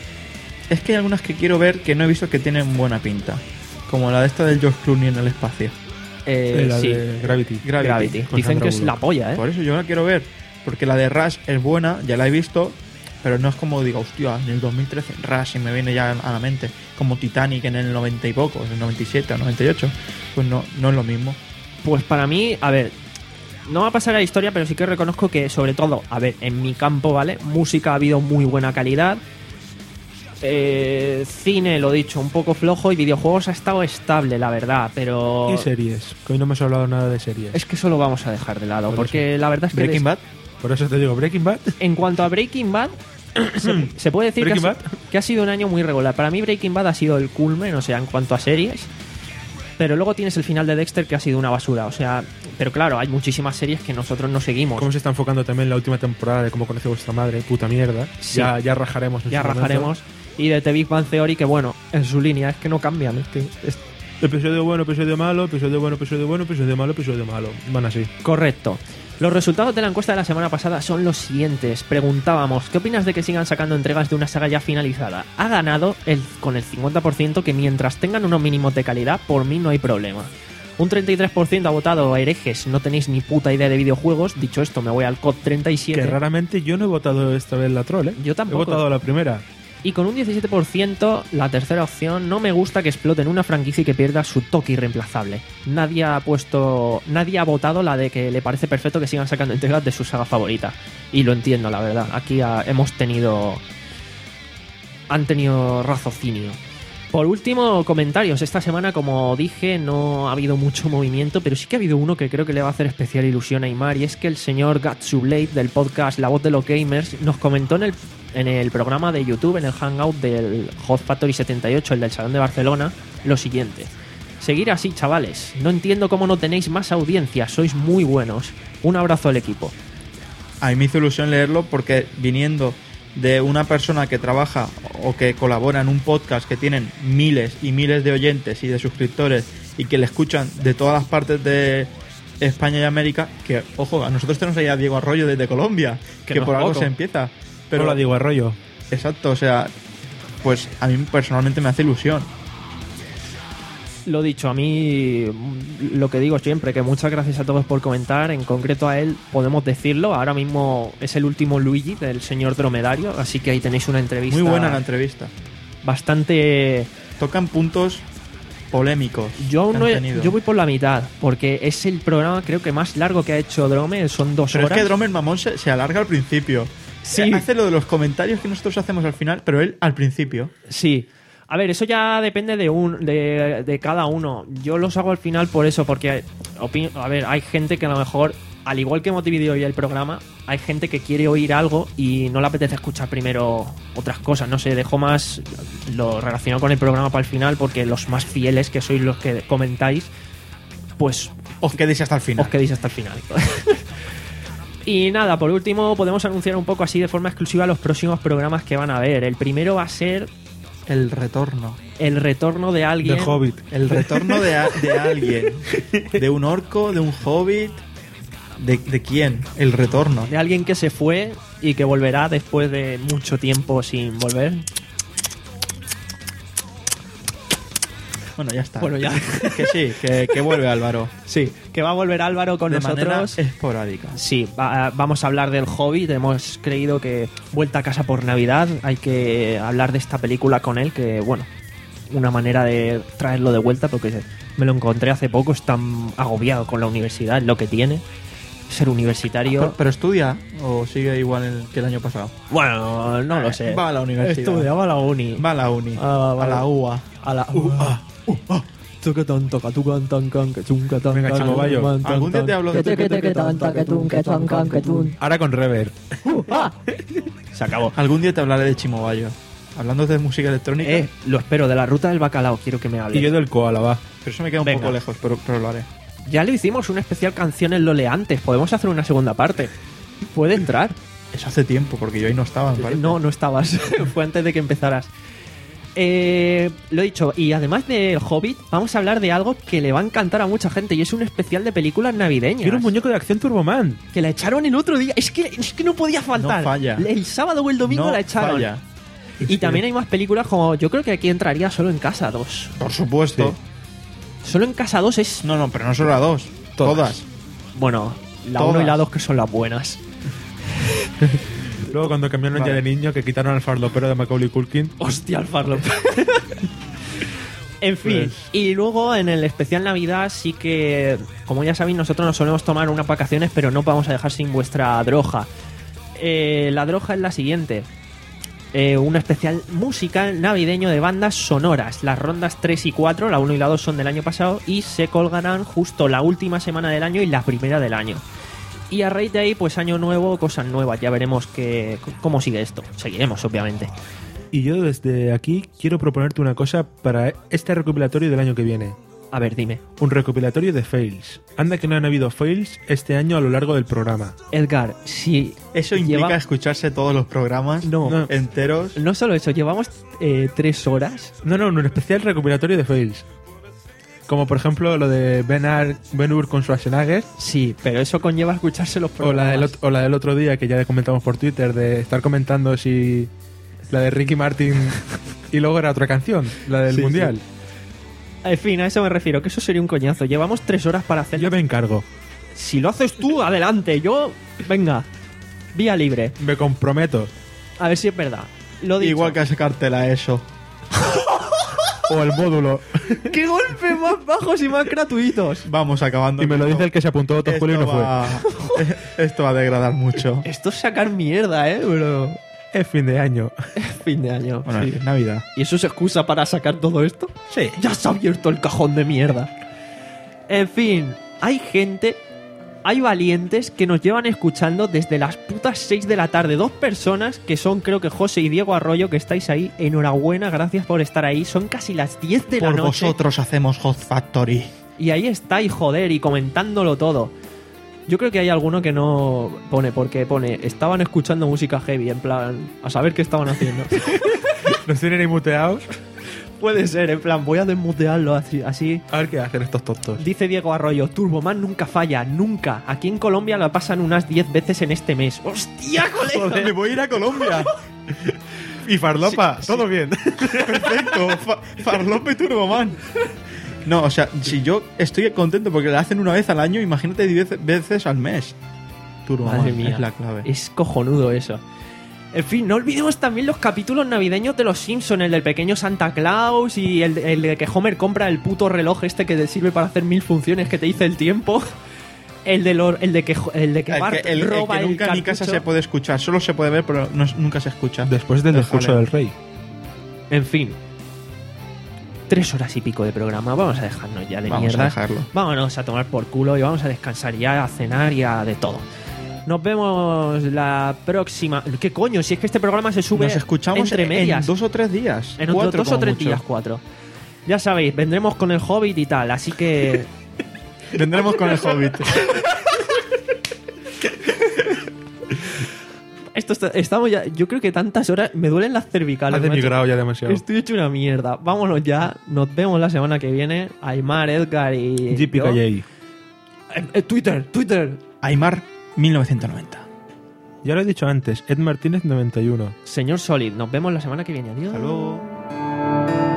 Es que hay algunas que quiero ver que no he visto que tienen buena pinta. Como la de esta del George Clooney en el espacio. Eh, Eh, la sí, de Gravity. Gravity. Gravity. Con Dicen Sandra que es Bullock. la polla, ¿eh? Por eso yo la quiero ver. Porque la de Rush es buena, ya la he visto. Pero no es como diga, hostia, en el dos mil trece Rush y me viene ya a la mente. Como Titanic en el noventa y poco, en el noventa y siete o noventa y ocho. Pues no, no es lo mismo. Pues para mí, a ver, no va a pasar a la historia, pero sí que reconozco que, sobre todo, a ver, en mi campo, ¿vale? Música ha habido muy buena calidad. Eh, cine, lo dicho, un poco flojo, y videojuegos ha estado estable, la verdad, pero... Y series, que hoy no hemos hablado nada de series. Es que eso lo vamos a dejar de lado, Por porque la verdad es que... Breaking des- Bad. Por eso te digo, Breaking Bad. En cuanto a Breaking Bad, se, se puede decir que ha, Breaking si- que ha sido un año muy regular. Para mí Breaking Bad ha sido el culmen, o sea, en cuanto a series. Pero luego tienes el final de Dexter, que ha sido una basura, o sea... Pero claro, hay muchísimas series que nosotros no seguimos. ¿Cómo se está enfocando también la última temporada de Cómo conoce vuestra madre? Puta mierda. Sí. Ya, ya rajaremos. En Ya su momento. rajaremos. Y de The Big Bang Theory, que bueno, en su línea, es que no cambian. Es que es Episodio bueno, episodio malo, episodio bueno, episodio bueno, episodio malo, episodio malo. Van así. correcto. Los resultados de la encuesta de la semana pasada son los siguientes. Preguntábamos, ¿qué opinas de que sigan sacando entregas de una saga ya finalizada? Ha ganado el, con el cincuenta por ciento que mientras tengan unos mínimos de calidad, por mí no hay problema. Un treinta y tres por ciento ha votado herejes, no tenéis ni puta idea de videojuegos. Dicho esto, me voy al C O D treinta y siete. Que raramente yo no he votado esta vez la troll, ¿eh? Yo tampoco. He votado la primera. Y con un diecisiete por ciento, la tercera opción, no me gusta que exploten una franquicia y que pierda su toque irreemplazable. Nadie ha puesto, nadie ha votado la de que le parece perfecto que sigan sacando entregas de su saga favorita. Y lo entiendo, la verdad. Aquí ha- hemos tenido, han tenido raciocinio. Por último, comentarios. Esta semana, como dije, no ha habido mucho movimiento, pero sí que ha habido uno que creo que le va a hacer especial ilusión a Aimar, y es que el señor Gatsublade del podcast La Voz de los Gamers nos comentó en el, en el programa de YouTube, en el Hangout del Hot Factory setenta y ocho, el del Salón de Barcelona, lo siguiente. Seguir así, chavales. No entiendo cómo no tenéis más audiencia. Sois muy buenos. Un abrazo al equipo. A mí me hizo ilusión leerlo porque viniendo de una persona que trabaja o que colabora en un podcast que tienen miles y miles de oyentes y de suscriptores y que le escuchan de todas las partes de España y América, que, ojo, a nosotros tenemos ahí a Diego Arroyo desde Colombia, Que que, no por es algo poco. se empieza. Pero Pero la digo, Arroyo. exacto, o sea, pues a mí personalmente me hace ilusión. Lo dicho, a mí mm, lo que digo siempre, que muchas gracias a todos por comentar. En concreto a él podemos decirlo. Ahora mismo es el último Luigi del señor Dromedario, así que ahí tenéis una entrevista Muy buena la entrevista. bastante... Tocan puntos polémicos. Yo, aún que no han he- tenido. yo voy por la mitad, porque es el programa creo que más largo que ha hecho Drome, son dos Pero horas. es que Dromer Mamón se, se alarga al principio. Sí. Hace lo de los comentarios que nosotros hacemos al final, pero él al principio. Sí. A ver, eso ya depende de un de, de cada uno. Yo los hago al final por eso, porque opino, a ver, hay gente que a lo mejor, al igual que hemos dividido hoy el programa, hay gente que quiere oír algo y no le apetece escuchar primero otras cosas. No sé, dejo más lo relacionado con el programa para el final, porque los más fieles, que sois los que comentáis, pues Os quedéis hasta el final. os quedéis hasta el final. Y nada, por último podemos anunciar un poco así de forma exclusiva los próximos programas que van a haber. El primero va a ser El retorno. el retorno de alguien. De Hobbit. El retorno de, a- de alguien. De un orco, de un hobbit. ¿De, de quién? El retorno. De alguien que se fue y que volverá después de mucho tiempo sin volver. Bueno, ya está. Bueno, ya. Que sí, que, que vuelve Álvaro. Sí, que va a volver Álvaro con de nosotros. manera esporádica. Sí, va- vamos a hablar del Hobbit. Hemos creído que vuelta a casa por Navidad. Hay que hablar de esta película con él, que bueno, una manera de traerlo de vuelta, porque me lo encontré hace poco. Está agobiado con la universidad, es lo que tiene. Ser universitario. Pero, pero estudia o sigue igual el- que el año pasado. Bueno, no lo sé. Va a la universidad. Estudia, va a la uni. Va a la uni. Ah, va a la la- U A. A la U A. Tucatán, toca, tucan, tan, can, que chunca, tan, Venga, can, Chimo Bayo. man, tan, Algún día tan. te hablo Que de... te, que te, que tanta, que tun, que tan, can, que tun. Ahora con rever. Uh, ah. Se acabó. Algún día te hablaré de Chimobayo. Hablando de música electrónica. Eh, lo espero, de la ruta del bacalao quiero que me Y hables. yo del koala, va. Pero eso me queda un Venga. poco lejos, pero, pero lo haré. Ya lo hicimos, una especial canción en Lole antes. Podemos hacer una segunda parte. Puede entrar. Eso hace tiempo, porque yo ahí no estaba, me parece. No, no estabas. Fue antes de que empezaras. Eh, lo he dicho, y además del Hobbit, vamos a hablar de algo que le va a encantar a mucha gente, y es un especial de películas navideñas. Quiero un muñeco de acción Turboman. Que la echaron el otro día. Es que, es que no podía faltar. No falla. El sábado o el domingo No la echaron. falla. Y también hay más películas como... Yo creo que aquí entraría solo en Casa dos. Por supuesto. Solo en Casa dos es... No, no, pero no solo la dos. Todas. Todas. Bueno, la Todas. uno y la dos que son las buenas. Luego cuando cambiaron Vale. ya de niño, que quitaron al farlopero de Macaulay Culkin. Hostia, el Farlop. En fin, Pues- y luego en el especial Navidad sí que, como ya sabéis, nosotros nos solemos tomar unas vacaciones, pero no vamos a dejar sin vuestra droga. Eh, la droga es la siguiente. Eh, un especial musical navideño de bandas sonoras. Las rondas tres y cuatro, la uno y la dos son del año pasado, y se colgarán justo la última semana del año y la primera del año. Y a raíz de ahí, pues año nuevo, cosas nuevas. Ya veremos que, cómo sigue esto. Seguiremos, obviamente. Y yo desde aquí quiero proponerte una cosa para este recopilatorio del año que viene. A ver, dime. Un recopilatorio de fails. Anda que no han habido fails este año a lo largo del programa. Edgar, si Eso implica lleva- escucharse todos los programas No. No. enteros. No solo eso, llevamos eh, tres horas. No, no, un especial recopilatorio de fails. Como por ejemplo lo de Ben, Ar- Ben Hur con Schwarzenegger. Sí, pero eso conlleva escucharse los O programas. la, del, ot- o la del otro día que ya comentamos por Twitter de estar comentando si la de Ricky Martin y luego era otra canción, la del Sí, Mundial. En fin, a eso me refiero, que eso sería un coñazo. Llevamos tres horas para hacerlo. Yo me encargo, Si lo haces tú, adelante. Yo, venga, vía libre. me comprometo. A ver si es verdad. Lo dicho. Igual que sacártela eso. O el módulo. ¡Qué golpes más bajos y más gratuitos! Vamos acabando. Y me lo dice el que se apuntó a otro Esto Julio y no fue. va... Esto va a degradar mucho. Esto es sacar mierda, ¿eh? Pero Es fin de año. fin de año. Bueno, Sí. es Navidad. ¿Y eso es excusa para sacar todo esto? Sí. Ya se ha abierto el cajón de mierda. En fin, hay gente, hay valientes que nos llevan escuchando desde las putas seis de la tarde. Dos personas que son, creo que José y Diego Arroyo, que estáis ahí. Enhorabuena, gracias por estar ahí. Son casi las diez de la Por noche. vosotros hacemos Hot Factory. Y ahí estáis, joder, y comentándolo todo. Yo creo que hay alguno que no pone, porque pone, estaban escuchando música heavy, en plan, a saber qué estaban haciendo. Nos tienen ahí muteados. Puede ser, en plan, voy a desmutearlo así, así. A ver qué hacen estos tontos. Dice Diego Arroyo, Turboman nunca falla, nunca. Aquí en Colombia la pasan unas diez veces en este mes. ¡Hostia, colega! Me voy a ir a Colombia. Y Farlopa, todo bien. Perfecto. Fa- Farlopa y Turboman. No, o sea, si yo estoy contento porque la hacen una vez al año, imagínate diez veces al mes. Turboman Madre mía. es la clave. Es cojonudo eso. En fin, no olvidemos también los capítulos navideños de los Simpsons, el del pequeño Santa Claus y el, el de que Homer compra el puto reloj este que te sirve para hacer mil funciones que te dice el tiempo. El de, lo- el de que, el de que El Bart que, el- el roba que el nunca en mi casa cartucho. se puede escuchar, solo se puede ver, pero no- nunca se escucha. Después del El discurso jaleo. del rey. En fin. Tres horas y pico de programa. Vamos a dejarnos ya de Vamos mierda. a dejarlo. Vámonos a tomar por culo y vamos a descansar ya, a cenar y a de todo. Nos vemos la próxima. ¿Qué coño? Si es que este programa se sube Nos escuchamos entre en medias. dos o tres días. En otros Cuatro dos o como tres mucho. días, cuatro. Ya sabéis, vendremos con el Hobbit y tal, así que. Vendremos con el Hobbit. Esto está- estamos ya. Yo creo que tantas horas. Me duelen las cervicales. Has macho. demigrado ya demasiado. Estoy hecho una mierda. Vámonos ya. Nos vemos la semana que viene. Aymar, Edgar y. G P K yo. J. Eh, eh, Twitter, Twitter. Aymar, mil novecientos noventa. Ya lo he dicho antes, Ed Martínez noventa y uno. Señor Solid, nos vemos la semana que viene. Adiós. Hasta luego.